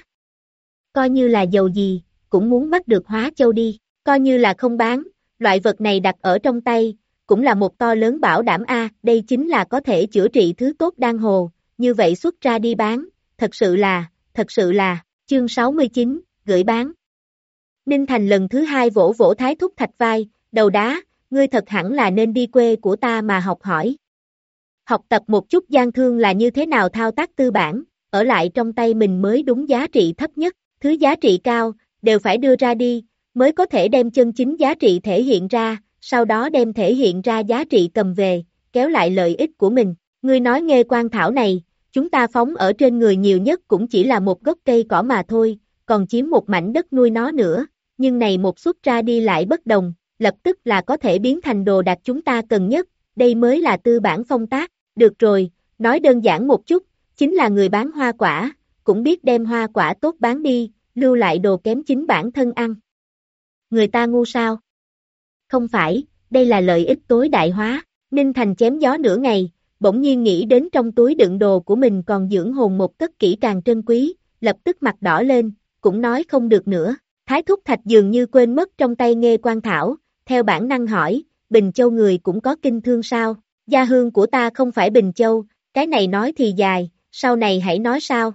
Coi như là giàu gì, cũng muốn bắt được hóa châu đi, coi như là không bán, loại vật này đặt ở trong tay, cũng là một to lớn bảo đảm đây chính là có thể chữa trị thứ tốt đan hồ, như vậy xuất ra đi bán, thật sự là, chương 69, gửi bán. Ninh Thành lần thứ 2 vỗ vỗ Thái Thúc Thạch vai, đầu đá, ngươi thật hẳn là nên đi quê của ta mà học hỏi. Học tập một chút gian thương là như thế nào thao tác tư bản, ở lại trong tay mình mới đúng giá trị thấp nhất, thứ giá trị cao, đều phải đưa ra đi, mới có thể đem chân chính giá trị thể hiện ra, sau đó đem thể hiện ra giá trị cầm về, kéo lại lợi ích của mình. Ngươi nói nghê quan thảo này, chúng ta phóng ở trên người nhiều nhất cũng chỉ là một gốc cây cỏ mà thôi, còn chiếm một mảnh đất nuôi nó nữa, nhưng này một xuất ra đi lại bất đồng, lập tức là có thể biến thành đồ đạc chúng ta cần nhất, đây mới là tư bản phong tác. Được rồi, nói đơn giản một chút, chính là người bán hoa quả, cũng biết đem hoa quả tốt bán đi, lưu lại đồ kém chính bản thân ăn. Người ta ngu sao? Không phải, đây là lợi ích tối đại hóa. Ninh Thành chém gió nửa ngày, bỗng nhiên nghĩ đến trong túi đựng đồ của mình còn dưỡng hồn một tất kỹ càng trân quý, lập tức mặt đỏ lên, cũng nói không được nữa. Thái Thúc Thạch dường như quên mất trong tay nghê quan thảo, theo bản năng hỏi, Bình Châu người cũng có kinh thương sao? Gia hương của ta không phải Bình Châu, cái này nói thì dài, sau này hãy nói sao?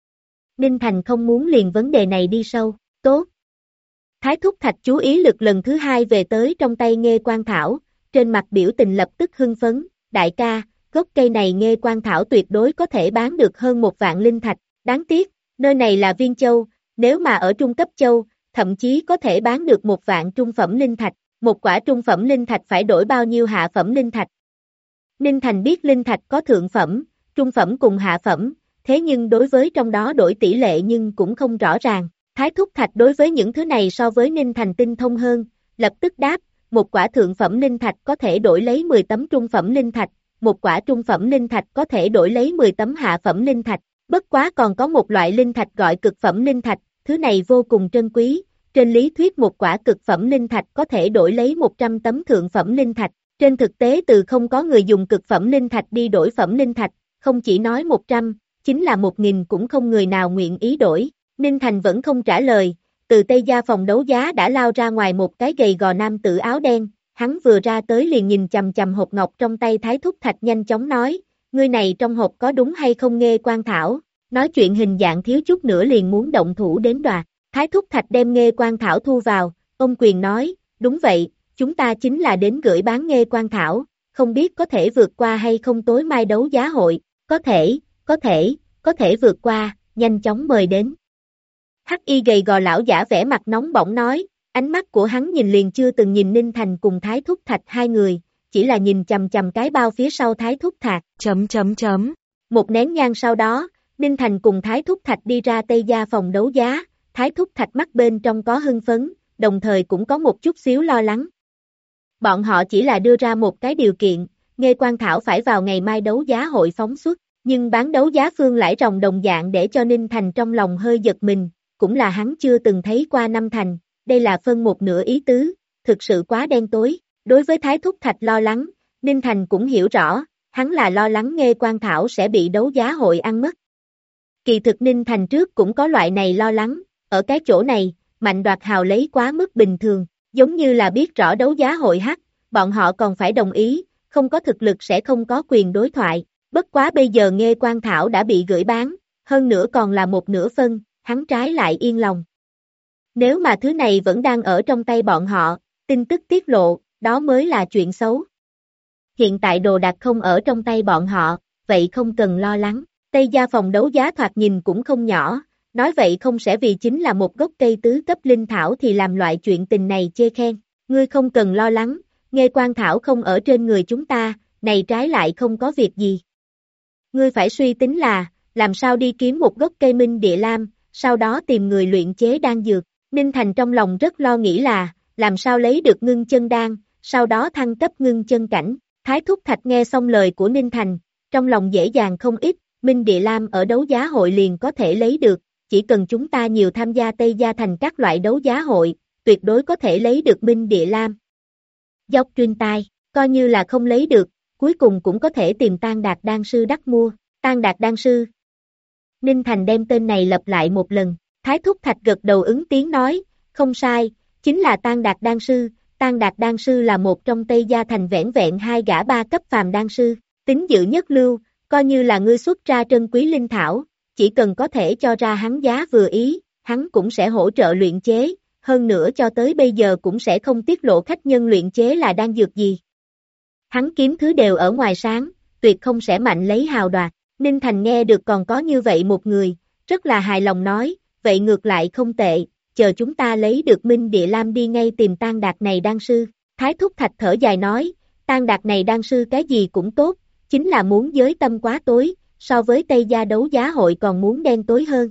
Ninh Thành không muốn liền vấn đề này đi sâu, tốt. Thái Thúc Thạch chú ý lực lần thứ 2 về tới trong tay nghê quan thảo, trên mặt biểu tình lập tức hưng phấn, đại ca, gốc cây này nghê quan thảo tuyệt đối có thể bán được hơn 1 vạn linh thạch, đáng tiếc, nơi này là Viên Châu, nếu mà ở trung cấp châu, thậm chí có thể bán được 1 vạn trung phẩm linh thạch, một quả trung phẩm linh thạch phải đổi bao nhiêu hạ phẩm linh thạch. Ninh Thành biết linh thạch có thượng phẩm, trung phẩm cùng hạ phẩm, thế nhưng đối với trong đó đổi tỷ lệ nhưng cũng không rõ ràng. Thái Thúc Thạch đối với những thứ này so với Ninh Thành tinh thông hơn, lập tức đáp, một quả thượng phẩm linh thạch có thể đổi lấy 10 tấm trung phẩm linh thạch, một quả trung phẩm linh thạch có thể đổi lấy 10 tấm hạ phẩm linh thạch, bất quá còn có một loại linh thạch gọi cực phẩm linh thạch, thứ này vô cùng trân quý, trên lý thuyết một quả cực phẩm linh thạch có thể đổi lấy 100 tấm thượng phẩm linh thạch, trên thực tế từ không có người dùng cực phẩm linh thạch đi đổi phẩm linh thạch, không chỉ nói 100, chính là 1000 cũng không người nào nguyện ý đổi, Ninh Thành vẫn không trả lời, từ Tây Gia phòng đấu giá đã lao ra ngoài một cái gầy gò nam tử áo đen, hắn vừa ra tới liền nhìn chằm chằm hộp ngọc trong tay Thái Thúc Thạch nhanh chóng nói, ngươi này trong hộp có đúng hay không Nghê Quan Thảo, nói chuyện hình dạng thiếu chút nữa liền muốn động thủ đến đoạt, Thái Thúc Thạch đem Nghê Quan Thảo thu vào, ông quyền nói, đúng vậy, chúng ta chính là đến gửi bán Nghê Quan Thảo, không biết có thể vượt qua hay không tối mai đấu giá hội, có thể vượt qua, nhanh chóng mời đến. Hắc y gầy gò lão giả vẻ mặt nóng bỏng nói, ánh mắt của hắn nhìn liền chưa từng nhìn Ninh Thành cùng Thái Thúc Thạch hai người, chỉ là nhìn chằm chằm cái bao phía sau Thái Thúc Thạch. Một nén nhang sau đó, Ninh Thành cùng Thái Thúc Thạch đi ra Tây Gia phòng đấu giá, Thái Thúc Thạch mắt bên trong có hưng phấn, đồng thời cũng có một chút xíu lo lắng. Bọn họ chỉ là đưa ra một cái điều kiện, Nghê Quan Thảo phải vào ngày mai đấu giá hội phóng xuất, nhưng bán đấu giá phương lãi ròng đồng dạng để cho Ninh Thành trong lòng hơi giật mình, cũng là hắn chưa từng thấy qua năm thành, đây là phân một nửa ý tứ, thực sự quá đen tối. Đối với Thái Thúc Thạch lo lắng, Ninh Thành cũng hiểu rõ, hắn là lo lắng Nghê Quan Thảo sẽ bị đấu giá hội ăn mất. Kỳ thực Ninh Thành trước cũng có loại này lo lắng, ở cái chỗ này, Mạnh Đoạt Hào lấy quá mức bình thường, giống như là biết rõ đấu giá hội hắc, bọn họ còn phải đồng ý, không có thực lực sẽ không có quyền đối thoại, bất quá bây giờ Nghê Quan Thảo đã bị gửi bán, hơn nữa còn là một nửa phân, hắn trái lại yên lòng. Nếu mà thứ này vẫn đang ở trong tay bọn họ, tin tức tiết lộ, đó mới là chuyện xấu. Hiện tại đồ đạc không ở trong tay bọn họ, vậy không cần lo lắng. Tây Gia phòng đấu giá thoạt nhìn cũng không nhỏ, nói vậy không sẽ vì chính là một gốc cây tứ cấp linh thảo thì làm loại chuyện tình này chê khen. Ngươi không cần lo lắng, Nghê Quan Thảo không ở trên người chúng ta, này trái lại không có việc gì. Ngươi phải suy tính là, làm sao đi kiếm một gốc cây minh địa lam, sau đó tìm người luyện chế đan dược. Ninh Thành trong lòng rất lo nghĩ là, làm sao lấy được ngưng chân đan, sau đó thăng cấp ngưng chân cảnh. Thái Thúc Thạch nghe xong lời của Ninh Thành, trong lòng dễ dàng không ít, minh địa lam ở đấu giá hội liền có thể lấy được, chỉ cần chúng ta nhiều tham gia Tây Gia thành các loại đấu giá hội, tuyệt đối có thể lấy được minh địa lam. Dốc truyền tai, coi như là không lấy được, cuối cùng cũng có thể tìm Tan Đạt đan sư đắc mua. Tan Đạt đan sư. Ninh Thành đem tên này lặp lại một lần, Thái Thúc Thạch gật đầu ứng tiếng nói, không sai, chính là Tan Đạt đan sư. Tan Đạt đan sư là một trong Tây Gia thành vẻn vẹn 2 gã 3 cấp phàm đan sư, tính dự nhất lưu, coi như là ngươi xuất ra trân quý linh thảo, chỉ cần có thể cho ra hắn giá vừa ý, hắn cũng sẽ hỗ trợ luyện chế, hơn nữa cho tới bây giờ cũng sẽ không tiết lộ khách nhân luyện chế là đan dược gì. Hắn kiếm thứ đều ở ngoài sáng, tuyệt không sẽ mạnh lấy hào đoạt. Ninh Thành nghe được còn có như vậy một người, rất là hài lòng nói, vậy ngược lại không tệ, chờ chúng ta lấy được minh địa lam đi ngay tìm Tan Đạt này đan sư. Thái Thúc Thạch thở dài nói, Tan Đạt này đan sư cái gì cũng tốt, chính là muốn giới tâm quá tối, so với Tây Gia đấu giá hội còn muốn đen tối hơn.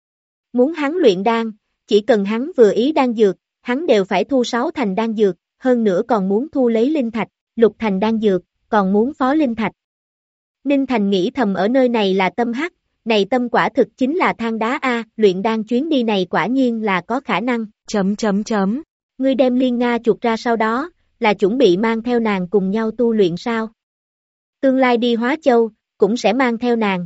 Muốn hắn luyện đan, chỉ cần hắn vừa ý đan dược, hắn đều phải thu 6 thành đan dược, hơn nữa còn muốn thu lấy linh thạch, lục thành đan dược, còn muốn phó linh thạch. Ninh Thành nghĩ thầm ở nơi này là tâm hắc, này tâm quả thực chính là than đá a, luyện đan chuyến đi này quả nhiên là có khả năng. Ngươi đem Liên Nga chuột ra sau đó, là chuẩn bị mang theo nàng cùng nhau tu luyện sao? Tương lai đi Hóa Châu, cũng sẽ mang theo nàng.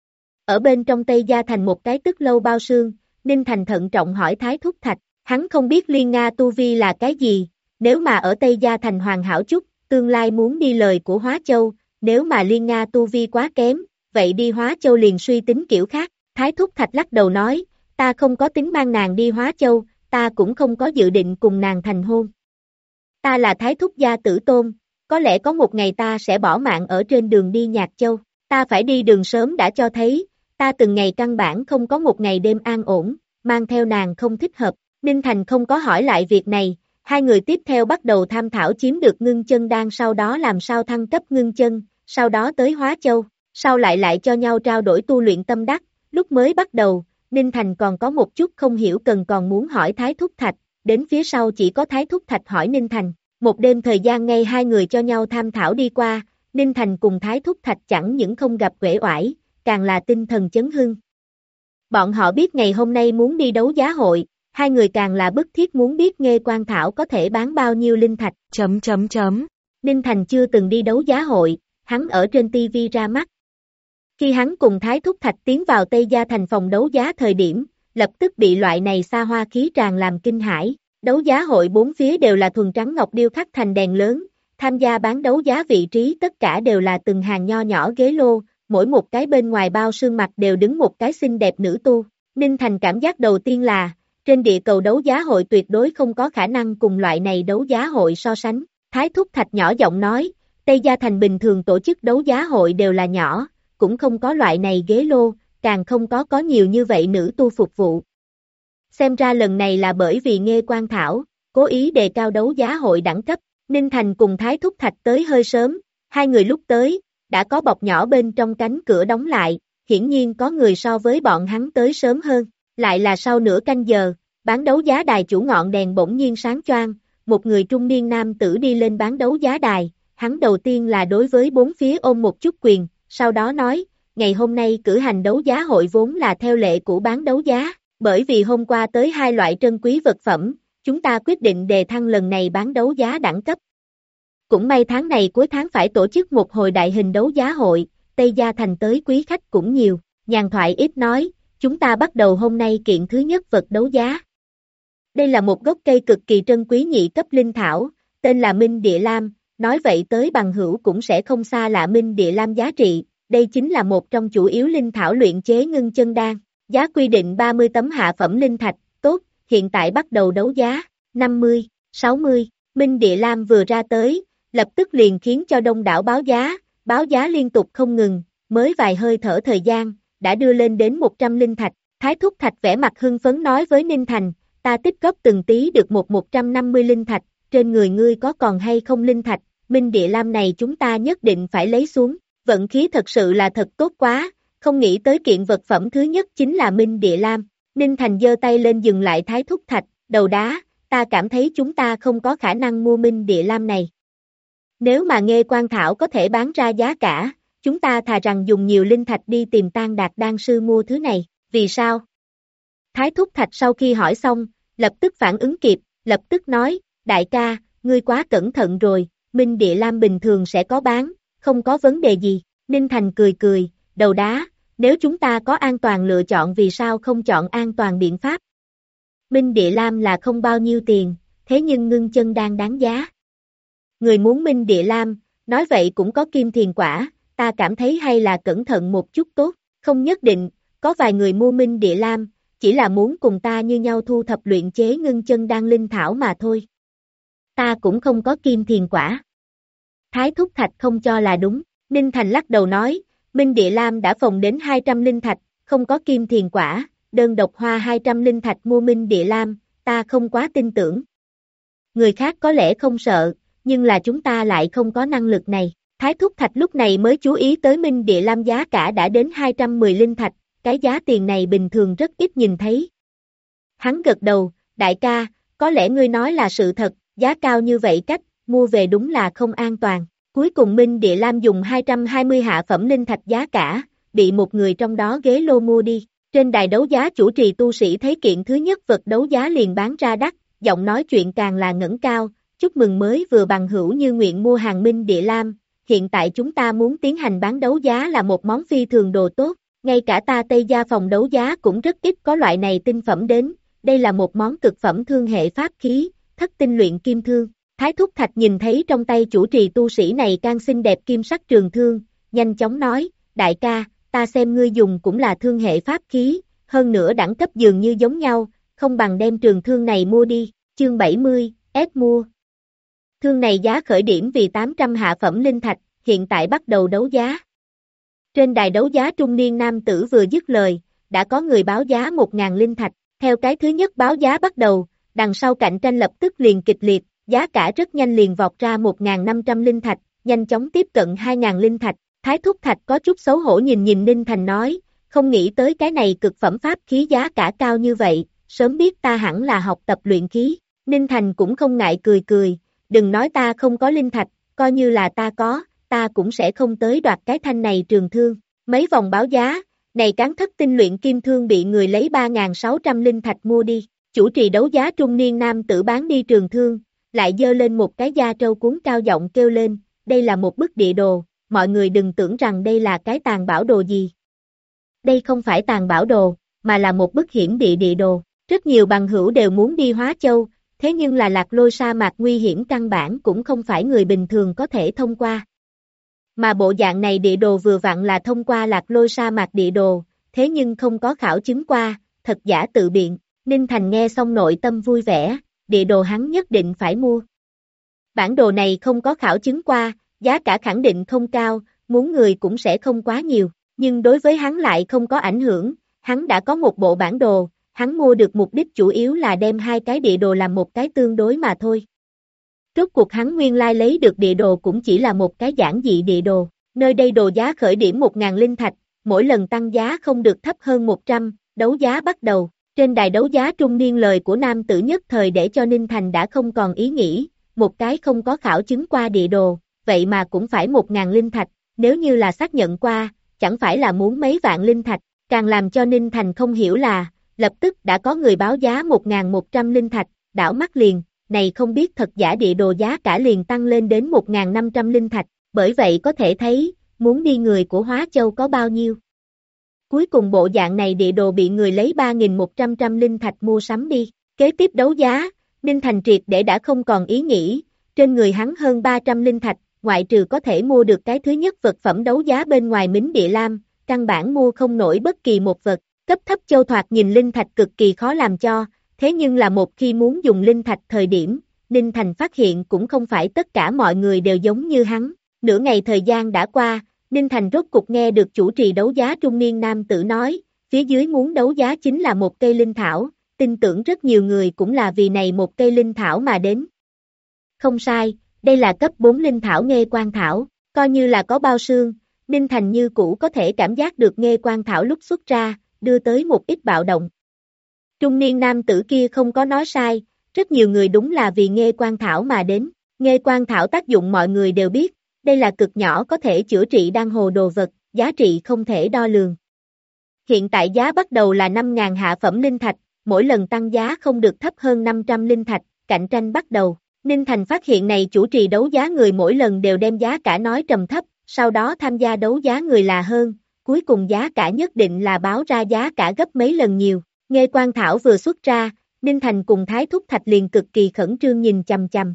Ở bên trong Tây Gia thành một cái tức lâu bao sương, Ninh Thành thận trọng hỏi Thái Thúc Thạch, hắn không biết Liên Nga tu vi là cái gì, nếu mà ở Tây Gia thành hoàn hảo chút, tương lai muốn đi lời của Hóa Châu, nếu mà Liên Nga tu vi quá kém, vậy đi Hóa Châu liền suy tính kiểu khác. Thái Thúc Thạch lắc đầu nói, ta không có tính mang nàng đi Hóa Châu, ta cũng không có dự định cùng nàng thành hôn. Ta là Thái Thúc gia tử tôn, có lẽ có một ngày ta sẽ bỏ mạng ở trên đường đi Nhạc Châu, ta phải đi đường sớm đã cho thấy, ta từng ngày căn bản không có một ngày đêm an ổn, mang theo nàng không thích hợp. Ninh Thành không có hỏi lại việc này, hai người tiếp theo bắt đầu tham thảo chiếm được ngưng chân đan, sau đó làm sao thăng cấp ngưng chân, sau đó tới Hóa Châu, sau lại cho nhau trao đổi tu luyện tâm đắc. Lúc mới bắt đầu, Ninh Thành còn có một chút không hiểu cần còn muốn hỏi Thái Thúc Thạch, đến phía sau chỉ có Thái Thúc Thạch hỏi Ninh Thành. Một đêm thời gian ngay hai người cho nhau tham thảo đi qua, Ninh Thành cùng Thái Thúc Thạch chẳng những không gặp uể oải, càng là tinh thần chấn hưng. Bọn họ biết ngày hôm nay muốn đi đấu giá hội, hai người càng là bức thiết muốn biết Nghê Quan Thảo có thể bán bao nhiêu linh thạch. Ninh Thành chưa từng đi đấu giá hội, hắn ở trên TV ra mắt. Khi hắn cùng Thái Thúc Thạch tiến vào Tây Gia Thành phòng đấu giá thời điểm, lập tức bị loại này xa hoa khí tràn làm kinh hãi. Đấu giá hội bốn phía đều là thuần trắng ngọc điêu khắc thành đèn lớn, tham gia bán đấu giá vị trí tất cả đều là từng hàng nho nhỏ ghế lô, mỗi một cái bên ngoài bao sương mặt đều đứng một cái xinh đẹp nữ tu. Ninh Thành cảm giác đầu tiên là, trên địa cầu đấu giá hội tuyệt đối không có khả năng cùng loại này đấu giá hội so sánh. Thái Thúc Thạch nhỏ giọng nói, Tây Gia Thành bình thường tổ chức đấu giá hội đều là nhỏ, cũng không có loại này ghế lô, càng không có nhiều như vậy nữ tu phục vụ. Xem ra lần này là bởi vì Nghê Quan Thảo, cố ý đề cao đấu giá hội đẳng cấp. Ninh Thành cùng Thái Thúc Thạch tới hơi sớm, hai người lúc tới, đã có bọc nhỏ bên trong cánh cửa đóng lại, hiển nhiên có người so với bọn hắn tới sớm hơn. Lại là sau nửa canh giờ, bán đấu giá đài chủ ngọn đèn bỗng nhiên sáng choang, một người trung niên nam tử đi lên bán đấu giá đài, hắn đầu tiên là đối với bốn phía ôm một chút quyền, sau đó nói, ngày hôm nay cử hành đấu giá hội vốn là theo lệ của bán đấu giá, bởi vì hôm qua tới hai loại trân quý vật phẩm, chúng ta quyết định đề thăng lần này bán đấu giá đẳng cấp. Cũng may tháng này cuối tháng phải tổ chức một hồi đại hình đấu giá hội, Tây Gia Thành tới quý khách cũng nhiều, nhàn thoại ít nói, chúng ta bắt đầu hôm nay kiện thứ nhất vật đấu giá. Đây là một gốc cây cực kỳ trân quý nhị cấp linh thảo, tên là Minh Địa Lam, nói vậy tới bằng hữu cũng sẽ không xa lạ Minh Địa Lam giá trị, đây chính là một trong chủ yếu linh thảo luyện chế ngưng chân đan, giá quy định 30 tấm hạ phẩm linh thạch, tốt, hiện tại bắt đầu đấu giá, 50, 60, Minh Địa Lam vừa ra tới, lập tức liền khiến cho đông đảo báo giá liên tục không ngừng, mới vài hơi thở thời gian, đã đưa lên đến 100 linh thạch, Thái Thúc Thạch vẻ mặt hưng phấn nói với Ninh Thành, ta tích góp từng tí được 150 linh thạch, trên người ngươi có còn hay không linh thạch, Minh Địa Lam này chúng ta nhất định phải lấy xuống, vận khí thật sự là thật tốt quá, không nghĩ tới kiện vật phẩm thứ nhất chính là Minh Địa Lam, Ninh Thành giơ tay lên dừng lại Thái Thúc Thạch, đầu đá, ta cảm thấy chúng ta không có khả năng mua Minh Địa Lam này. Nếu mà Nghê Quan Thảo có thể bán ra giá cả, chúng ta thà rằng dùng nhiều linh thạch đi tìm Tan Đạt đan sư mua thứ này, vì sao? Thái Thúc Thạch sau khi hỏi xong, lập tức phản ứng kịp, lập tức nói, đại ca, ngươi quá cẩn thận rồi, Minh Địa Lam bình thường sẽ có bán, không có vấn đề gì, Ninh Thành cười cười, đầu đá, nếu chúng ta có an toàn lựa chọn vì sao không chọn an toàn biện pháp? Minh Địa Lam là không bao nhiêu tiền, thế nhưng ngưng chân đang đáng giá. Người muốn Minh Địa Lam, nói vậy cũng có kim thiền quả, ta cảm thấy hay là cẩn thận một chút tốt, không nhất định, có vài người mua Minh Địa Lam, chỉ là muốn cùng ta như nhau thu thập luyện chế ngưng chân đan linh thảo mà thôi. Ta cũng không có kim thiền quả. Thái Thúc Thạch không cho là đúng, Ninh Thành lắc đầu nói, Minh Địa Lam đã phòng đến 200 linh thạch, không có kim thiền quả, đơn độc hoa 200 linh thạch mua Minh Địa Lam, ta không quá tin tưởng. Người khác có lẽ không sợ, nhưng là chúng ta lại không có năng lực này. Thái Thúc Thạch lúc này mới chú ý tới Minh Địa Lam giá cả đã đến 210 linh thạch, cái giá tiền này bình thường rất ít nhìn thấy. Hắn gật đầu, đại ca, có lẽ ngươi nói là sự thật, giá cao như vậy cách, mua về đúng là không an toàn. Cuối cùng Minh Địa Lam dùng 220 hạ phẩm linh thạch giá cả, bị một người trong đó ghế lô mua đi. Trên đài đấu giá chủ trì tu sĩ thấy kiện thứ nhất vật đấu giá liền bán ra đắt, giọng nói chuyện càng là ngẩng cao, chúc mừng mới vừa bằng hữu như nguyện mua hàng Minh Địa Lam, hiện tại chúng ta muốn tiến hành bán đấu giá là một món phi thường đồ tốt, ngay cả ta Tây Gia phòng đấu giá cũng rất ít có loại này tinh phẩm đến, đây là một món cực phẩm thương hệ pháp khí, thất tinh luyện kim thương. Thái Thúc Thạch nhìn thấy trong tay chủ trì tu sĩ này càng xinh đẹp kim sắc trường thương, nhanh chóng nói, đại ca, ta xem ngươi dùng cũng là thương hệ pháp khí, hơn nữa đẳng cấp dường như giống nhau, không bằng đem trường thương này mua đi, chương 70, ép mua. Thương này giá khởi điểm vì 800 hạ phẩm linh thạch, hiện tại bắt đầu đấu giá. Trên đài đấu giá trung niên nam tử vừa dứt lời, đã có người báo giá 1.000 linh thạch, theo cái thứ nhất báo giá bắt đầu, đằng sau cạnh tranh lập tức liền kịch liệt, giá cả rất nhanh liền vọt ra 1.500 linh thạch, nhanh chóng tiếp cận 2.000 linh thạch. Thái Thúc Thạch có chút xấu hổ nhìn Ninh Thành nói, không nghĩ tới cái này cực phẩm pháp khí giá cả cao như vậy, sớm biết ta hẳn là học tập luyện khí, Ninh Thành cũng không ngại cười cười, đừng nói ta không có linh thạch, coi như là ta có, ta cũng sẽ không tới đoạt cái thanh này trường thương. Mấy vòng báo giá, này cán thất tinh luyện kim thương bị người lấy 3.600 linh thạch mua đi. Chủ trì đấu giá trung niên nam tử bán đi trường thương, lại giơ lên một cái da trâu cuốn cao giọng kêu lên, đây là một bức địa đồ, mọi người đừng tưởng rằng đây là cái tàng bảo đồ gì. Đây không phải tàng bảo đồ, mà là một bức hiểm địa đồ. Rất nhiều bằng hữu đều muốn đi Hóa Châu, thế nhưng là Lạc Lôi sa mạc nguy hiểm căn bản cũng không phải người bình thường có thể thông qua. Mà bộ dạng này địa đồ vừa vặn là thông qua Lạc Lôi sa mạc địa đồ, thế nhưng không có khảo chứng qua, thật giả tự biện. Ninh Thành nghe xong nội tâm vui vẻ, địa đồ hắn nhất định phải mua. Bản đồ này không có khảo chứng qua, giá cả khẳng định không cao, muốn người cũng sẽ không quá nhiều, nhưng đối với hắn lại không có ảnh hưởng, hắn đã có một bộ bản đồ, hắn mua được mục đích chủ yếu là đem hai cái địa đồ làm một cái tương đối mà thôi. Rốt cuộc hắn nguyên lai lấy được địa đồ cũng chỉ là một cái giản dị địa đồ, nơi đây đồ giá khởi điểm 1.000 linh thạch, mỗi lần tăng giá không được thấp hơn 100, đấu giá bắt đầu. Trên đài đấu giá trung niên lời của nam tử nhất thời để cho Ninh Thành đã không còn ý nghĩ, một cái không có khảo chứng qua địa đồ, vậy mà cũng phải 1.000 linh thạch, nếu như là xác nhận qua, chẳng phải là muốn mấy vạn linh thạch, càng làm cho Ninh Thành không hiểu là, lập tức đã có người báo giá 1.100 linh thạch, đảo mắt liền, này không biết thật giả địa đồ giá cả liền tăng lên đến 1.500 linh thạch, bởi vậy có thể thấy, muốn đi người của Hóa Châu có bao nhiêu. Cuối cùng bộ dạng này địa đồ bị người lấy 3.100 linh thạch mua sắm đi. Kế tiếp đấu giá, Ninh Thành triệt để đã không còn ý nghĩ, trên người hắn hơn 300 linh thạch, ngoại trừ có thể mua được cái thứ nhất vật phẩm đấu giá bên ngoài Mính Địa Lam, căn bản mua không nổi bất kỳ một vật, cấp thấp châu thoạt nhìn linh thạch cực kỳ khó làm cho, thế nhưng là một khi muốn dùng linh thạch thời điểm, Ninh Thành phát hiện cũng không phải tất cả mọi người đều giống như hắn. Nửa ngày thời gian đã qua, Ninh Thành rốt cục nghe được chủ trì đấu giá trung niên nam tử nói, phía dưới muốn đấu giá chính là một cây linh thảo, tin tưởng rất nhiều người cũng là vì này một cây linh thảo mà đến. Không sai, đây là cấp 4 linh thảo Nghê Quan Thảo, coi như là có bao xương, Ninh Thành như cũ có thể cảm giác được Nghê Quan Thảo lúc xuất ra, đưa tới một ít bạo động. Trung niên nam tử kia không có nói sai, rất nhiều người đúng là vì Nghê Quan Thảo mà đến. Nghê Quan Thảo tác dụng mọi người đều biết, đây là cực nhỏ có thể chữa trị đan hồ đồ vật, giá trị không thể đo lường. Hiện tại giá bắt đầu là 5.000 hạ phẩm linh thạch, mỗi lần tăng giá không được thấp hơn 500 linh thạch, cạnh tranh bắt đầu. Ninh Thành phát hiện này chủ trì đấu giá người mỗi lần đều đem giá cả nói trầm thấp, sau đó tham gia đấu giá người là hơn, cuối cùng giá cả nhất định là báo ra giá cả gấp mấy lần nhiều. Nghê Quan Thảo vừa xuất ra, Ninh Thành cùng Thái Thúc Thạch liền cực kỳ khẩn trương nhìn chằm chằm.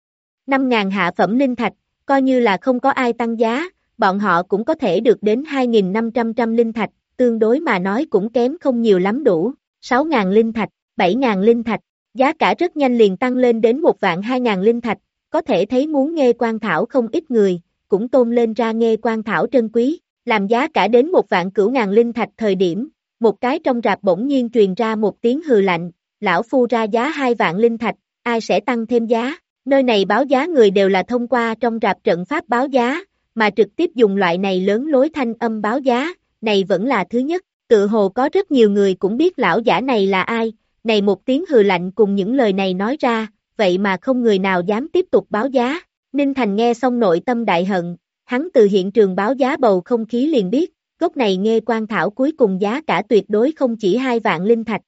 5.000 hạ phẩm linh thạch, coi như là không có ai tăng giá, bọn họ cũng có thể được đến 2.500 linh thạch, tương đối mà nói cũng kém không nhiều lắm đủ, 6.000 linh thạch, 7.000 linh thạch, giá cả rất nhanh liền tăng lên đến 1.200.000 linh thạch, có thể thấy muốn Nghê Quan Thảo không ít người, cũng tôn lên ra Nghê Quan Thảo trân quý, làm giá cả đến 1.900.000 linh thạch thời điểm, một cái trong rạp bỗng nhiên truyền ra một tiếng hừ lạnh, lão phu ra giá 2 vạn linh thạch, ai sẽ tăng thêm giá? Nơi này báo giá người đều là thông qua trong rạp trận pháp báo giá, mà trực tiếp dùng loại này lớn lối thanh âm báo giá, này vẫn là thứ nhất, tự hồ có rất nhiều người cũng biết lão giả này là ai, này một tiếng hừ lạnh cùng những lời này nói ra, vậy mà không người nào dám tiếp tục báo giá. Ninh Thành nghe xong nội tâm đại hận, hắn từ hiện trường báo giá bầu không khí liền biết, gốc này Nghê Quan Thảo cuối cùng giá cả tuyệt đối không chỉ 2 vạn linh thạch.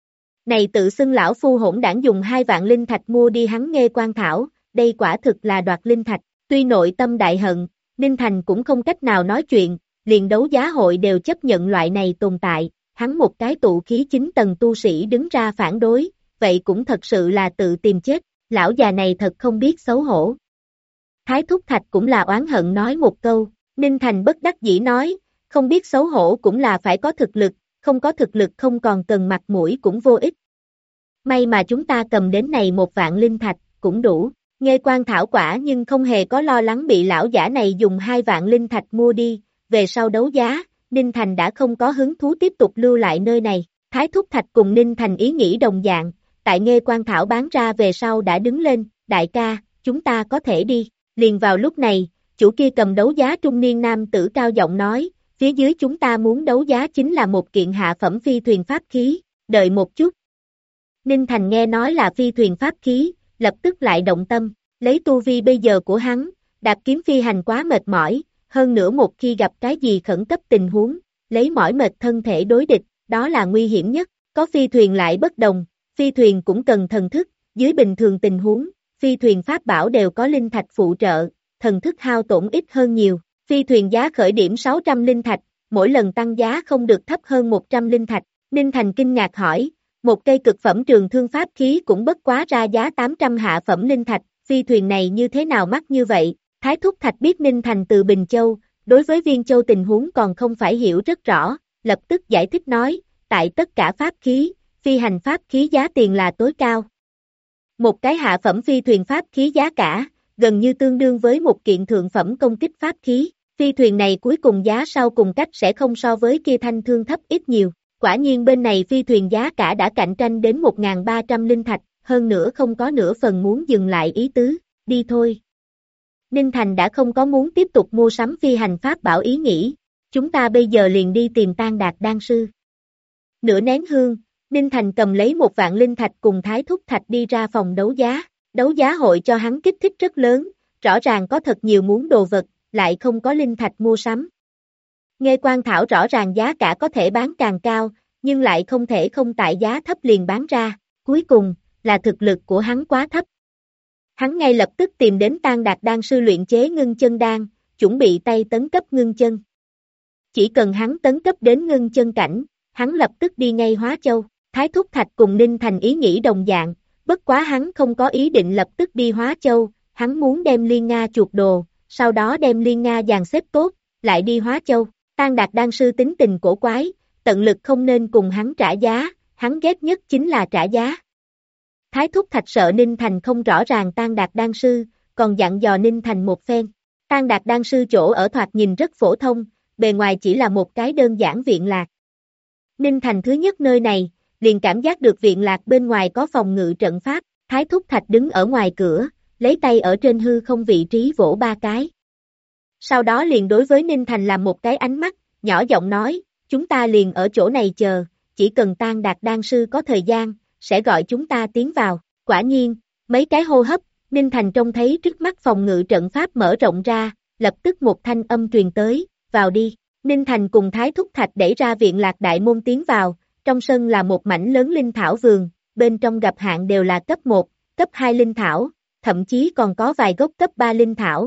Này tự xưng lão phu hỗn đảng dùng 2 vạn linh thạch mua đi hắn Nghê Quan Thảo, đây quả thực là đoạt linh thạch, tuy nội tâm đại hận, Ninh Thành cũng không cách nào nói chuyện, liền đấu giá hội đều chấp nhận loại này tồn tại, hắn một cái tụ khí 9 tầng tu sĩ đứng ra phản đối, vậy cũng thật sự là tự tìm chết, lão già này thật không biết xấu hổ. Thái Thúc Thạch cũng là oán hận nói một câu, Ninh Thành bất đắc dĩ nói, không biết xấu hổ cũng là phải có thực lực, không có thực lực không còn cần mặt mũi cũng vô ích. May mà chúng ta cầm đến này 1 vạn linh thạch, cũng đủ, Nghê Quan Thảo quả nhưng không hề có lo lắng bị lão giả này dùng 2 vạn linh thạch mua đi, về sau đấu giá, Ninh Thành đã không có hứng thú tiếp tục lưu lại nơi này, Thái Thúc Thạch cùng Ninh Thành ý nghĩ đồng dạng, tại Nghê Quan Thảo bán ra về sau đã đứng lên, đại ca, chúng ta có thể đi, liền vào lúc này, chủ kia cầm đấu giá trung niên nam tử cao giọng nói, phía dưới chúng ta muốn đấu giá chính là một kiện hạ phẩm phi thuyền pháp khí, đợi một chút. Ninh Thành nghe nói là phi thuyền pháp khí, lập tức lại động tâm, lấy tu vi bây giờ của hắn, đạp kiếm phi hành quá mệt mỏi, hơn nữa một khi gặp cái gì khẩn cấp tình huống, lấy mỏi mệt thân thể đối địch, đó là nguy hiểm nhất, có phi thuyền lại bất đồng, phi thuyền cũng cần thần thức, dưới bình thường tình huống, phi thuyền pháp bảo đều có linh thạch phụ trợ, thần thức hao tổn ít hơn nhiều, phi thuyền giá khởi điểm 600 linh thạch, mỗi lần tăng giá không được thấp hơn 100 linh thạch, Ninh Thành kinh ngạc hỏi, một cây cực phẩm trường thương pháp khí cũng bất quá ra giá 800 hạ phẩm linh thạch, phi thuyền này như thế nào mắc như vậy, Thái Thúc Thạch biết Ninh Thành từ Bình Châu, đối với Viên Châu tình huống còn không phải hiểu rất rõ, lập tức giải thích nói, tại tất cả pháp khí, phi hành pháp khí giá tiền là tối cao. Một cái hạ phẩm phi thuyền pháp khí giá cả, gần như tương đương với một kiện thượng phẩm công kích pháp khí, phi thuyền này cuối cùng giá sau cùng cách sẽ không so với kia thanh thương thấp ít nhiều, quả nhiên bên này phi thuyền giá cả đã cạnh tranh đến 1.300 linh thạch, hơn nữa không có nửa phần muốn dừng lại ý tứ, đi thôi. Ninh Thành đã không có muốn tiếp tục mua sắm phi hành pháp bảo ý nghĩ, chúng ta bây giờ liền đi tìm Tan Đạt Đan Sư. Nửa nén hương, Ninh Thành cầm lấy 1.000 linh thạch cùng Thái Thúc Thạch đi ra phòng đấu giá hội cho hắn kích thích rất lớn, rõ ràng có thật nhiều muốn đồ vật, lại không có linh thạch mua sắm. Nghe Quan Thảo rõ ràng giá cả có thể bán càng cao, nhưng lại không thể không tại giá thấp liền bán ra, cuối cùng, là thực lực của hắn quá thấp. Hắn ngay lập tức tìm đến Tan Đạt Đan Sư luyện chế ngưng chân đan, chuẩn bị tay tấn cấp ngưng chân. Chỉ cần hắn tấn cấp đến ngưng chân cảnh, hắn lập tức đi ngay Hóa Châu. Thái Thúc Thạch cùng Ninh Thành ý nghĩ đồng dạng, bất quá hắn không có ý định lập tức đi Hóa Châu, hắn muốn đem Liên Nga chuột đồ, sau đó đem Liên Nga dàn xếp tốt, lại đi Hóa Châu. Tan Đạt Đan Sư tính tình cổ quái, tận lực không nên cùng hắn trả giá, hắn ghét nhất chính là trả giá. Thái Thúc Thạch sợ Ninh Thành không rõ ràng Tan Đạt Đan Sư, còn dặn dò Ninh Thành một phen. Tan Đạt Đan Sư chỗ ở thoạt nhìn rất phổ thông, bề ngoài chỉ là một cái đơn giản viện lạc. Ninh Thành thứ nhất nơi này, liền cảm giác được viện lạc bên ngoài có phòng ngự trận pháp, Thái Thúc Thạch đứng ở ngoài cửa, lấy tay ở trên hư không vị trí vỗ 3 cái. Sau đó liền đối với Ninh Thành làm một cái ánh mắt, nhỏ giọng nói, chúng ta liền ở chỗ này chờ, chỉ cần Tan Đạt Đan Sư có thời gian, sẽ gọi chúng ta tiến vào. Quả nhiên, mấy cái hô hấp, Ninh Thành trông thấy trước mắt phòng ngự trận pháp mở rộng ra, lập tức một thanh âm truyền tới, vào đi. Ninh Thành cùng Thái Thúc Thạch đẩy ra viện lạc đại môn tiến vào, trong sân là một mảnh lớn linh thảo vườn, bên trong gặp hạn đều là cấp 1, cấp 2 linh thảo, thậm chí còn có vài gốc cấp 3 linh thảo.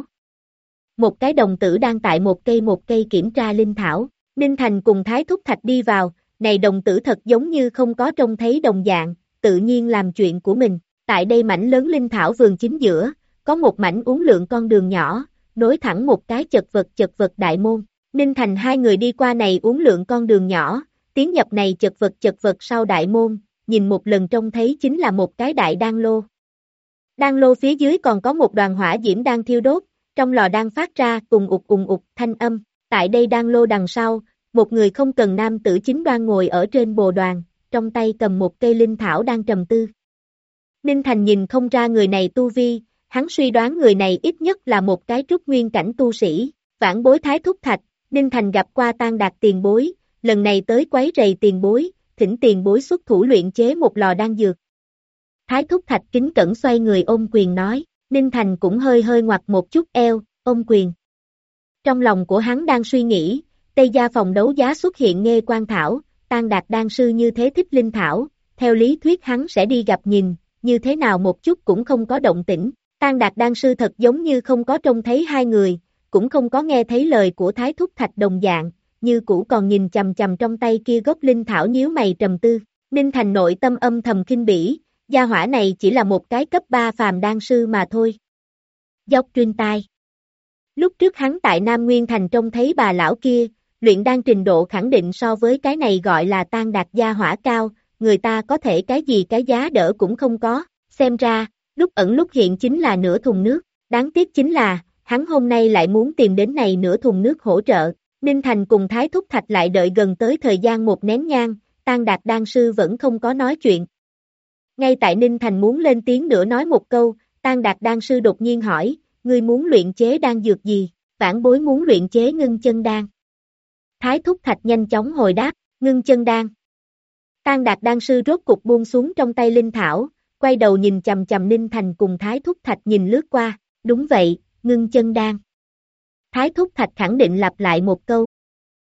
Một cái đồng tử đang tại một cây kiểm tra linh thảo, Ninh Thành cùng Thái Thúc Thạch đi vào, này đồng tử thật giống như không có trông thấy đồng dạng, tự nhiên làm chuyện của mình, tại đây mảnh lớn linh thảo vườn chính giữa, có một mảnh uốn lượn con đường nhỏ, nối thẳng một cái chật vật đại môn, Ninh Thành hai người đi qua này uốn lượn con đường nhỏ, tiến nhập này chật vật sau đại môn, nhìn một lần trông thấy chính là một cái đại đan lô. Đan lô phía dưới còn có một đoàn hỏa diễm đang thiêu đốt, trong lò đang phát ra ùng ục thanh âm, tại đây đan lô đằng sau, một người không cần nam tử chính đoan ngồi ở trên bồ đoàn, trong tay cầm một cây linh thảo đang trầm tư. Ninh Thành nhìn không ra người này tu vi, hắn suy đoán người này ít nhất là một cái trúc nguyên cảnh tu sĩ, vãn bối Thái Thúc Thạch, Ninh Thành gặp qua Tan Đạt tiền bối, lần này tới quấy rầy tiền bối, thỉnh tiền bối xuất thủ luyện chế một lò đan dược. Thái Thúc Thạch kính cẩn xoay người ôm quyền nói, Ninh Thành cũng hơi ngoặt một chút eo, ôm quyền. Trong lòng của hắn đang suy nghĩ, Tây Gia phòng đấu giá xuất hiện Nghê Quan Thảo, Tan Đạt Đan Sư như thế thích linh thảo, theo lý thuyết hắn sẽ đi gặp nhìn, như thế nào một chút cũng không có động tĩnh, Tan Đạt Đan Sư thật giống như không có trông thấy hai người, cũng không có nghe thấy lời của Thái Thúc Thạch đồng dạng, như cũ còn nhìn chằm chằm trong tay kia gốc linh thảo nhíu mày trầm tư, Ninh Thành nội tâm âm thầm khinh bỉ, gia hỏa này chỉ là một cái cấp 3 phàm đan sư mà thôi. Dốc truyền tai. Lúc trước hắn tại Nam Nguyên Thành trông thấy bà lão kia, luyện đan trình độ khẳng định so với cái này gọi là Tan Đạt gia hỏa cao, người ta có thể cái gì cái giá đỡ cũng không có, xem ra, lúc ẩn lúc hiện chính là nửa thùng nước, đáng tiếc chính là, hắn hôm nay lại muốn tìm đến này nửa thùng nước hỗ trợ, Ninh Thành cùng Thái Thúc Thạch lại đợi gần tới thời gian một nén nhang, Tan Đạt đan sư vẫn không có nói chuyện. Ngay tại Ninh Thành muốn lên tiếng nữa nói một câu, Tan Đạt đan sư đột nhiên hỏi, ngươi muốn luyện chế đan dược gì, vãn bối muốn luyện chế ngưng chân đan. Thái Thúc Thạch nhanh chóng hồi đáp, ngưng chân đan. Tan Đạt đan sư rốt cục buông xuống trong tay linh thảo, quay đầu nhìn chầm chầm Ninh Thành cùng Thái Thúc Thạch nhìn lướt qua, đúng vậy, ngưng chân đan. Thái Thúc Thạch khẳng định lặp lại một câu,